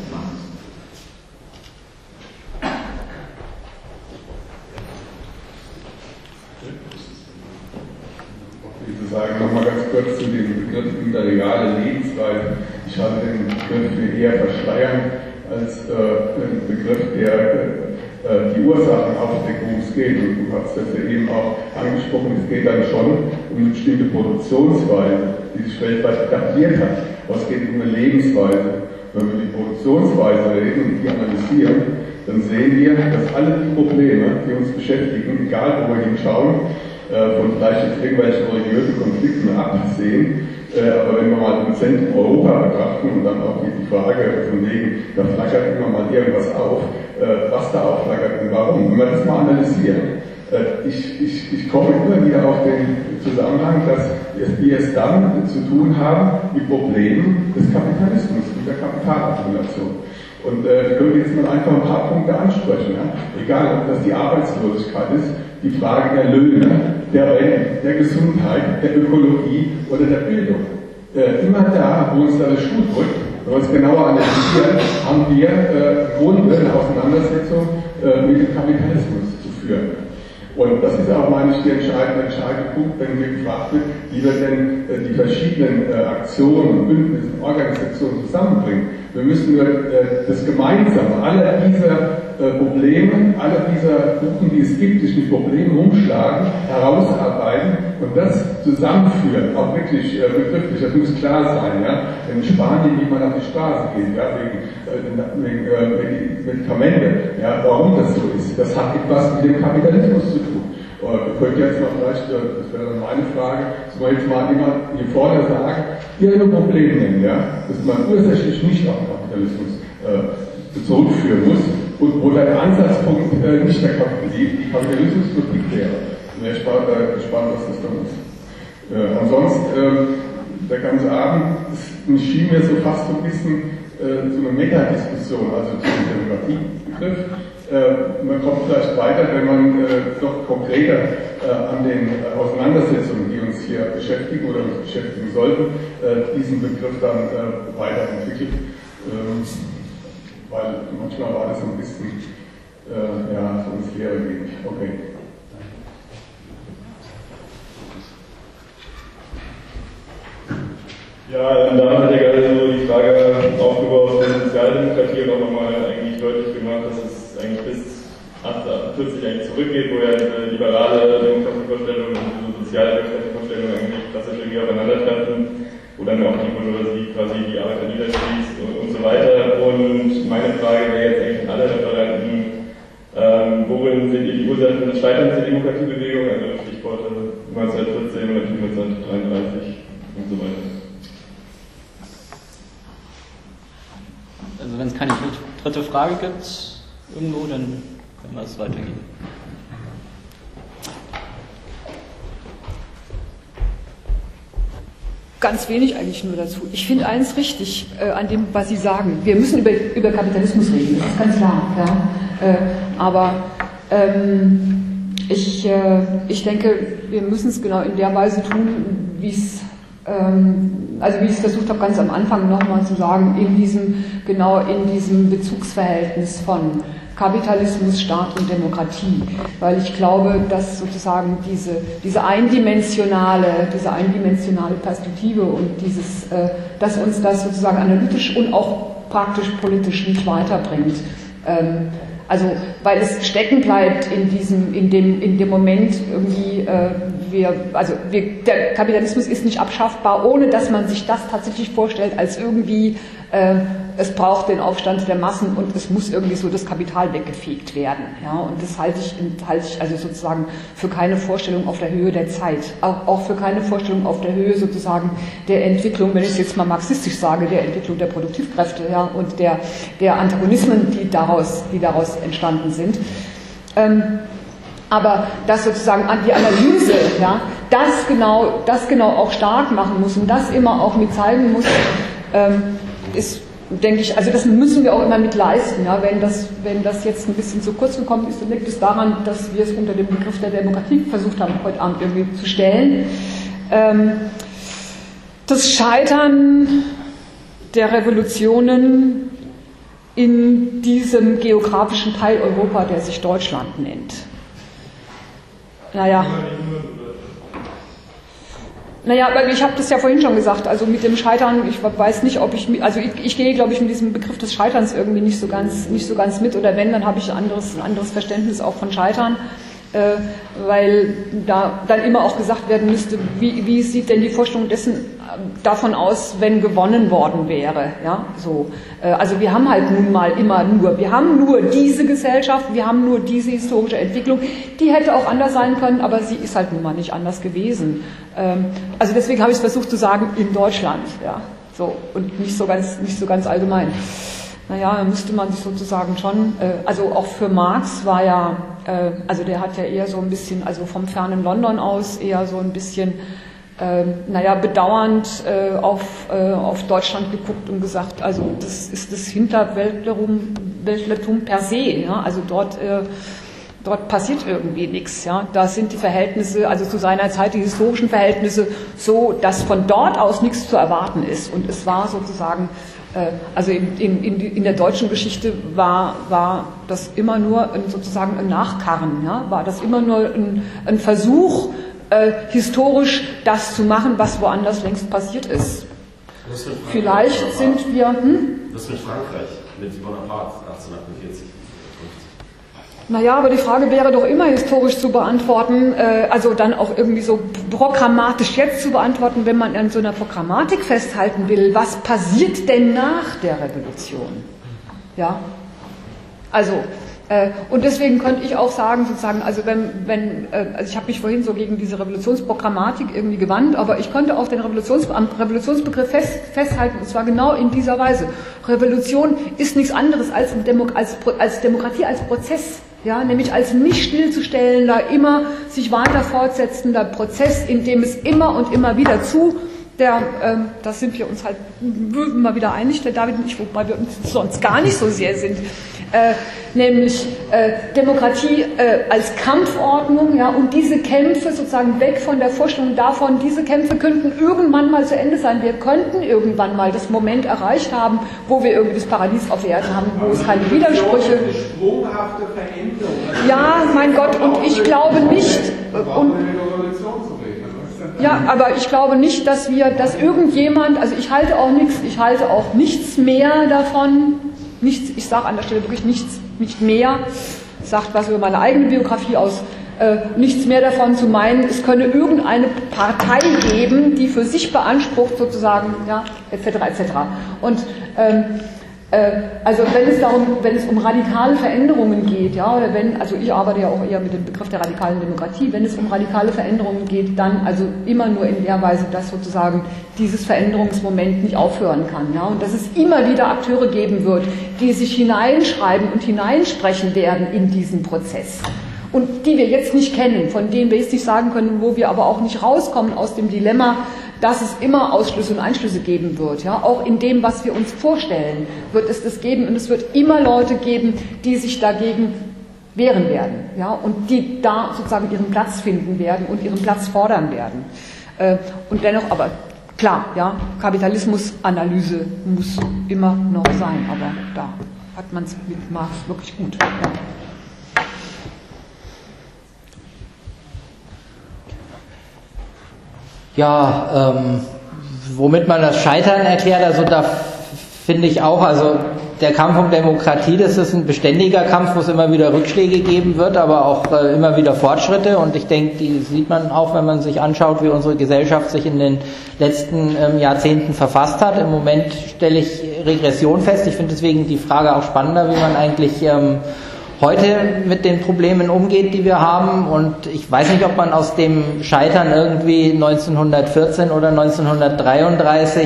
Speaker 8: Ich würde sagen, nochmal ganz kurz zu dem Begriff imperiale Lebensweise. Ich halte den Begriff für eher verschleiern als äh, ein Begriff, der äh, die Ursachen aufdeckt, worum es geht. Und du hast das ja eben auch angesprochen, es geht dann schon um eine bestimmte Produktionsweise, die sich weltweit etabliert hat. Aber es geht um eine Lebensweise. Wenn wir die Produktionsweise reden und die analysieren, dann sehen wir, dass alle die Probleme, die uns beschäftigen, egal wo wir hinschauen, äh, von vielleicht jetzt irgendwelchen religiösen Konflikten absehen, Äh, aber wenn wir mal im Zentrum Europa betrachten und dann auch die Frage von wegen, da flackert immer mal irgendwas auf, äh, was da aufflackert und warum, wenn wir das mal analysieren. Äh, ich, ich, ich komme immer wieder auf den Zusammenhang, dass wir es dann zu tun haben mit Problemen des Kapitalismus und der Kapitalakkumulation. Und äh, ich könnte jetzt mal einfach ein paar Punkte ansprechen. Ja? Egal, ob das die Arbeitslosigkeit ist, die Frage der Löhne, der Renten, der Gesundheit, der Ökologie oder der Bildung. Äh, immer da, wo uns da der Schuh drückt, wenn wir es genauer analysieren, haben wir äh, im Grunde eine Auseinandersetzung äh, mit dem Kapitalismus zu führen. Und das ist auch, meine ich, der entscheidende, entscheidende Punkt, wenn mir gefragt wird, wie wir denn äh, die verschiedenen äh, Aktionen, Bündnisse, Organisationen zusammenbringen. Wir müssen nur äh, das Gemeinsame aller dieser äh, Probleme, aller dieser Gruppen, die es gibt, sich mit Problemen umschlagen, herausarbeiten und das zusammenführen, auch wirklich äh, begrifflich, das muss klar sein. Ja? In Spanien, wie man auf die Straße geht, ja, wegen, äh, wegen äh, Medikamente, ja, warum das so ist, das hat etwas mit dem Kapitalismus zu tun. Wir könnten jetzt mal vielleicht, das wäre dann meine Frage, dass wir jetzt mal jemand hier vorne sagen, irgendein Problem nennen, ja, dass man ursächlich nicht auf den Kapitalismus äh, zurückführen muss und wo der Ansatzpunkt äh, nicht der Kapitalismus, die Kapitalismuskritik wäre. Ich bin gespannt, äh, gespannt, was das dann ist. Äh, ansonsten, äh, der ganze Abend, es schien mir so fast so ein bisschen äh, so eine Meta-Diskussion, also zum Demokratiebegriff. Äh, man kommt vielleicht weiter, wenn man äh, noch konkreter äh, an den äh, Auseinandersetzungen, die uns hier beschäftigen oder uns beschäftigen sollten, äh, diesen Begriff dann äh, weiterentwickelt. Ähm, weil manchmal war das so ein bisschen äh, ja, so ins Leere wenig. Okay.
Speaker 1: Ja, da hat er gerade so die Frage aufgeworfen, der Sozialdemokratie und auch nochmal eigentlich deutlich gemacht, dass es eigentlich bis achtundvierzig eigentlich zurückgeht, wo ja diese liberale Demokratievorstellung und diese soziale Demokratievorstellung eigentlich klassisch irgendwie aufeinandertreffen, wo dann auch die Bourgeoisie quasi die Arbeiter niederschießt und, und so weiter. Und meine Frage wäre jetzt eigentlich an alle Referenten, ähm, worin sind die Ursachen des Scheiterns der Demokratiebewegung, also Stichworte neunzehnhundertvierzehn oder neunzehnhundertdreiunddreißig und so weiter.
Speaker 2: Also wenn es keine dritte Frage gibt irgendwo, dann können wir es weitergehen.
Speaker 4: Ganz wenig eigentlich nur dazu. Ich finde eins richtig äh, an dem, was Sie sagen. Wir müssen über, über Kapitalismus reden, das ist ganz klar. Ja? Äh, aber ähm, ich, äh, ich denke, wir müssen es genau in der Weise tun, wie es also wie ich es versucht habe, ganz am Anfang nochmal zu sagen, in diesem, genau in diesem Bezugsverhältnis von Kapitalismus, Staat und Demokratie. Weil ich glaube, dass sozusagen diese, diese eindimensionale, diese eindimensionale Perspektive und dieses, äh, dass uns das sozusagen analytisch und auch praktisch politisch nicht weiterbringt. Ähm, Also, weil es stecken bleibt in diesem, in dem, in dem Moment irgendwie, äh, wir, also wir, der Kapitalismus ist nicht abschaffbar, ohne dass man sich das tatsächlich vorstellt, als irgendwie, äh, es braucht den Aufstand der Massen und es muss irgendwie so das Kapital weggefegt werden. Ja, und das halte ich, halte ich also sozusagen für keine Vorstellung auf der Höhe der Zeit, auch, auch für keine Vorstellung auf der Höhe sozusagen der Entwicklung, wenn ich es jetzt mal marxistisch sage, der Entwicklung der Produktivkräfte, ja, und der, der Antagonismen, die daraus, die daraus entstanden sind. Ähm, aber das sozusagen an die Analyse, ja, das genau, das genau auch stark machen muss und das immer auch mit zeigen muss, ähm, ist, denke ich, also das müssen wir auch immer mit leisten. Ja, wenn das, wenn das jetzt ein bisschen zu kurz gekommen ist, dann liegt es daran, dass wir es unter dem Begriff der Demokratie versucht haben, heute Abend irgendwie zu stellen. Ähm, das Scheitern der Revolutionen in diesem geografischen Teil Europa, der sich Deutschland nennt. Naja. Naja, aber ich habe das ja vorhin schon gesagt, also mit dem Scheitern, ich weiß nicht, ob ich, also ich, ich gehe, glaube ich, mit diesem Begriff des Scheiterns irgendwie nicht so ganz, nicht so ganz mit, oder wenn, dann habe ich ein anderes, ein anderes Verständnis auch von Scheitern, äh, weil da dann immer auch gesagt werden müsste, wie, wie sieht denn die Vorstellung dessen davon aus, wenn gewonnen worden wäre, ja, so. Also wir haben halt nun mal immer nur, wir haben nur diese Gesellschaft, wir haben nur diese historische Entwicklung, die hätte auch anders sein können, aber sie ist halt nun mal nicht anders gewesen. Also deswegen habe ich es versucht zu sagen, in Deutschland, ja, so, und nicht so ganz, nicht so ganz allgemein. Naja, da müsste man sich sozusagen schon, also auch für Marx war ja, also der hat ja eher so ein bisschen, also vom fernen London aus eher so ein bisschen, Ähm, naja, bedauernd äh, auf, äh, auf Deutschland geguckt und gesagt, also das ist das Hinterwäldlertum Weltlertum per se, ja? Also dort, äh, dort passiert irgendwie nichts. Ja? Da sind die Verhältnisse, also zu seiner Zeit die historischen Verhältnisse so, dass von dort aus nichts zu erwarten ist. Und es war sozusagen, äh, also in, in, in, in der deutschen Geschichte war, war das immer nur ein, sozusagen ein Nachkarren, ja? War das immer nur ein, ein Versuch, Äh, historisch das zu machen, was woanders längst passiert ist. Vielleicht sind wir... Hm?
Speaker 9: Was mit Frankreich, mit Bonaparte achtzehnhundertachtundvierzig?
Speaker 4: Naja, aber die Frage wäre doch immer historisch zu beantworten, äh, also dann auch irgendwie so programmatisch jetzt zu beantworten, wenn man an so einer Programmatik festhalten will. Was passiert denn nach der Revolution? Ja, also... Und deswegen könnte ich auch sagen, sozusagen, also wenn, wenn, also ich habe mich vorhin so gegen diese Revolutionsprogrammatik irgendwie gewandt, aber ich könnte auch den Revolutions, am Revolutionsbegriff fest, festhalten, und zwar genau in dieser Weise. Revolution ist nichts anderes als, Demo, als, als Demokratie, als Prozess, ja, nämlich als nicht stillzustellender, immer sich weiter fortsetzender Prozess, in dem es immer und immer wieder zu der, ähm, da sind wir uns halt immer wieder einig, der David und ich, wobei wir uns sonst gar nicht so sehr sind, äh, nämlich äh, Demokratie äh, als Kampfordnung, ja, und diese Kämpfe sozusagen weg von der Vorstellung davon, diese Kämpfe könnten irgendwann mal zu Ende sein, wir könnten irgendwann mal das Moment erreicht haben, wo wir irgendwie das Paradies auf Erden haben, wo es keine Widersprüche...
Speaker 3: Sprunghafte Veränderung.
Speaker 4: Ja, mein Gott, und ich glaube nicht... Und, ja, aber ich glaube nicht, dass wir, dass irgendjemand, also ich halte auch nichts, ich halte auch nichts mehr davon, nichts, ich sage an der Stelle wirklich nichts, nicht mehr, sagt was über meine eigene Biografie aus, äh, nichts mehr davon zu meinen, es könne irgendeine Partei geben, die für sich beansprucht sozusagen, ja, et cetera et cetera. Und ähm, also wenn es darum, wenn es um radikale Veränderungen geht, ja, oder wenn, also ich arbeite ja auch eher mit dem Begriff der radikalen Demokratie, wenn es um radikale Veränderungen geht, dann also immer nur in der Weise, dass sozusagen dieses Veränderungsmoment nicht aufhören kann, ja, und dass es immer wieder Akteure geben wird, die sich hineinschreiben und hineinsprechen werden in diesen Prozess. Und die wir jetzt nicht kennen, von denen wir jetzt nicht sagen können, wo wir aber auch nicht rauskommen aus dem Dilemma, dass es immer Ausschlüsse und Einschlüsse geben wird. Ja? Auch in dem, was wir uns vorstellen, wird es das geben. Und es wird immer Leute geben, die sich dagegen wehren werden. Ja? Und die da sozusagen ihren Platz finden werden und ihren Platz fordern werden. Äh, und dennoch, aber klar, ja, Kapitalismusanalyse muss immer noch sein. Aber da hat man es mit Marx wirklich gut. Ja.
Speaker 5: Ja, ähm, womit man das Scheitern erklärt, also da finde ich auch, also der Kampf um Demokratie, das ist ein beständiger Kampf, wo es immer wieder Rückschläge geben wird, aber auch äh, immer wieder Fortschritte, und ich denke, die sieht man auch, wenn man sich anschaut, wie unsere Gesellschaft sich in den letzten ähm, Jahrzehnten verfasst hat. Im Moment stelle ich Regression fest. Ich finde deswegen die Frage auch spannender, wie man eigentlich ähm, heute mit den Problemen umgeht, die wir haben, und ich weiß nicht, ob man aus dem Scheitern irgendwie neunzehnhundertvierzehn oder neunzehnhundertdreiunddreißig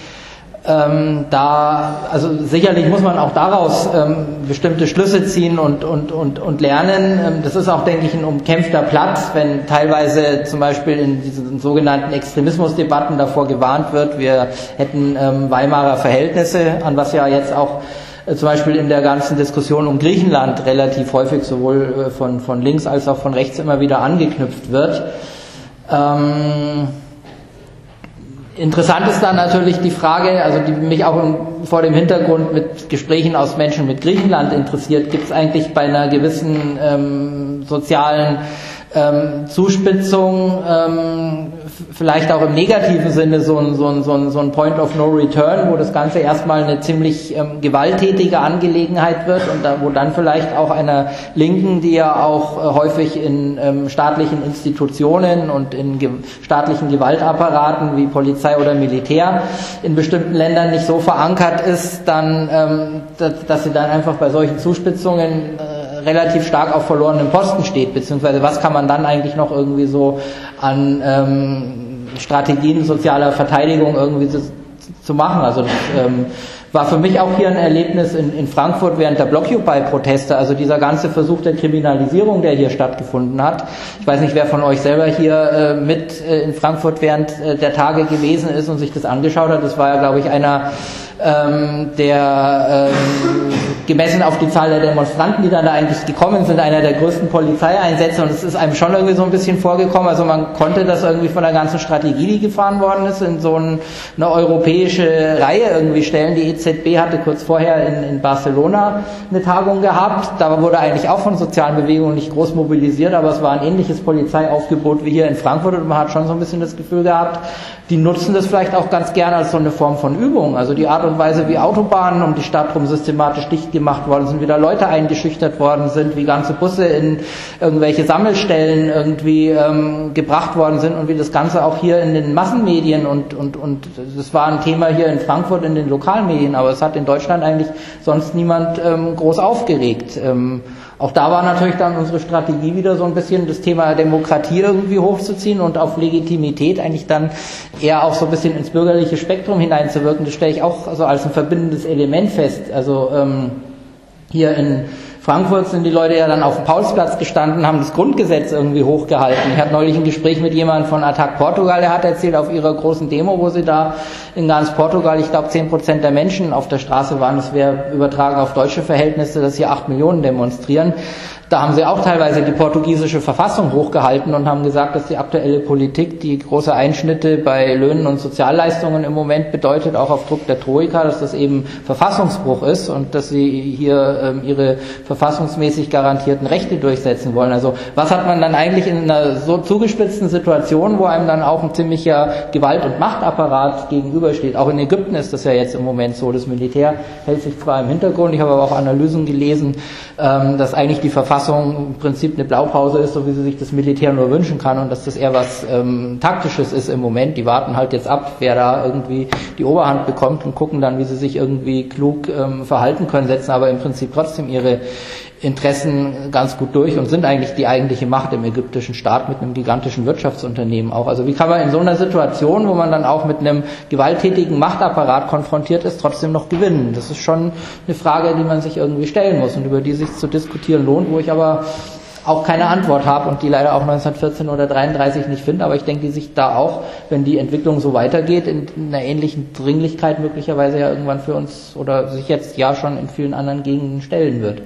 Speaker 5: ähm, da, also sicherlich muss man auch daraus ähm, bestimmte Schlüsse ziehen und, und, und, und lernen. Ähm, das ist auch, denke ich, ein umkämpfter Platz, wenn teilweise zum Beispiel in diesen sogenannten Extremismusdebatten davor gewarnt wird, wir hätten ähm, Weimarer Verhältnisse, an was ja jetzt auch zum Beispiel in der ganzen Diskussion um Griechenland relativ häufig sowohl von, von links als auch von rechts immer wieder angeknüpft wird. Ähm, interessant ist dann natürlich die Frage, also die mich auch vor dem Hintergrund mit Gesprächen aus Menschen mit Griechenland interessiert, gibt es eigentlich bei einer gewissen ähm, sozialen ähm, Zuspitzung, ähm, vielleicht auch im negativen Sinne so ein, so ein, so ein, so ein Point of No Return, wo das Ganze erstmal eine ziemlich ähm, gewalttätige Angelegenheit wird, und da, wo dann vielleicht auch einer Linken, die ja auch äh, häufig in ähm, staatlichen Institutionen und in ge- staatlichen Gewaltapparaten wie Polizei oder Militär in bestimmten Ländern nicht so verankert ist, dann, ähm, dass, dass sie dann einfach bei solchen Zuspitzungen äh, relativ stark auf verlorenem Posten steht, beziehungsweise was kann man dann eigentlich noch irgendwie so an ähm, Strategien sozialer Verteidigung irgendwie zu, zu machen. Also das ähm, war für mich auch hier ein Erlebnis in, in Frankfurt während der Blockupy-Proteste, also dieser ganze Versuch der Kriminalisierung, der hier stattgefunden hat. Ich weiß nicht, wer von euch selber hier äh, mit äh, in Frankfurt während äh, der Tage gewesen ist und sich das angeschaut hat. Das war ja, glaube ich, einer ähm, der ähm, gemessen auf die Zahl der Demonstranten, die dann da eigentlich gekommen sind, einer der größten Polizeieinsätze, und es ist einem schon irgendwie so ein bisschen vorgekommen, also man konnte das irgendwie von der ganzen Strategie, die gefahren worden ist, in so ein, eine europäische Reihe irgendwie stellen. Die E Z B hatte kurz vorher in, in Barcelona eine Tagung gehabt, da wurde eigentlich auch von sozialen Bewegungen nicht groß mobilisiert, aber es war ein ähnliches Polizeiaufgebot wie hier in Frankfurt, und man hat schon so ein bisschen das Gefühl gehabt, die nutzen das vielleicht auch ganz gerne als so eine Form von Übung, also die Art und Weise, wie Autobahnen um die Stadt rum systematisch dicht gemacht worden sind, wieder Leute eingeschüchtert worden sind, wie ganze Busse in irgendwelche Sammelstellen irgendwie ähm, gebracht worden sind, und wie das Ganze auch hier in den Massenmedien und und und das war ein Thema hier in Frankfurt in den Lokalmedien, aber es hat in Deutschland eigentlich sonst niemand ähm, groß aufgeregt. Ähm, auch da war natürlich dann unsere Strategie wieder so ein bisschen das Thema Demokratie irgendwie hochzuziehen und auf Legitimität eigentlich dann eher auch so ein bisschen ins bürgerliche Spektrum hineinzuwirken. Das stelle ich auch so als ein verbindendes Element fest. Also ähm, hier in Frankfurt sind die Leute ja dann auf dem Paulsplatz gestanden, haben das Grundgesetz irgendwie hochgehalten. Ich hatte neulich ein Gespräch mit jemandem von Attac Portugal, der hat erzählt, auf ihrer großen Demo, wo sie da in ganz Portugal, ich glaube zehn Prozent der Menschen auf der Straße waren, das wäre übertragen auf deutsche Verhältnisse, dass hier acht Millionen demonstrieren. Da haben sie auch teilweise die portugiesische Verfassung hochgehalten und haben gesagt, dass die aktuelle Politik, die große Einschnitte bei Löhnen und Sozialleistungen im Moment bedeutet, auch auf Druck der Troika, dass das eben Verfassungsbruch ist und dass sie hier ähm, ihre verfassungsmäßig garantierten Rechte durchsetzen wollen. Also was hat man dann eigentlich in einer so zugespitzten Situation, wo einem dann auch ein ziemlicher Gewalt- und Machtapparat gegenübersteht? Auch in Ägypten ist das ja jetzt im Moment so. Das Militär hält sich zwar im Hintergrund, ich habe aber auch Analysen gelesen, ähm, dass eigentlich die Verfassung im Prinzip eine Blaupause ist, so wie sie sich das Militär nur wünschen kann und dass das eher was ähm, Taktisches ist im Moment. Die warten halt jetzt ab, wer da irgendwie die Oberhand bekommt und gucken dann, wie sie sich irgendwie klug ähm, verhalten können, setzen aber im Prinzip trotzdem ihre Interessen ganz gut durch und sind eigentlich die eigentliche Macht im ägyptischen Staat mit einem gigantischen Wirtschaftsunternehmen auch. Also wie kann man in so einer Situation, wo man dann auch mit einem gewalttätigen Machtapparat konfrontiert ist, trotzdem noch gewinnen? Das ist schon eine Frage, die man sich irgendwie stellen muss und über die sich zu diskutieren lohnt, wo ich aber auch keine Antwort habe und die leider auch neunzehnhundertvierzehn oder dreiunddreißig nicht finde, aber ich denke, die sich da auch, wenn die Entwicklung so weitergeht, in einer ähnlichen Dringlichkeit möglicherweise ja irgendwann für uns oder sich jetzt ja schon in vielen anderen Gegenden stellen wird.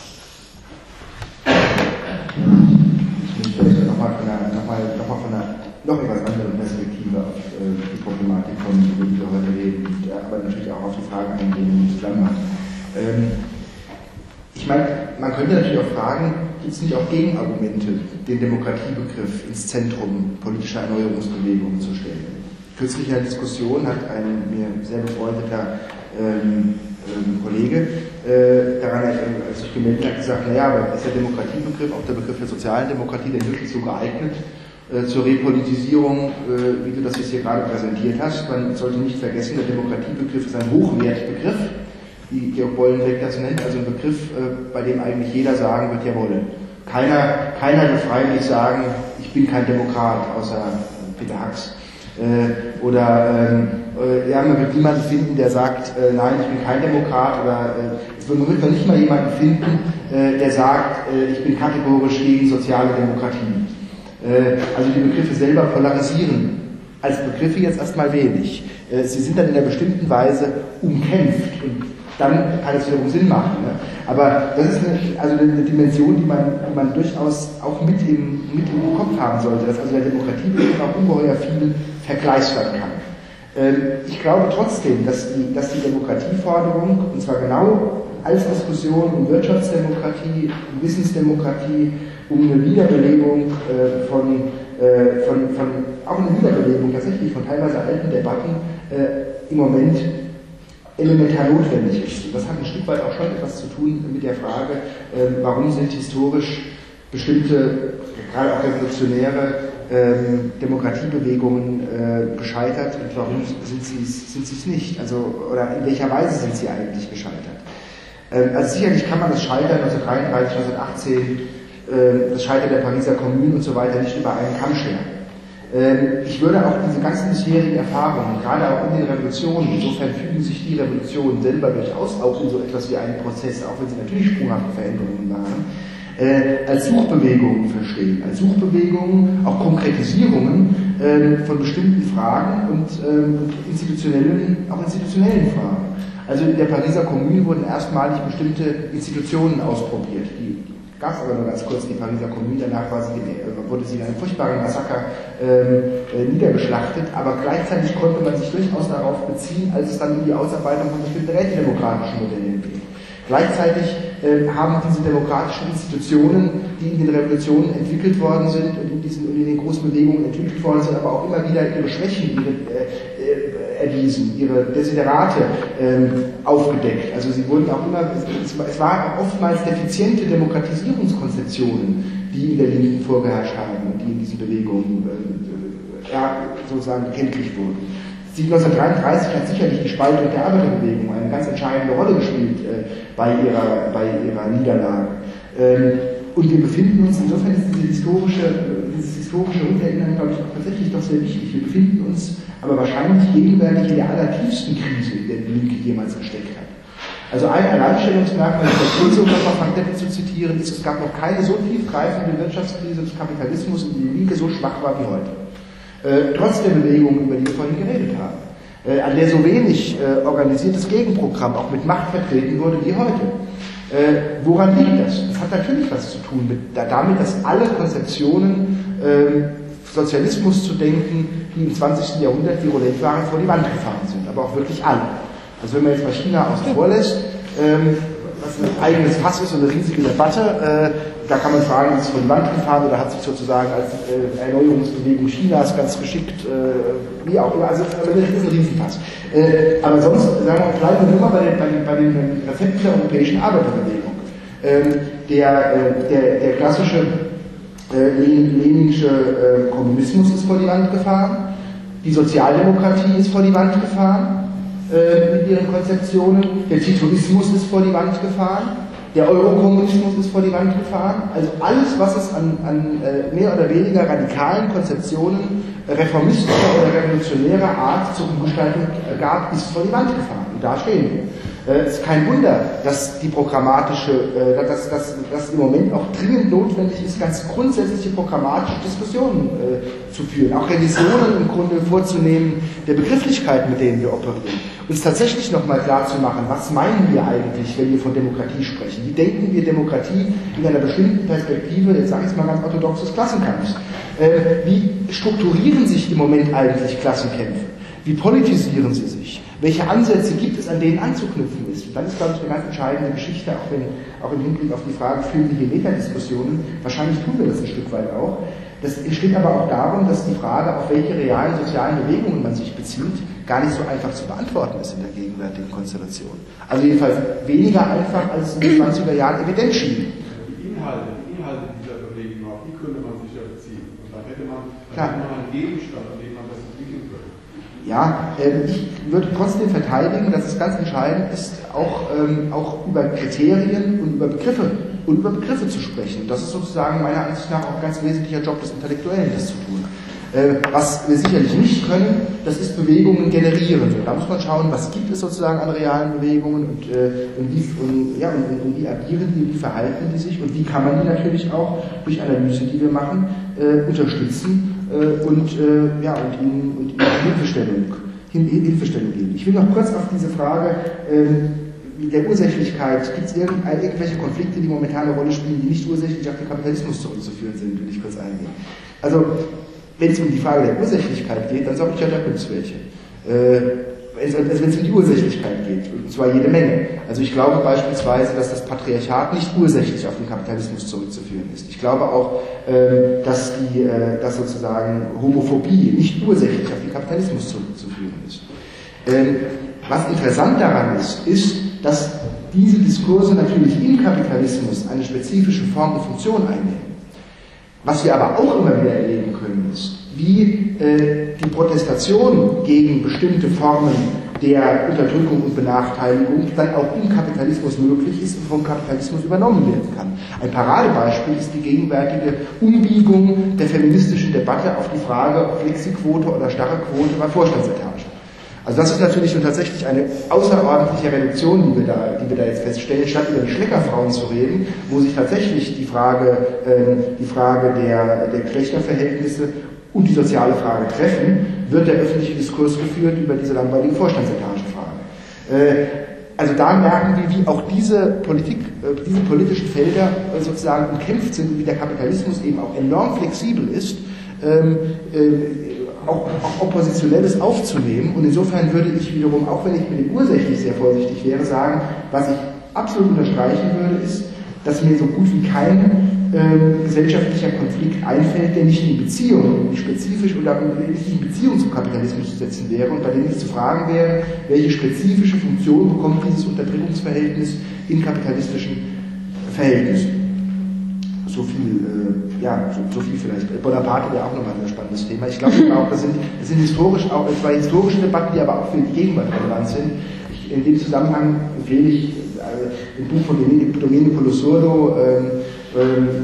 Speaker 6: Ich möchte vielleicht nochmal von einer, noch mal, noch mal von einer noch etwas anderen Perspektive auf äh, die Problematik kommen, über die wir heute reden, und, äh, aber natürlich auch auf die Fragen eingehen, die im Zusammenhang. Ähm, ich meine, man könnte natürlich auch fragen, gibt es nicht auch Gegenargumente, den Demokratiebegriff ins Zentrum politischer Erneuerungsbewegungen zu stellen? Kürzlich in der Diskussion hat ein mir sehr befreundeter ähm, ähm, Kollege äh, daran, als sich gemeldet hat, gesagt, naja, aber ist der Demokratiebegriff, auch der Begriff der sozialen Demokratie, denn wirklich so geeignet äh, zur Repolitisierung, äh, wie du das jetzt hier gerade präsentiert hast? Man sollte nicht vergessen, der Demokratiebegriff ist ein Hochwertbegriff, wie Georg Bollenbeck das nennt, also ein Begriff, äh, bei dem eigentlich jeder sagen wird, jawohl. Keiner, keiner will freiwillig sagen, ich bin kein Demokrat, außer Peter Hacks. Äh, oder ähm, äh, ja, man wird niemanden finden, der sagt, äh, nein, ich bin kein Demokrat, oder äh, man wird noch nicht mal jemanden finden, äh, der sagt, äh, ich bin kategorisch gegen soziale Demokratie. Äh, also die Begriffe selber polarisieren als Begriffe jetzt erstmal wenig. Äh, sie sind dann in einer bestimmten Weise umkämpft und dann kann es wiederum Sinn machen. Ne? Aber das ist eine, also eine Dimension, die man, die man durchaus auch mit im, mit im Kopf haben sollte, dass also der Demokratiebegriff auch ungeheuer viel vergleichswert kann. Ähm, ich glaube trotzdem, dass die, dass die Demokratieforderung, und zwar genau als Diskussion um Wirtschaftsdemokratie, um Wissensdemokratie, um eine Wiederbelebung äh, von, äh, von, von, auch eine Wiederbelebung tatsächlich von teilweise alten Debatten äh, im Moment elementar notwendig ist. Und das hat ein Stück weit auch schon etwas zu tun mit der Frage, äh, warum sind historisch bestimmte, gerade auch revolutionäre ähm, Demokratiebewegungen äh, gescheitert und warum sind sie sind sie es nicht? Also, oder in welcher Weise sind sie eigentlich gescheitert? Ähm, also sicherlich kann man das Scheitern neunzehnhundertdreiunddreißig, neunzehnhundertachtzehn, äh, das Scheitern der Pariser Kommune und so weiter nicht über einen Kamm scheren. Ich würde auch diese ganzen bisherigen Erfahrungen, gerade auch in den Revolutionen, insofern fügen sich die Revolutionen selber durchaus auch in so etwas wie einen Prozess, auch wenn sie natürlich sprunghafte Veränderungen waren, äh, als Suchbewegungen verstehen, als Suchbewegungen, auch Konkretisierungen äh, von bestimmten Fragen und äh, institutionellen, auch institutionellen Fragen. Also in der Pariser Kommune wurden erstmalig bestimmte Institutionen ausprobiert, die gab es aber nur ganz kurz, die Pariser Kommune, danach war sie, wurde sie in einem furchtbaren Massaker ähm, äh, niedergeschlachtet, aber gleichzeitig konnte man sich durchaus darauf beziehen, als es dann um die Ausarbeitung von bestimmten rätedemokratischen Modellen geht. Gleichzeitig äh, haben diese demokratischen Institutionen, die in den Revolutionen entwickelt worden sind und in diesen und in den großen Bewegungen entwickelt worden sind, aber auch immer wieder ihre Schwächen ihre, äh, äh, erwiesen, ihre Desiderate äh, aufgedeckt. Also sie wurden auch immer, es, es waren oftmals defiziente Demokratisierungskonzeptionen, die in der Linken vorgeherrscht haben und die in diesen Bewegungen äh, ja, sozusagen kenntlich wurden. neunzehnhundertdreiunddreißig hat sicherlich die Spaltung der Arbeiterbewegung eine ganz entscheidende Rolle gespielt äh, bei, ihrer, bei ihrer Niederlage. Ähm, und wir befinden uns, insofern ist diese historische, dieses historische Rückerinnern, glaube ich, auch tatsächlich doch sehr wichtig. Wir befinden uns aber wahrscheinlich gegenwärtig in der allertiefsten Krise, in der die Linke jemals gesteckt hat. Also ein Alleinstellungsmerkmal der Krise, um nochmal Frank Deppel zu zitieren, ist, es gab noch keine so tiefgreifende Wirtschaftskrise des Kapitalismus, in der die Linke so schwach war wie heute. Äh, trotz der Bewegungen, über die wir vorhin geredet haben, äh, an der so wenig äh, organisiertes Gegenprogramm auch mit Macht vertreten wurde wie heute. Äh, woran liegt das? Das hat natürlich was zu tun mit, damit, dass alle Konzeptionen, äh, Sozialismus zu denken, die im zwanzigsten Jahrhundert virulent waren, vor die Wand gefahren sind, aber auch wirklich alle. Also wenn man jetzt mal China außen vor lässt, ähm, was ein eigenes Fass ist und eine riesige Debatte, äh, da kann man fragen, ist es vor die Wand gefahren oder hat sich sozusagen als äh, Erneuerungsbewegung Chinas ganz geschickt, äh, wie auch immer, also das ist ein Riesenfass. Äh, aber sonst, sagen wir, bleiben wir nur mal bei den, bei den, bei den Rezepten der europäischen Arbeiterbewegung. Ähm, der, äh, der, der klassische äh, leninische äh, Kommunismus ist vor die Wand gefahren, die Sozialdemokratie ist vor die Wand gefahren, mit ihren Konzeptionen, der Titoismus ist vor die Wand gefahren, der Eurokommunismus ist vor die Wand gefahren, also alles, was es an, an mehr oder weniger radikalen Konzeptionen reformistischer oder revolutionärer Art zur Umgestaltung gab, ist vor die Wand gefahren. Und da stehen wir. Es ist kein Wunder, dass die programmatische, dass, dass, dass im Moment auch dringend notwendig ist, ganz grundsätzliche programmatische Diskussionen äh, zu führen, auch Revisionen im Grunde vorzunehmen der Begrifflichkeiten, mit denen wir operieren. Uns tatsächlich nochmal klar zu machen, was meinen wir eigentlich, wenn wir von Demokratie sprechen? Wie denken wir Demokratie in einer bestimmten Perspektive, jetzt sage ich es mal ganz orthodoxes Klassenkampf? Äh, wie strukturieren sich im Moment eigentlich Klassenkämpfe? Wie politisieren sie sich? Welche Ansätze gibt es, an denen anzuknüpfen ist? Und dann ist, glaube ich, eine ganz entscheidende Geschichte, auch, wenn, auch im Hinblick auf die Frage, führen wir hier Metadiskussionen? Wahrscheinlich tun wir das ein Stück weit auch. Das entsteht aber auch darum, dass die Frage, auf welche realen sozialen Bewegungen man sich bezieht, gar nicht so einfach zu beantworten ist in der gegenwärtigen Konstellation. Also jedenfalls weniger einfach, als es in den zwanziger Jahren evident schien.
Speaker 3: Die Inhalte, die Inhalte dieser Bewegung, auf die könnte man sich ja beziehen. Und dann hätte man, dann hätte man einen Gegenstand, an dem man das entwickeln könnte.
Speaker 6: Ja, äh, ich würde trotzdem verteidigen, dass es ganz entscheidend ist, auch, ähm, auch über Kriterien und über Begriffe und über Begriffe zu sprechen. Das ist sozusagen meiner Ansicht nach auch ein ganz wesentlicher Job des Intellektuellen, das zu tun. Äh, was wir sicherlich nicht können, das ist Bewegungen generieren. Da muss man schauen, was gibt es sozusagen an realen Bewegungen und, äh, und, wie, und, ja, und, und wie agieren die, wie verhalten die sich und wie kann man die natürlich auch durch Analysen, die wir machen, äh, unterstützen äh, und, äh, ja, und ihnen, und ihnen Hilfestellung, Hilfestellung geben. Ich will noch kurz auf diese Frage äh, der Ursächlichkeit, gibt es irgendwelche Konflikte, die momentan eine Rolle spielen, die nicht ursächlich auf den Kapitalismus zurückzuführen sind, will ich kurz eingehen. Also, wenn es um die Frage der Ursächlichkeit geht, dann sage ich ja, da gibt es welche. Äh, also wenn es um die Ursächlichkeit geht, und zwar jede Menge. Also ich glaube beispielsweise, dass das Patriarchat nicht ursächlich auf den Kapitalismus zurückzuführen ist. Ich glaube auch, äh, dass, die, äh, dass sozusagen Homophobie nicht ursächlich auf den Kapitalismus zurückzuführen ist. Äh, was interessant daran ist, ist, dass diese Diskurse natürlich im Kapitalismus eine spezifische Form und Funktion einnehmen. Was wir aber auch immer wieder erleben können, ist, wie äh, die Protestation gegen bestimmte Formen der Unterdrückung und Benachteiligung dann auch im Kapitalismus möglich ist und vom Kapitalismus übernommen werden kann. Ein Paradebeispiel ist die gegenwärtige Umbiegung der feministischen Debatte auf die Frage, ob Flexiquote oder starre Quote bei Vorstandsetagen. Also das ist natürlich nun tatsächlich eine außerordentliche Reduktion, die wir da, die wir da jetzt feststellen, statt über die Schleckerfrauen zu reden, wo sich tatsächlich die Frage, äh, die Frage der, der Geschlechterverhältnisse und die soziale Frage treffen, wird der öffentliche Diskurs geführt über diese langweilige Vorstandsetagenfrage. Äh, also da merken wir, wie auch diese Politik, äh, diese politischen Felder äh, sozusagen umkämpft sind und wie der Kapitalismus eben auch enorm flexibel ist, ähm, äh, Auch, auch Oppositionelles aufzunehmen. Und insofern würde ich wiederum, auch wenn ich mit dem ursächlich sehr vorsichtig wäre, sagen, was ich absolut unterstreichen würde, ist, dass mir so gut wie kein äh, gesellschaftlicher Konflikt einfällt, der nicht in Beziehung, nicht spezifisch oder nicht in Beziehung zum Kapitalismus zu setzen wäre und bei dem nicht zu fragen wäre, welche spezifische Funktion bekommt dieses Unterdrückungsverhältnis in kapitalistischen Verhältnissen. So viel, äh, ja, so, so viel vielleicht. Bonaparte wäre auch nochmal ein sehr spannendes Thema. Ich glaube auch, das sind, das sind historisch auch zwei historische Debatten, die aber auch für die Gegenwart relevant sind. Ich, in dem Zusammenhang empfehle ich äh, ein Buch von Domenico Losurdo äh,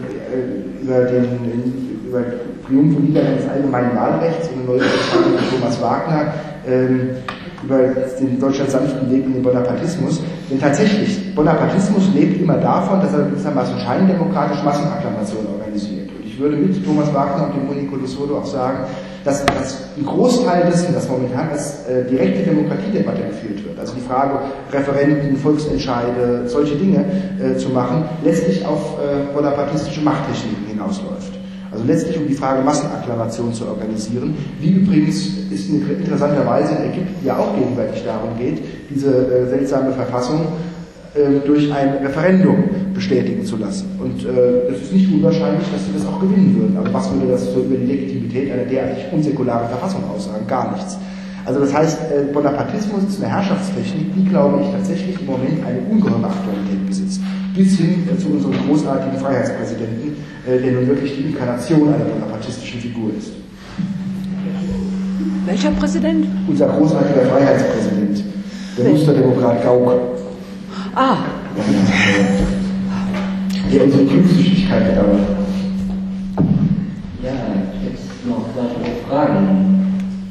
Speaker 6: äh, über den über Triumph und Niedergang des allgemeinen Wahlrechts und eine neue Beschreibung von Thomas Wagner. Äh, über den Deutschland sanften Weg in den Bonapartismus. Denn tatsächlich, Bonapartismus lebt immer davon, dass er gewissermaßen scheindemokratisch Massenakklamationen organisiert. Und ich würde mit Thomas Wagner und dem Unico de Soto auch sagen, dass, dass ein Großteil dessen, dass momentan als äh, direkte Demokratiedebatte geführt wird, also die Frage, Referenden, Volksentscheide, solche Dinge äh, zu machen, letztlich auf äh, bonapartistische Machttechniken hinausläuft. Also letztlich um die Frage Massenakklamation zu organisieren, wie übrigens es interessanterweise in Ägypten ja auch gegenwärtig darum geht, diese äh, seltsame Verfassung äh, durch ein Referendum bestätigen zu lassen. Und äh, es ist nicht unwahrscheinlich, dass sie das auch gewinnen würden. Aber was würde das so über die Legitimität einer derartig unsäkularen Verfassung aussagen? Gar nichts. Also das heißt, äh, Bonapartismus ist eine Herrschaftstechnik, die, glaube ich, tatsächlich im Moment eine ungeheure Aktualität besitzt. Bis hin äh, zu unserem großartigen Freiheitspräsidenten, äh, der nun wirklich die Inkarnation einer bonapartistischen Figur ist.
Speaker 4: Welcher Präsident?
Speaker 6: Unser großartiger Freiheitspräsident, der
Speaker 4: Wel-
Speaker 6: Musterdemokrat Gauck.
Speaker 4: Ah,
Speaker 6: Der unsere Glückssüchtigkeit bedauert.
Speaker 2: Ja, jetzt noch weitere Fragen.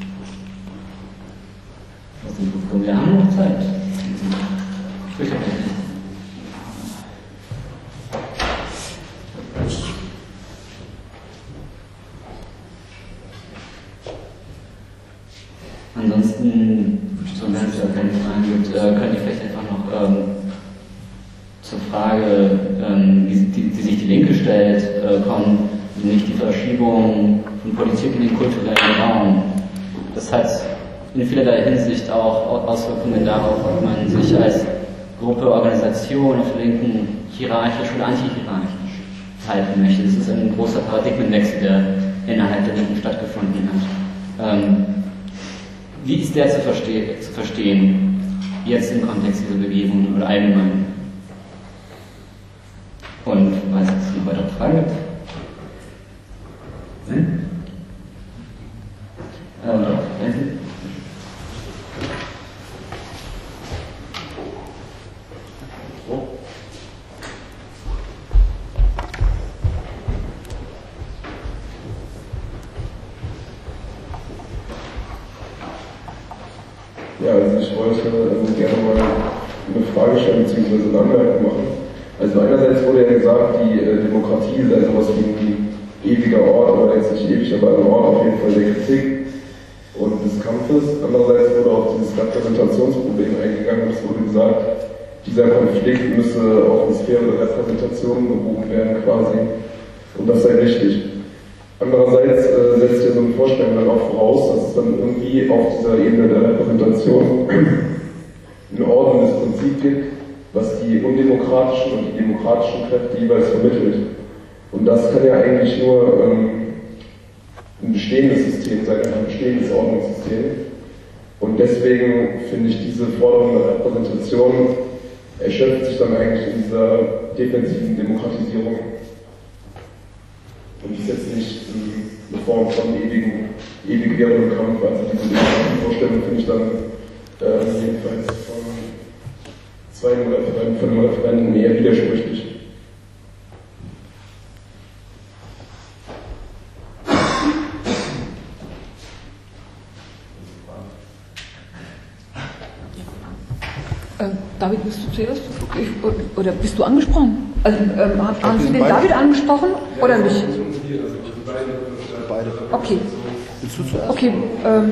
Speaker 2: Was nicht gut, wir haben noch Zeit. Ich habe nicht. Ansonsten, so wenn es ja keine Fragen gibt, äh, könnt ihr vielleicht einfach noch ähm, zur Frage, ähm, die, die, die sich die Linke stellt, äh, kommen, nämlich die Verschiebung von Politik in den kulturellen Raum. Das hat in vielerlei Hinsicht auch Auswirkungen darauf, ob man sich als Gruppe, Organisation auf der Linken hierarchisch oder antihierarchisch halten möchte. Das ist ein großer Paradigmenwechsel, der innerhalb der Linken stattgefunden hat. Ähm, wie ist der zu, verste- zu verstehen, jetzt im Kontext dieser Bewegung oder allgemein? Und weiß es noch weitere Fragen gibt? Nein? Ähm, Nancy?
Speaker 10: Ja, also ich wollte ähm, gerne mal eine Frage stellen bzw. eine Anmerkung machen. Also einerseits wurde ja gesagt, die äh, Demokratie sei sowas wie ein ewiger Ort, oder jetzt nicht ewig, aber ein Ort auf jeden Fall der Kritik und des Kampfes. Andererseits wurde auf dieses Repräsentationsproblem eingegangen und es wurde gesagt, dieser Konflikt müsse auf die Sphäre der Repräsentation gehoben werden quasi und das sei wichtig. Andererseits äh, setzt ja so eine Vorstellung dann auch voraus, dass es dann irgendwie auf dieser Ebene der Repräsentation ein ordnendes Prinzip gibt, was die undemokratischen und die demokratischen Kräfte jeweils vermittelt. Und das kann ja eigentlich nur ähm, ein bestehendes System sein, ein bestehendes Ordnungssystem. Und deswegen finde ich diese Forderung der Repräsentation erschöpft sich dann eigentlich in dieser defensiven Demokratisierung. Und ist jetzt nicht eine Form von ewigen, ewig währendem Kampf. Also diese Vorstellung finde ich dann äh, jedenfalls von zwei Referenten, von dem Referenten eher widersprüchlich.
Speaker 4: äh, David, bist du zuerst? Ich, oder bist du angesprochen? Also, ähm, haben Sie den David angesprochen oder mich?
Speaker 6: Beide.
Speaker 4: Okay.
Speaker 6: Willst du zuerst?
Speaker 4: Okay. Ähm,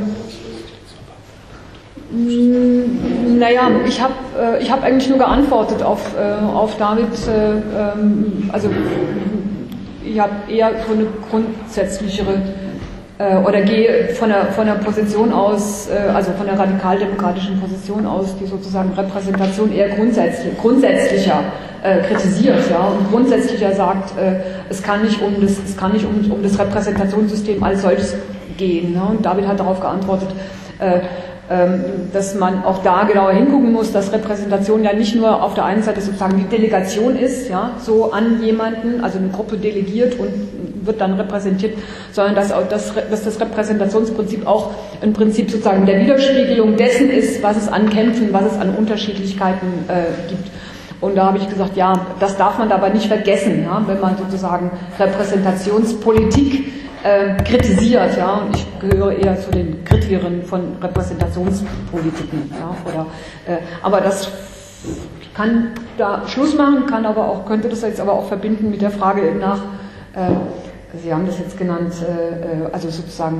Speaker 4: mh, naja, ich habe äh, ich hab eigentlich nur geantwortet auf, äh, auf David. Äh, ähm, also, ich habe eher so eine grundsätzlichere äh, oder gehe von der, von der Position aus, äh, also von der radikaldemokratischen Position aus, die sozusagen Repräsentation eher grundsätzlich, grundsätzlicher äh, kritisiert, ja, und grundsätzlicher sagt, äh, es kann nicht um das, es kann nicht um, um das Repräsentationssystem als solches gehen. Ne? Und David hat darauf geantwortet, äh, ähm, dass man auch da genauer hingucken muss, dass Repräsentation ja nicht nur auf der einen Seite sozusagen die Delegation ist, ja, so an jemanden, also eine Gruppe delegiert und wird dann repräsentiert, sondern dass, auch das, dass das Repräsentationsprinzip auch ein Prinzip sozusagen der Widerspiegelung dessen ist, was es an Kämpfen, was es an Unterschiedlichkeiten äh, gibt. Und da habe ich gesagt, ja, das darf man aber nicht vergessen, ja, wenn man sozusagen Repräsentationspolitik äh, kritisiert, ja, und ich gehöre eher zu den Kritikerinnen von Repräsentationspolitiken, ja, oder, äh, aber das kann da Schluss machen, kann aber auch, könnte das jetzt aber auch verbinden mit der Frage nach, äh, Sie haben das jetzt genannt, äh, also sozusagen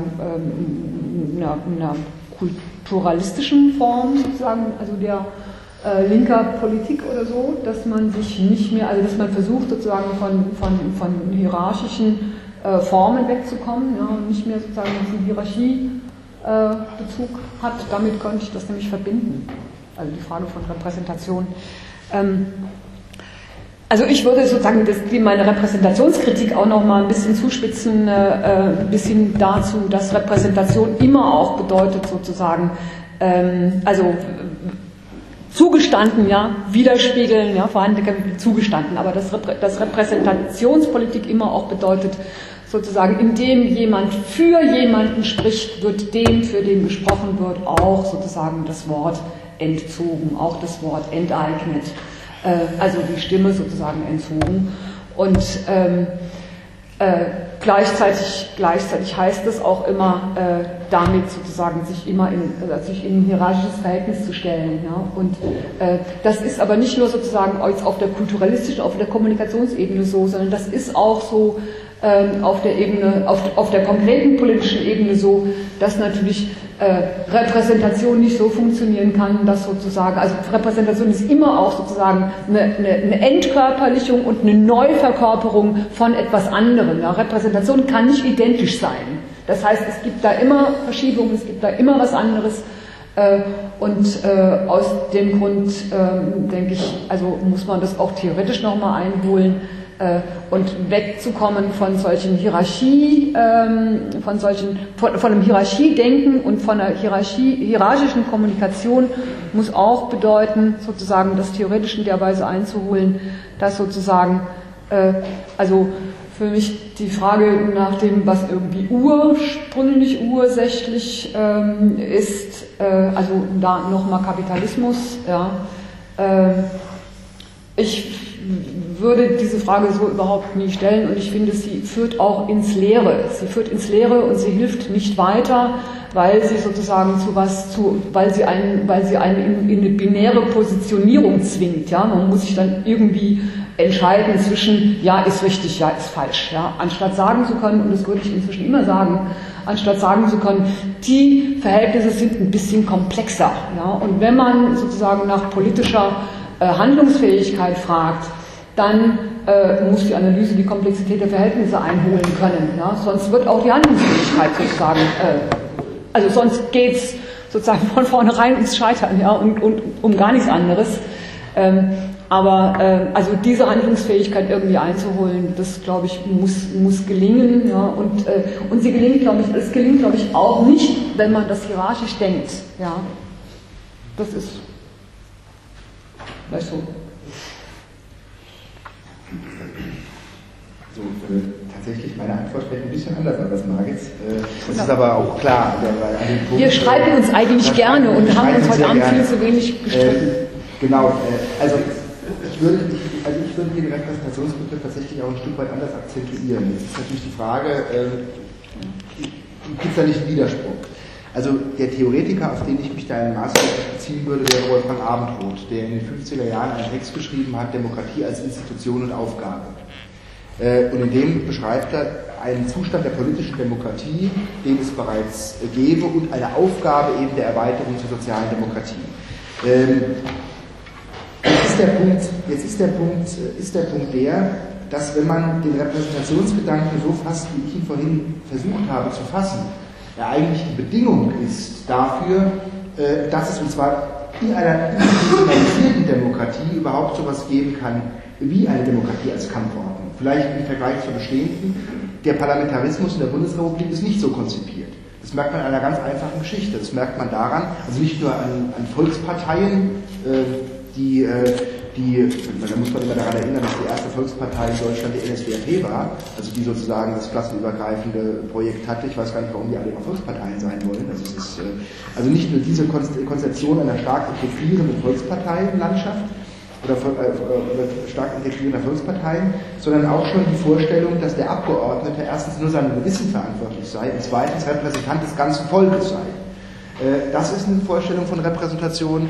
Speaker 4: ähm, einer, einer kulturalistischen Form sozusagen, also der äh, linker Politik oder so, dass man sich nicht mehr, also dass man versucht sozusagen von, von, von hierarchischen äh, Formen wegzukommen, ja, und nicht mehr sozusagen diesen Hierarchiebezug äh, hat. Damit könnte ich das nämlich verbinden. Also die Frage von Repräsentation. Ähm, also ich würde sozusagen das, meine Repräsentationskritik auch noch mal ein bisschen zuspitzen, äh, bis hin dazu, dass Repräsentation immer auch bedeutet sozusagen, ähm, also zugestanden, ja, widerspiegeln, ja, vorhandene zugestanden, aber dass, dass Repräsentationspolitik immer auch bedeutet, sozusagen, indem jemand für jemanden spricht, wird dem, für den gesprochen wird, auch sozusagen das Wort entzogen, auch das Wort enteignet, äh, also die Stimme sozusagen entzogen. Und ähm, äh, gleichzeitig, gleichzeitig heißt es auch immer, äh, damit sozusagen sich immer in, also sich in ein hierarchisches Verhältnis zu stellen. Ja? Und äh, das ist aber nicht nur sozusagen auf der kulturalistischen, auf der Kommunikationsebene so, sondern das ist auch so ähm, auf der Ebene, auf, auf der konkreten politischen Ebene so, dass natürlich äh, Repräsentation nicht so funktionieren kann, dass sozusagen, also Repräsentation ist immer auch sozusagen eine, eine, eine Entkörperlichung und eine Neuverkörperung von etwas anderem. Ja? Repräsentation kann nicht identisch sein. Das heißt, es gibt da immer Verschiebungen, es gibt da immer was anderes. Äh, und äh, aus dem Grund, äh, denke ich, also muss man das auch theoretisch nochmal einholen, äh, und wegzukommen von solchen Hierarchie, ähm, von solchen, von, von einem Hierarchiedenken und von einer Hierarchie, hierarchischen Kommunikation muss auch bedeuten, sozusagen das theoretisch in der Weise einzuholen, dass sozusagen, äh, also für mich die Frage nach dem, was irgendwie ursprünglich, ursächlich ähm, ist, äh, also da nochmal Kapitalismus, ja. Äh, ich würde diese Frage so überhaupt nie stellen und ich finde, sie führt auch ins Leere. Sie führt ins Leere und sie hilft nicht weiter, weil sie sozusagen zu was, zu, weil sie einen, weil sie einen in, in eine binäre Positionierung zwingt. Ja, man muss sich dann irgendwie entscheiden zwischen, ja, ist richtig, ja, ist falsch. Ja, anstatt sagen zu können, und das würde ich inzwischen immer sagen, anstatt sagen zu können, die Verhältnisse sind ein bisschen komplexer. Ja, und wenn man sozusagen nach politischer äh, Handlungsfähigkeit fragt, dann äh, muss die Analyse die Komplexität der Verhältnisse einholen können. Ja? Sonst wird auch die Handlungsfähigkeit sozusagen, äh, also sonst geht es sozusagen von vornherein ums Scheitern, ja? und, und um gar nichts anderes. Ähm, aber äh, also diese Handlungsfähigkeit irgendwie einzuholen, das glaube ich muss, muss gelingen. Ja? Und, äh, und sie gelingt, glaube ich, es gelingt, glaube ich, auch nicht, wenn man das hierarchisch denkt. Ja? Das ist vielleicht so.
Speaker 6: So, äh, tatsächlich, meine Antwort wäre ein bisschen anders als Margits. Äh, das ist aber auch klar. Also, weil an dem Punkt,
Speaker 4: wir streiten uns eigentlich äh, gerne und haben uns heute Abend viel zu wenig gestritten.
Speaker 6: Äh, genau, äh, also ich würde, ich, also ich würde hier den Repräsentationsbegriff tatsächlich auch ein Stück weit anders akzentuieren. Jetzt ist natürlich die Frage, äh, gibt es da nicht einen Widerspruch? Also der Theoretiker, auf den ich mich da in maßgeblich beziehen würde, wäre Wolfgang Abendroth, der in den fünfziger Jahren einen Text geschrieben hat, Demokratie als Institution und Aufgabe. Und in dem beschreibt er einen Zustand der politischen Demokratie, den es bereits gäbe, und eine Aufgabe eben der Erweiterung zur sozialen Demokratie. Jetzt ist der Punkt, jetzt ist der Punkt, ist der Punkt der, dass wenn man den Repräsentationsgedanken so fasst, wie ich ihn vorhin versucht habe zu fassen, er eigentlich die Bedingung ist dafür, dass es, und zwar in einer institutionalisierten Demokratie, überhaupt so etwas geben kann wie eine Demokratie als Kampfordnung. Vielleicht im Vergleich zur bestehenden, der Parlamentarismus in der Bundesrepublik ist nicht so konzipiert. Das merkt man an einer ganz einfachen Geschichte. Das merkt man daran, also nicht nur an, an Volksparteien, äh, die, äh, die, da muss man immer daran erinnern, dass die erste Volkspartei in Deutschland die N S D A P war, also die sozusagen das klassenübergreifende Projekt hatte. Ich weiß gar nicht, warum die alle immer Volksparteien sein wollen. Also, es ist, äh, also nicht nur diese Konzeption einer stark integrierenden Volksparteienlandschaft, oder, oder stark integrierender Volksparteien, sondern auch schon die Vorstellung, dass der Abgeordnete erstens nur seinem Gewissen verantwortlich sei und zweitens Repräsentant des ganzen Volkes sei. Das ist eine Vorstellung von Repräsentation,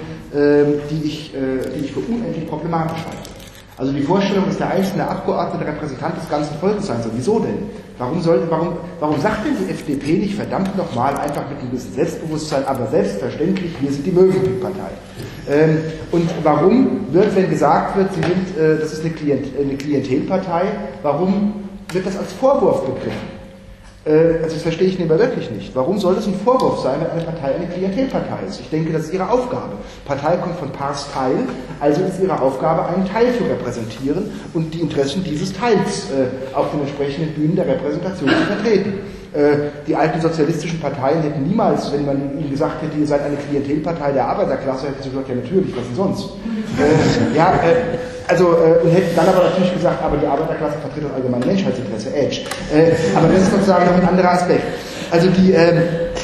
Speaker 6: die ich, die ich für unendlich problematisch halte. Also die Vorstellung, dass der einzelne Abgeordnete Repräsentant des ganzen Volkes sein soll. Wieso denn? Warum, soll, warum, warum sagt denn die F D P nicht verdammt nochmal einfach mit einem gewissen Selbstbewusstsein, aber selbstverständlich, wir sind die Möwenpick-Partei? Ähm, und warum wird, wenn gesagt wird, sie sind, äh, das ist eine, Klient, eine Klientelpartei, warum wird das als Vorwurf begriffen? Also das verstehe ich lieber wirklich nicht. Warum soll das ein Vorwurf sein, wenn eine Partei eine Klientelpartei ist? Ich denke, das ist ihre Aufgabe. Partei kommt von Pars Teil, also ist ihre Aufgabe, einen Teil zu repräsentieren und die Interessen dieses Teils äh, auf den entsprechenden Bühnen der Repräsentation zu vertreten. Äh, die alten sozialistischen Parteien hätten niemals, wenn man ihnen gesagt hätte, ihr seid eine Klientelpartei der Arbeiterklasse, hätten sie gesagt, ja natürlich, was denn sonst? Äh, ja, äh, Also, äh, und hätten dann aber natürlich gesagt, aber die Arbeiterklasse vertritt das allgemeine Menschheitsinteresse, Edge. Äh, aber das ist sozusagen noch ein anderer Aspekt. Also die, ähm,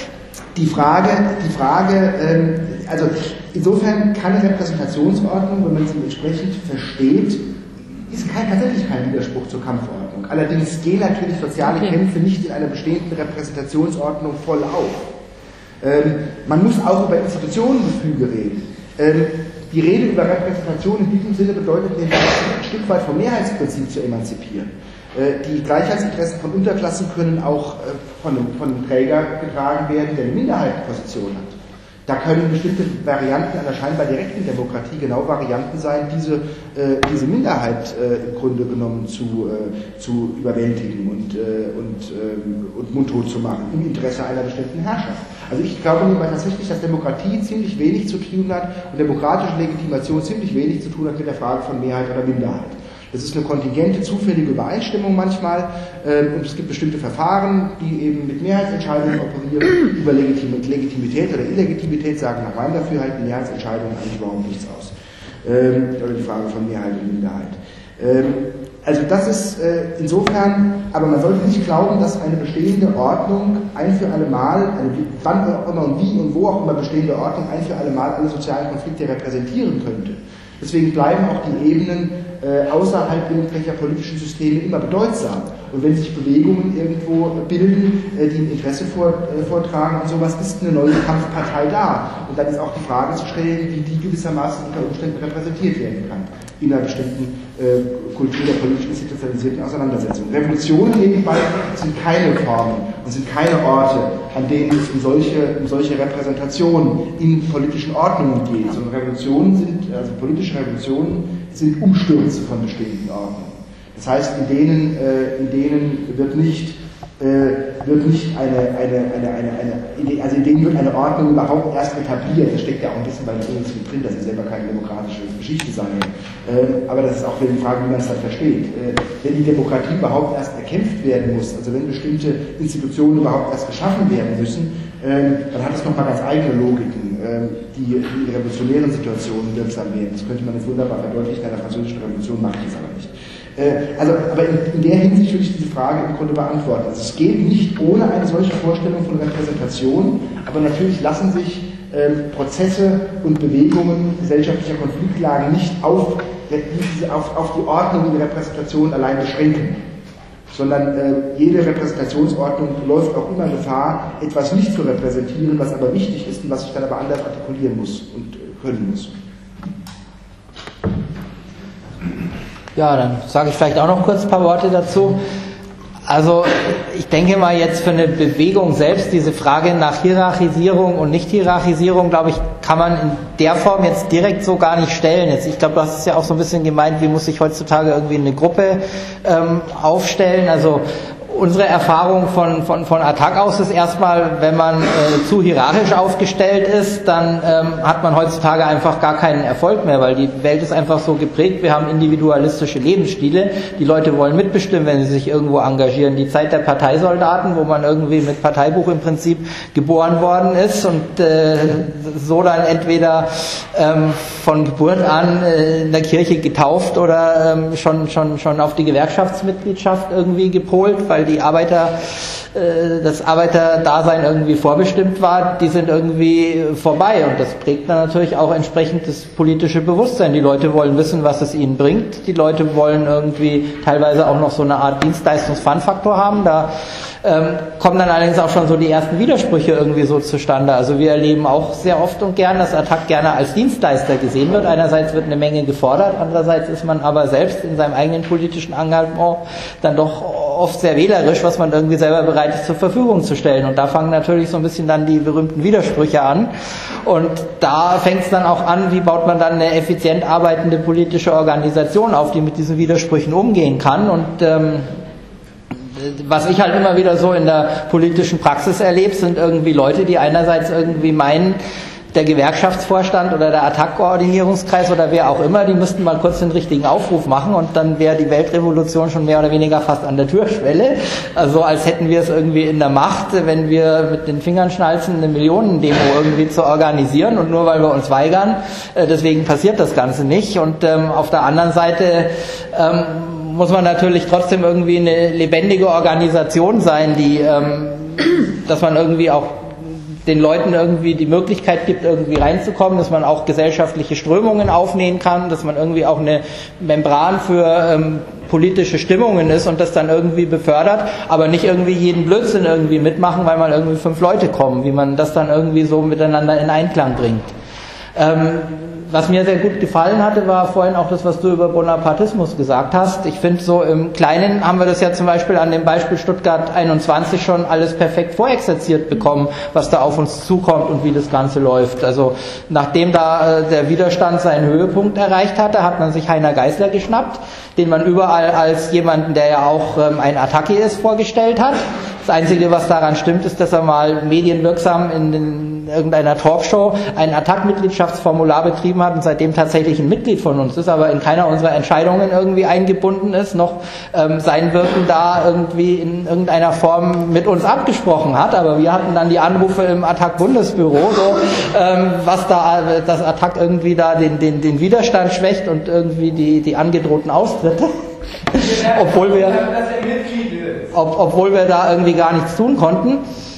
Speaker 6: die Frage, die Frage, ähm, also insofern kann eine Repräsentationsordnung, wenn man sie entsprechend versteht, ist kein, tatsächlich kein Widerspruch zur Kampfordnung. Allerdings gehen natürlich soziale okay. Kämpfe nicht in einer bestehenden Repräsentationsordnung voll auf. Ähm, man muss auch über Institutionengefüge reden. Ähm, Die Rede über Repräsentation in diesem Sinne bedeutet nämlich ein Stück weit vom Mehrheitsprinzip zu emanzipieren. Die Gleichheitsinteressen von Unterklassen können auch von einem, von einem Träger getragen werden, der eine Minderheitenposition hat. Da können bestimmte Varianten einer scheinbar direkten Demokratie genau Varianten sein, diese, äh, diese Minderheit äh, im Grunde genommen zu, äh, zu überwältigen und, äh, und, äh, und mundtot zu machen, im Interesse einer bestimmten Herrschaft. Also ich glaube nämlich tatsächlich, dass Demokratie ziemlich wenig zu tun hat und demokratische Legitimation ziemlich wenig zu tun hat mit der Frage von Mehrheit oder Minderheit. Das ist eine kontingente, zufällige Übereinstimmung manchmal äh, und es gibt bestimmte Verfahren, die eben mit Mehrheitsentscheidungen operieren, über Legitim- Legitimität oder Illegitimität sagen nach meinem Dafürhalten Mehrheitsentscheidungen eigentlich überhaupt nichts aus. Ähm, oder die Frage von Mehrheit und Minderheit. Ähm, also das ist äh, insofern, aber man sollte nicht glauben, dass eine bestehende Ordnung ein für alle Mal, eine, wann auch immer und wie und wo auch immer bestehende Ordnung ein für alle Mal alle sozialen Konflikte repräsentieren könnte. Deswegen bleiben auch die Ebenen äh, außerhalb irgendwelcher politischen Systeme immer bedeutsam. Und wenn sich Bewegungen irgendwo bilden, äh, die ein Interesse vor, äh, vortragen und sowas, ist eine neue Kampfpartei da. Und dann ist auch die Frage zu stellen, wie die gewissermaßen unter Umständen repräsentiert werden kann in einer bestimmten äh, Kultur der politisch institutionalisierten Auseinandersetzung. Revolutionen nebenbei sind keine Formen und sind keine Orte, an denen es um solche, um solche Repräsentationen in politischen Ordnungen geht, sondern Revolutionen sind, also politische Revolutionen sind Umstürze von bestehenden Ordnungen. Das heißt, in denen, äh, in denen wird nicht äh, wird nicht eine, eine, eine, eine, eine, also in denen wird eine Ordnung überhaupt erst etabliert. Das steckt ja auch ein bisschen bei den Engelsen drin, dass sie selber keine demokratische Geschichte sein. Äh, aber das ist auch wieder die Frage, wie man es dann versteht. Äh, wenn die Demokratie überhaupt erst erkämpft werden muss, also wenn bestimmte Institutionen überhaupt erst geschaffen werden müssen, äh, dann hat es nochmal ganz eigene Logiken, äh, die in revolutionären Situationen wirksam werden. Das könnte man jetzt wunderbar verdeutlichen, in der französischen Revolution macht es aber nicht. Also, aber in, in der Hinsicht will ich diese Frage im Grunde beantworten. Also es geht nicht ohne eine solche Vorstellung von Repräsentation, aber natürlich lassen sich ähm, Prozesse und Bewegungen gesellschaftlicher Konfliktlagen nicht auf, auf, auf die Ordnung in der Repräsentation allein beschränken, sondern äh, jede Repräsentationsordnung läuft auch immer Gefahr, etwas nicht zu repräsentieren, was aber wichtig ist und was sich dann aber anders artikulieren muss und äh, können muss.
Speaker 5: Ja, dann sage ich vielleicht auch noch kurz ein paar Worte dazu. Also ich denke mal jetzt für eine Bewegung selbst diese Frage nach Hierarchisierung und Nicht-Hierarchisierung, glaube ich, kann man in der Form jetzt direkt so gar nicht stellen. Jetzt, ich glaube, du hast es ja auch so ein bisschen gemeint, wie muss sich heutzutage irgendwie eine Gruppe ähm, aufstellen. Also unsere Erfahrung von, von, von Attac aus ist erstmal, wenn man äh, zu hierarchisch aufgestellt ist, dann ähm, hat man heutzutage einfach gar keinen Erfolg mehr, weil die Welt ist einfach so geprägt, wir haben individualistische Lebensstile, die Leute wollen mitbestimmen, wenn sie sich irgendwo engagieren. Die Zeit der Parteisoldaten, wo man irgendwie mit Parteibuch im Prinzip geboren worden ist und äh, so dann entweder ähm, von Geburt an äh, in der Kirche getauft oder ähm, schon, schon, schon auf die Gewerkschaftsmitgliedschaft irgendwie gepolt, weil die Arbeiter, äh, das Arbeiterdasein irgendwie vorbestimmt war, die sind irgendwie vorbei. Und das prägt dann natürlich auch entsprechend das politische Bewusstsein. Die Leute wollen wissen, was es ihnen bringt. Die Leute wollen irgendwie teilweise auch noch so eine Art Dienstleistungs-Fun-Faktor haben. Da ähm, kommen dann allerdings auch schon so die ersten Widersprüche irgendwie so zustande. Also wir erleben auch sehr oft und gern, dass Attac gerne als Dienstleister gesehen wird. Einerseits wird eine Menge gefordert, andererseits ist man aber selbst in seinem eigenen politischen Engagement dann doch oft sehr wählerisch, was man irgendwie selber bereit ist zur Verfügung zu stellen. Und da fangen natürlich so ein bisschen dann die berühmten Widersprüche an. Und da fängt es dann auch an, wie baut man dann eine effizient arbeitende politische Organisation auf, die mit diesen Widersprüchen umgehen kann. Und ähm, was ich halt immer wieder so in der politischen Praxis erlebe, sind irgendwie Leute, die einerseits irgendwie meinen, der Gewerkschaftsvorstand oder der Attac-Koordinierungskreis oder wer auch immer, die müssten mal kurz den richtigen Aufruf machen und dann wäre die Weltrevolution schon mehr oder weniger fast an der Türschwelle. Also als hätten wir es irgendwie in der Macht, wenn wir mit den Fingern schnalzen, eine Millionendemo irgendwie zu organisieren und nur weil wir uns weigern, äh, deswegen passiert das Ganze nicht. Und ähm, auf der anderen Seite ähm, muss man natürlich trotzdem irgendwie eine lebendige Organisation sein, die, ähm, dass man irgendwie auch den Leuten irgendwie die Möglichkeit gibt, irgendwie reinzukommen, dass man auch gesellschaftliche Strömungen aufnehmen kann, dass man irgendwie auch eine Membran für ähm, politische Stimmungen ist und das dann irgendwie befördert, aber nicht irgendwie jeden Blödsinn irgendwie mitmachen, weil mal irgendwie fünf Leute kommen, wie man das dann irgendwie so miteinander in Einklang bringt. Ähm, Was mir sehr gut gefallen hatte, war vorhin auch das, was du über Bonapartismus gesagt hast. Ich finde, so im Kleinen haben wir das ja zum Beispiel an dem Beispiel Stuttgart einundzwanzig schon alles perfekt vorexerziert bekommen, was da auf uns zukommt und wie das Ganze läuft. Also nachdem da äh, der Widerstand seinen Höhepunkt erreicht hatte, hat man sich Heiner Geißler geschnappt, den man überall als jemanden, der ja auch ähm, ein Attacki ist, vorgestellt hat. Das Einzige, was daran stimmt, ist, dass er mal medienwirksam in den, irgendeiner Talkshow ein Attac-Mitgliedschaftsformular betrieben hat und seitdem tatsächlich ein Mitglied von uns ist, aber in keiner unserer Entscheidungen irgendwie eingebunden ist, noch ähm, sein Wirken da irgendwie in irgendeiner Form mit uns abgesprochen hat. Aber wir hatten dann die Anrufe im Attac-Bundesbüro, so, ähm, was da, das Attac irgendwie da den, den, den Widerstand schwächt und irgendwie die, die angedrohten Austritte. obwohl wir, ob, obwohl wir da irgendwie gar nichts tun konnten.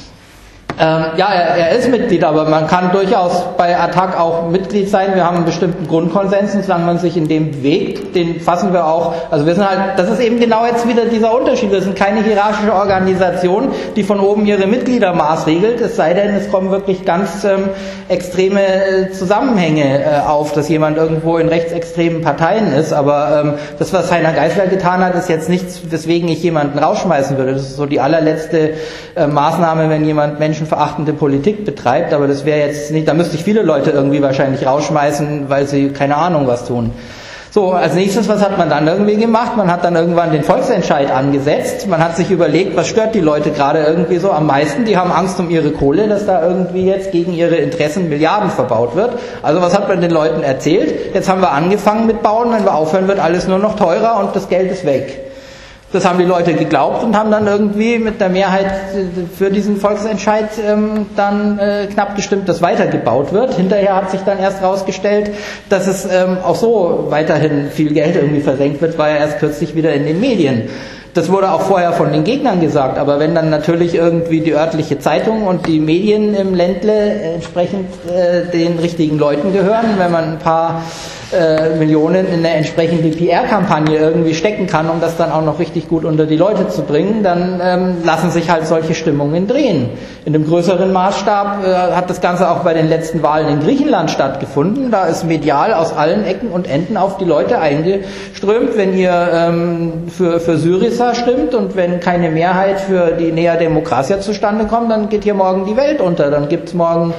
Speaker 5: Ähm, ja, er, er ist Mitglied, aber man kann durchaus bei Attac auch Mitglied sein. Wir haben einen bestimmten Grundkonsens und solange man sich in dem bewegt, den fassen wir auch, also wir sind halt, das ist eben genau jetzt wieder dieser Unterschied. Wir sind keine hierarchische Organisation, die von oben ihre Mitglieder maßregelt, es sei denn, es kommen wirklich ganz ähm, extreme Zusammenhänge äh, auf, dass jemand irgendwo in rechtsextremen Parteien ist, aber ähm, das, was Heiner Geißler getan hat, ist jetzt nichts, weswegen ich jemanden rausschmeißen würde. Das ist so die allerletzte äh, Maßnahme, wenn jemand Menschen verachtende Politik betreibt, aber das wäre jetzt nicht, da müsste ich viele Leute irgendwie wahrscheinlich rausschmeißen, weil sie keine Ahnung was tun. So, als nächstes, was hat man dann irgendwie gemacht? Man hat dann irgendwann den Volksentscheid angesetzt. Man hat sich überlegt, was stört die Leute gerade irgendwie so am meisten? Die haben Angst um ihre Kohle, dass da irgendwie jetzt gegen ihre Interessen Milliarden verbaut wird. Also was hat man den Leuten erzählt? Jetzt haben wir angefangen mit Bauen, wenn wir aufhören, wird alles nur noch teurer und das Geld ist weg. Das haben die Leute geglaubt und haben dann irgendwie mit der Mehrheit für diesen Volksentscheid ähm, dann äh, knapp gestimmt, dass weitergebaut wird. Hinterher hat sich dann erst herausgestellt, dass es ähm, auch so weiterhin viel Geld irgendwie versenkt wird, war ja erst kürzlich wieder in den Medien. Das wurde auch vorher von den Gegnern gesagt, aber wenn dann natürlich irgendwie die örtliche Zeitung und die Medien im Ländle entsprechend äh, den richtigen Leuten gehören, wenn man ein paar äh, Millionen in eine entsprechende P R-Kampagne irgendwie stecken kann, um das dann auch noch richtig gut unter die Leute zu bringen, dann ähm, lassen sich halt solche Stimmungen drehen. In einem größeren Maßstab äh, hat das Ganze auch bei den letzten Wahlen in Griechenland stattgefunden. Da ist medial aus allen Ecken und Enden auf die Leute eingeströmt, wenn ihr ähm, für, für Syriza stimmt und wenn keine Mehrheit für die Nea Demokratia zustande kommt, dann geht hier morgen die Welt unter. Dann gibt's morgen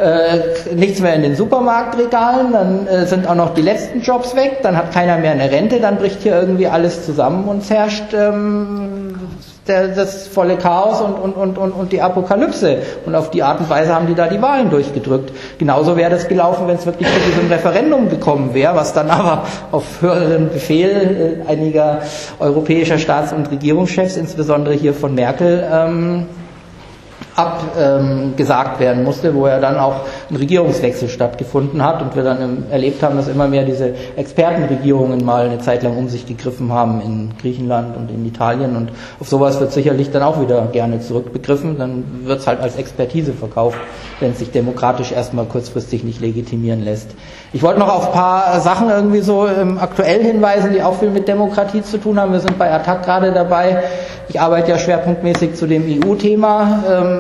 Speaker 5: äh, nichts mehr in den Supermarktregalen, dann äh, sind auch noch die letzten Jobs weg, dann hat keiner mehr eine Rente, dann bricht hier irgendwie alles zusammen und es herrscht ähm, der, das volle Chaos und, und, und, und, und die Apokalypse. Und auf die Art und Weise haben die da die Wahlen durchgedrückt. Genauso wäre das gelaufen, wenn es wirklich zu diesem Referendum gekommen wäre, was dann aber auf höheren Befehl äh, einiger europäischer Staats- und Regierungschefs, insbesondere hier von Merkel, ähm, abgesagt ähm, werden musste, wo ja dann auch ein Regierungswechsel stattgefunden hat und wir dann im, erlebt haben, dass immer mehr diese Expertenregierungen mal eine Zeit lang um sich gegriffen haben in Griechenland und in Italien, und auf sowas wird sicherlich dann auch wieder gerne zurückbegriffen. Dann wird es halt als Expertise verkauft, wenn es sich demokratisch erstmal kurzfristig nicht legitimieren lässt. Ich wollte noch auf ein paar Sachen irgendwie so ähm, aktuell hinweisen, die auch viel mit Demokratie zu tun haben. Wir sind bei Attac gerade dabei. Ich arbeite ja schwerpunktmäßig zu dem E U-Thema. Ähm,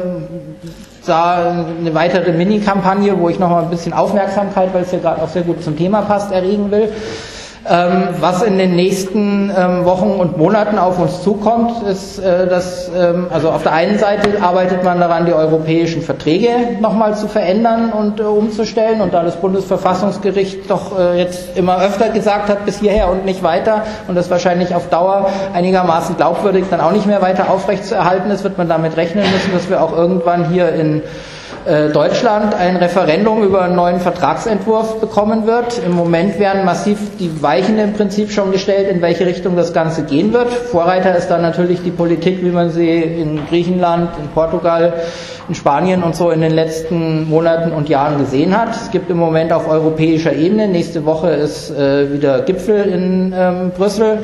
Speaker 5: da eine weitere Mini-Kampagne, wo ich noch mal ein bisschen Aufmerksamkeit, weil es ja gerade auch sehr gut zum Thema passt, erregen will. Ähm, was in den nächsten ähm, Wochen und Monaten auf uns zukommt, ist, äh, dass, ähm, also auf der einen Seite arbeitet man daran, die europäischen Verträge nochmal zu verändern und äh, umzustellen, und da das Bundesverfassungsgericht doch äh, jetzt immer öfter gesagt hat, bis hierher und nicht weiter, und das wahrscheinlich auf Dauer einigermaßen glaubwürdig dann auch nicht mehr weiter aufrechtzuerhalten ist, wird man damit rechnen müssen, dass wir auch irgendwann hier in Deutschland ein Referendum über einen neuen Vertragsentwurf bekommen wird. Im Moment werden massiv die Weichen im Prinzip schon gestellt, in welche Richtung das Ganze gehen wird. Vorreiter ist dann natürlich die Politik, wie man sie in Griechenland, in Portugal, in Spanien und so in den letzten Monaten und Jahren gesehen hat. Es gibt im Moment auf europäischer Ebene, nächste Woche ist äh, wieder Gipfel in ähm, Brüssel,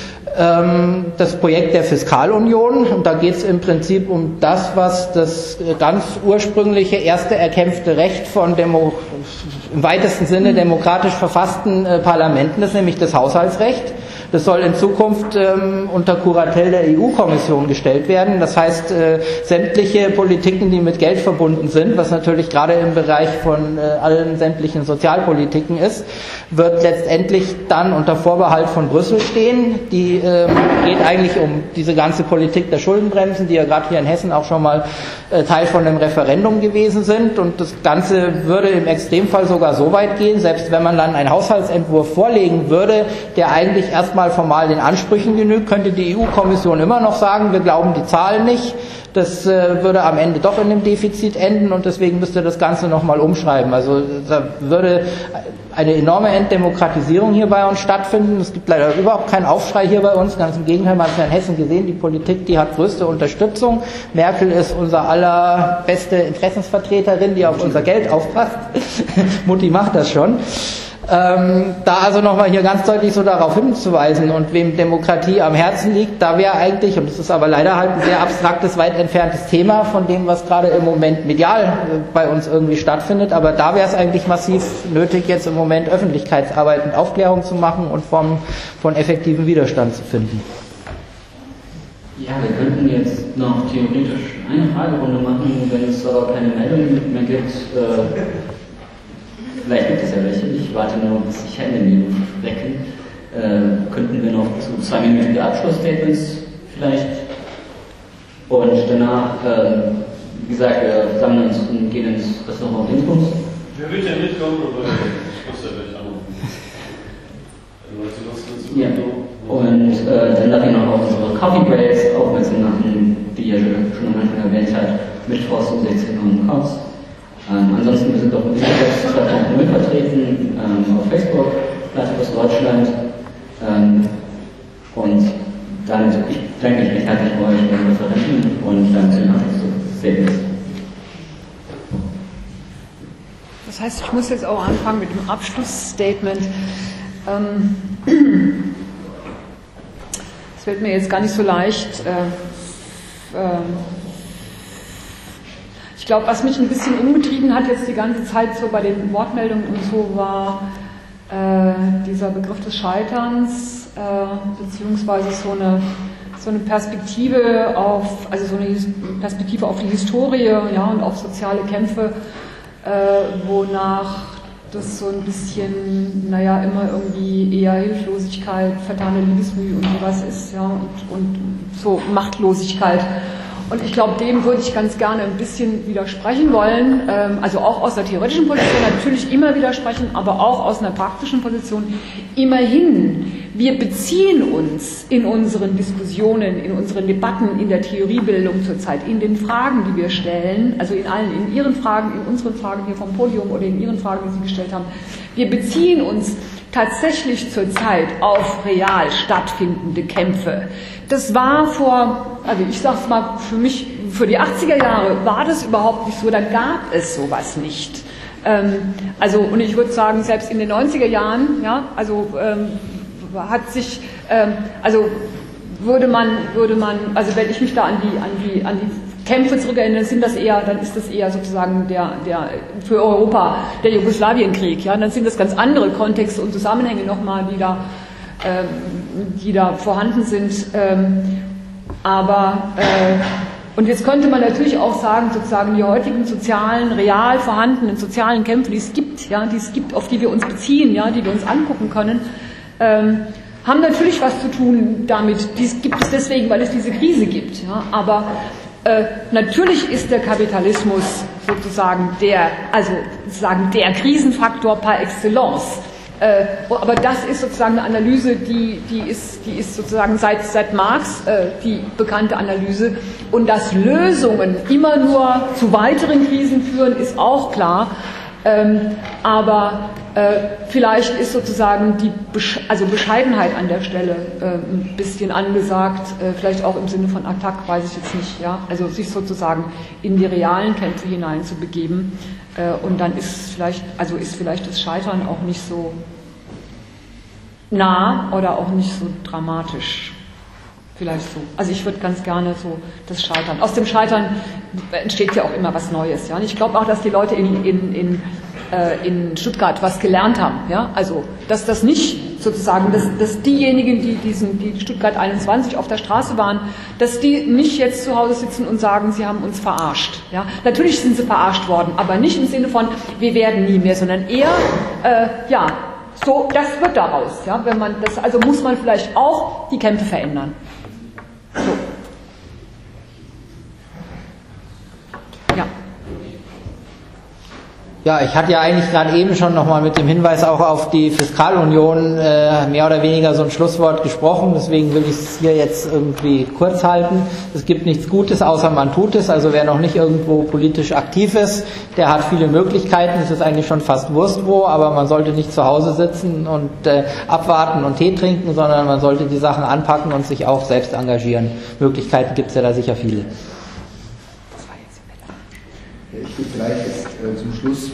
Speaker 5: das Projekt der Fiskalunion, und da geht es im Prinzip um das, was das ganz ursprüngliche erste erkämpfte Recht von Demo, im weitesten Sinne demokratisch verfassten äh, Parlamenten ist, nämlich das Haushaltsrecht. Das soll in Zukunft ähm, unter Kuratel der E U-Kommission gestellt werden. Das heißt, äh, sämtliche Politiken, die mit Geld verbunden sind, was natürlich gerade im Bereich von äh, allen sämtlichen Sozialpolitiken ist, wird letztendlich dann unter Vorbehalt von Brüssel stehen. Die ähm, geht eigentlich um diese ganze Politik der Schuldenbremsen, die ja gerade hier in Hessen auch schon mal äh, Teil von einem Referendum gewesen sind. Und das Ganze würde im Extremfall sogar so weit gehen, selbst wenn man dann einen Haushaltsentwurf vorlegen würde, der eigentlich erstmal mal formal den Ansprüchen genügt, könnte die E U-Kommission immer noch sagen, wir glauben die Zahlen nicht. Das äh, würde am Ende doch in einem Defizit enden, und deswegen müsste das Ganze nochmal umschreiben. Also da würde eine enorme Entdemokratisierung hier bei uns stattfinden. Es gibt leider überhaupt keinen Aufschrei hier bei uns, ganz im Gegenteil, man hat es ja in Hessen gesehen, die Politik, die hat größte Unterstützung. Merkel ist unser allerbeste Interessensvertreterin, die auf unser Geld aufpasst. Mutti macht das schon. Ähm, da also nochmal hier ganz deutlich so darauf hinzuweisen, und wem Demokratie am Herzen liegt, da wäre eigentlich, und es ist aber leider halt ein sehr abstraktes, weit entferntes Thema von dem, was gerade im Moment medial äh, bei uns irgendwie stattfindet, aber da wäre es eigentlich massiv nötig, jetzt im Moment Öffentlichkeitsarbeit und Aufklärung zu machen und vom, von effektivem Widerstand zu finden.
Speaker 2: Ja, wir könnten jetzt noch theoretisch eine Fragerunde machen, wenn es aber keine Meldungen mehr gibt. Äh Vielleicht gibt es ja welche, ich warte nur, bis sich Hände in die Luft recken. Äh, könnten wir noch zu zwei Minuten Abschlussstatements vielleicht. Und danach, äh, wie gesagt, wir sammeln uns und gehen ins Restaurant Dingsbums.
Speaker 1: Wer will denn mitkommen, oder ich muss ja gleich anrufen. Leute, was
Speaker 2: Ja, und äh, dann darf ich noch auf unsere Coffee Breaks aufmerksam machen, die ihr schon am Anfang erwähnt hat, Mittwochs um sechzehn Uhr im Kaufs. Ähm, ansonsten, wir sind auch im Internet zwei Punkt null vertreten, ähm, auf Facebook, Platypus Deutschland. Ähm, und dann, ich danke mich recht herzlich bei euch für den Referenten und dann zu den Abschlussstatements.
Speaker 4: Das heißt, ich muss jetzt auch anfangen mit dem Abschlussstatement. Ähm, es fällt mir jetzt gar nicht so leicht. Äh, äh, Ich glaube, was mich ein bisschen umgetrieben hat jetzt die ganze Zeit so bei den Wortmeldungen und so, war äh, dieser Begriff des Scheiterns, äh, beziehungsweise so eine, so eine Perspektive auf, also so eine Perspektive auf die Historie, ja, und auf soziale Kämpfe, äh, wonach das so ein bisschen, naja, immer irgendwie eher Hilflosigkeit, vertane Liebesmüh und sowas ist, ja, und, und so Machtlosigkeit. Und ich glaube, dem würde ich ganz gerne ein bisschen widersprechen wollen, also auch aus der theoretischen Position natürlich immer widersprechen, aber auch aus einer praktischen Position. Immerhin, wir beziehen uns in unseren Diskussionen, in unseren Debatten, in der Theoriebildung zurzeit, in den Fragen, die wir stellen, also in allen, in Ihren Fragen, in unseren Fragen hier vom Podium oder in Ihren Fragen, die Sie gestellt haben, wir beziehen uns tatsächlich zurzeit auf real stattfindende Kämpfe. Das war vor, also ich sage es mal für mich, für die achtziger Jahre war das überhaupt nicht so, da gab es sowas nicht. Ähm, also, und ich würde sagen, selbst in den neunziger Jahren, ja, also ähm, hat sich, ähm, also würde man, würde man, also wenn ich mich da an die, an die, an die Kämpfe zurückerinnere, sind das eher, dann ist das eher sozusagen der, der für Europa der Jugoslawienkrieg, ja, dann sind das ganz andere Kontexte und Zusammenhänge nochmal, die da, ähm, die da vorhanden sind. Ähm, aber äh, und jetzt könnte man natürlich auch sagen, sozusagen die heutigen sozialen, real vorhandenen sozialen Kämpfe, die es gibt, ja, die es gibt, auf die wir uns beziehen, ja, die wir uns angucken können, ähm, haben natürlich was zu tun damit. Dies gibt es deswegen, weil es diese Krise gibt. Ja, aber äh, natürlich ist der Kapitalismus sozusagen der, also sozusagen der Krisenfaktor par excellence. Äh, aber das ist sozusagen eine Analyse, die, die, ist, die ist sozusagen seit, seit Marx äh, die bekannte Analyse. Und dass Lösungen immer nur zu weiteren Krisen führen, ist auch klar. Ähm, aber äh, vielleicht ist sozusagen die Besch also Bescheidenheit an der Stelle äh, ein bisschen angesagt, äh, vielleicht auch im Sinne von Attac, weiß ich jetzt nicht. Ja? Also sich sozusagen in die realen Kämpfe hinein zu begeben. Und dann ist vielleicht, also ist vielleicht das Scheitern auch nicht so nah oder auch nicht so dramatisch. Vielleicht so. Also ich würde ganz gerne so das Scheitern. Aus dem Scheitern entsteht ja auch immer was Neues. Ja? Und ich glaube auch, dass die Leute in, in, in, äh, in Stuttgart was gelernt haben. Ja? Also dass das nicht sozusagen, dass, dass diejenigen, die diesen, die Stuttgart einundzwanzig auf der Straße waren, dass die nicht jetzt zu Hause sitzen und sagen, sie haben uns verarscht. Ja? Natürlich sind sie verarscht worden, aber nicht im Sinne von, wir werden nie mehr, sondern eher, äh, ja, so, das wird daraus. Ja? Wenn man das, also muss man vielleicht auch die Kämpfe verändern. So. Ja.
Speaker 5: Ja, ich hatte ja eigentlich gerade eben schon nochmal mit dem Hinweis auch auf die Fiskalunion äh, mehr oder weniger so ein Schlusswort gesprochen, deswegen will ich es hier jetzt irgendwie kurz halten. Es gibt nichts Gutes, außer man tut es, also wer noch nicht irgendwo politisch aktiv ist, der hat viele Möglichkeiten, es ist eigentlich schon fast Wurst wo, aber man sollte nicht zu Hause sitzen und äh, abwarten und Tee trinken, sondern man sollte die Sachen anpacken und sich auch selbst engagieren. Möglichkeiten gibt es ja da sicher viele.
Speaker 6: Ich will vielleicht jetzt äh, zum Schluss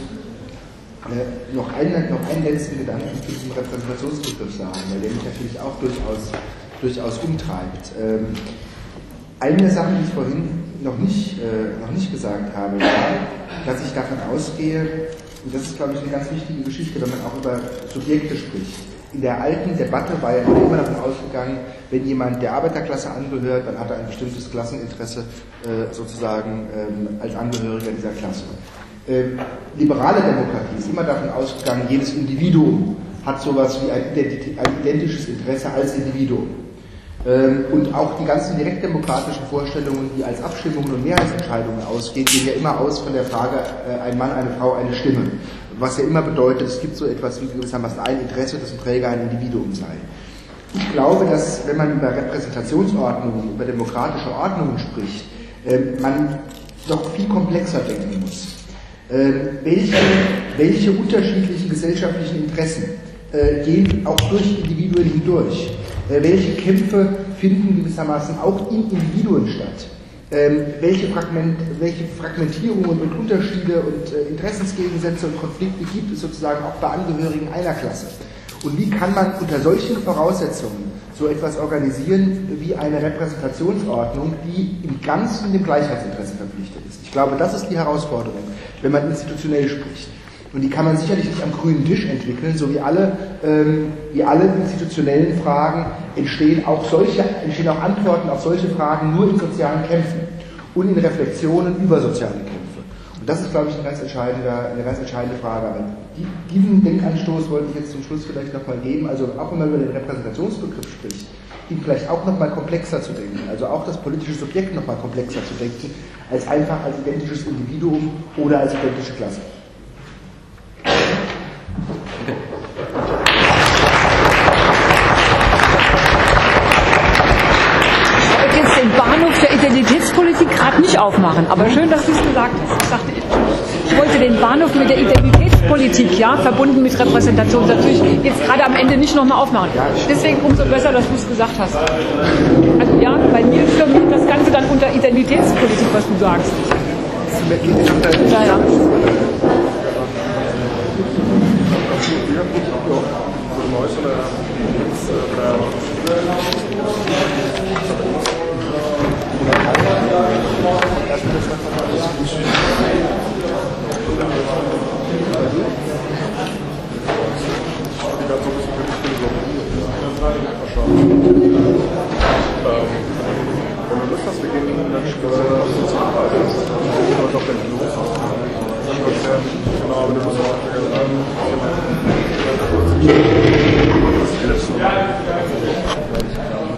Speaker 6: äh, noch, einen, noch einen letzten Gedanken zu diesem Repräsentationsbegriff sagen, weil der mich natürlich auch durchaus, durchaus umtreibt. Ähm, eine der Sachen, die ich vorhin noch nicht, äh, noch nicht gesagt habe, war, dass ich davon ausgehe, und das ist, glaube ich, eine ganz wichtige Geschichte, wenn man auch über Subjekte spricht. In der alten Debatte war ja immer davon ausgegangen, wenn jemand der Arbeiterklasse angehört, dann hat er ein bestimmtes Klasseninteresse äh, sozusagen ähm, als Angehöriger dieser Klasse. Ähm, liberale Demokratie ist immer davon ausgegangen, jedes Individuum hat sowas wie ein, ein identisches Interesse als Individuum. Ähm, und auch die ganzen direktdemokratischen Vorstellungen, die als Abstimmungen und Mehrheitsentscheidungen ausgehen, gehen ja immer aus von der Frage, äh, ein Mann, eine Frau, eine Stimme. Was ja immer bedeutet, es gibt so etwas wie gewissermaßen ein Interesse, das ein Träger ein Individuum sei. Ich glaube, dass, wenn man über Repräsentationsordnungen, über demokratische Ordnungen spricht, äh, man doch viel komplexer denken muss. Äh, welche, welche unterschiedlichen gesellschaftlichen Interessen äh, gehen auch durch Individuen hindurch? Äh, welche Kämpfe finden gewissermaßen auch in Individuen statt? Ähm, welche, Fragment, welche Fragmentierungen und Unterschiede und äh, Interessensgegensätze und Konflikte gibt es sozusagen auch bei Angehörigen einer Klasse? Und wie kann man unter solchen Voraussetzungen so etwas organisieren wie eine Repräsentationsordnung, die im Ganzen dem Gleichheitsinteresse verpflichtet ist? Ich glaube, das ist die Herausforderung, wenn man institutionell spricht. Und die kann man sicherlich nicht am grünen Tisch entwickeln, so wie alle, ähm, wie alle institutionellen Fragen entstehen auch solche, entstehen auch Antworten auf solche Fragen nur in sozialen Kämpfen und in Reflexionen über soziale Kämpfe. Und das ist, glaube ich, eine ganz entscheidende, eine ganz entscheidende Frage. Aber die, diesen Denkanstoß wollte ich jetzt zum Schluss vielleicht nochmal geben, also auch wenn man über den Repräsentationsbegriff spricht, ihn vielleicht auch nochmal komplexer zu denken, also auch das politische Subjekt nochmal komplexer zu denken, als einfach als identisches Individuum oder als identische Klasse.
Speaker 4: Ich wollte jetzt den Bahnhof der Identitätspolitik gerade nicht aufmachen, aber schön, dass du es gesagt hast. Ich dachte, ich wollte den Bahnhof mit der Identitätspolitik Sachpolitik, ja, verbunden mit Repräsentation, natürlich jetzt gerade am Ende nicht nochmal aufmachen. Deswegen umso besser, dass du es gesagt hast. Also ja, bei mir firmiert das Ganze dann unter Identitätspolitik, was du sagst. Ja, ja.
Speaker 11: Wenn du Lust hast, wir gehen dann später zur Arbeit. Oder doch, wenn du Lust hast. Genau, aber du musst auch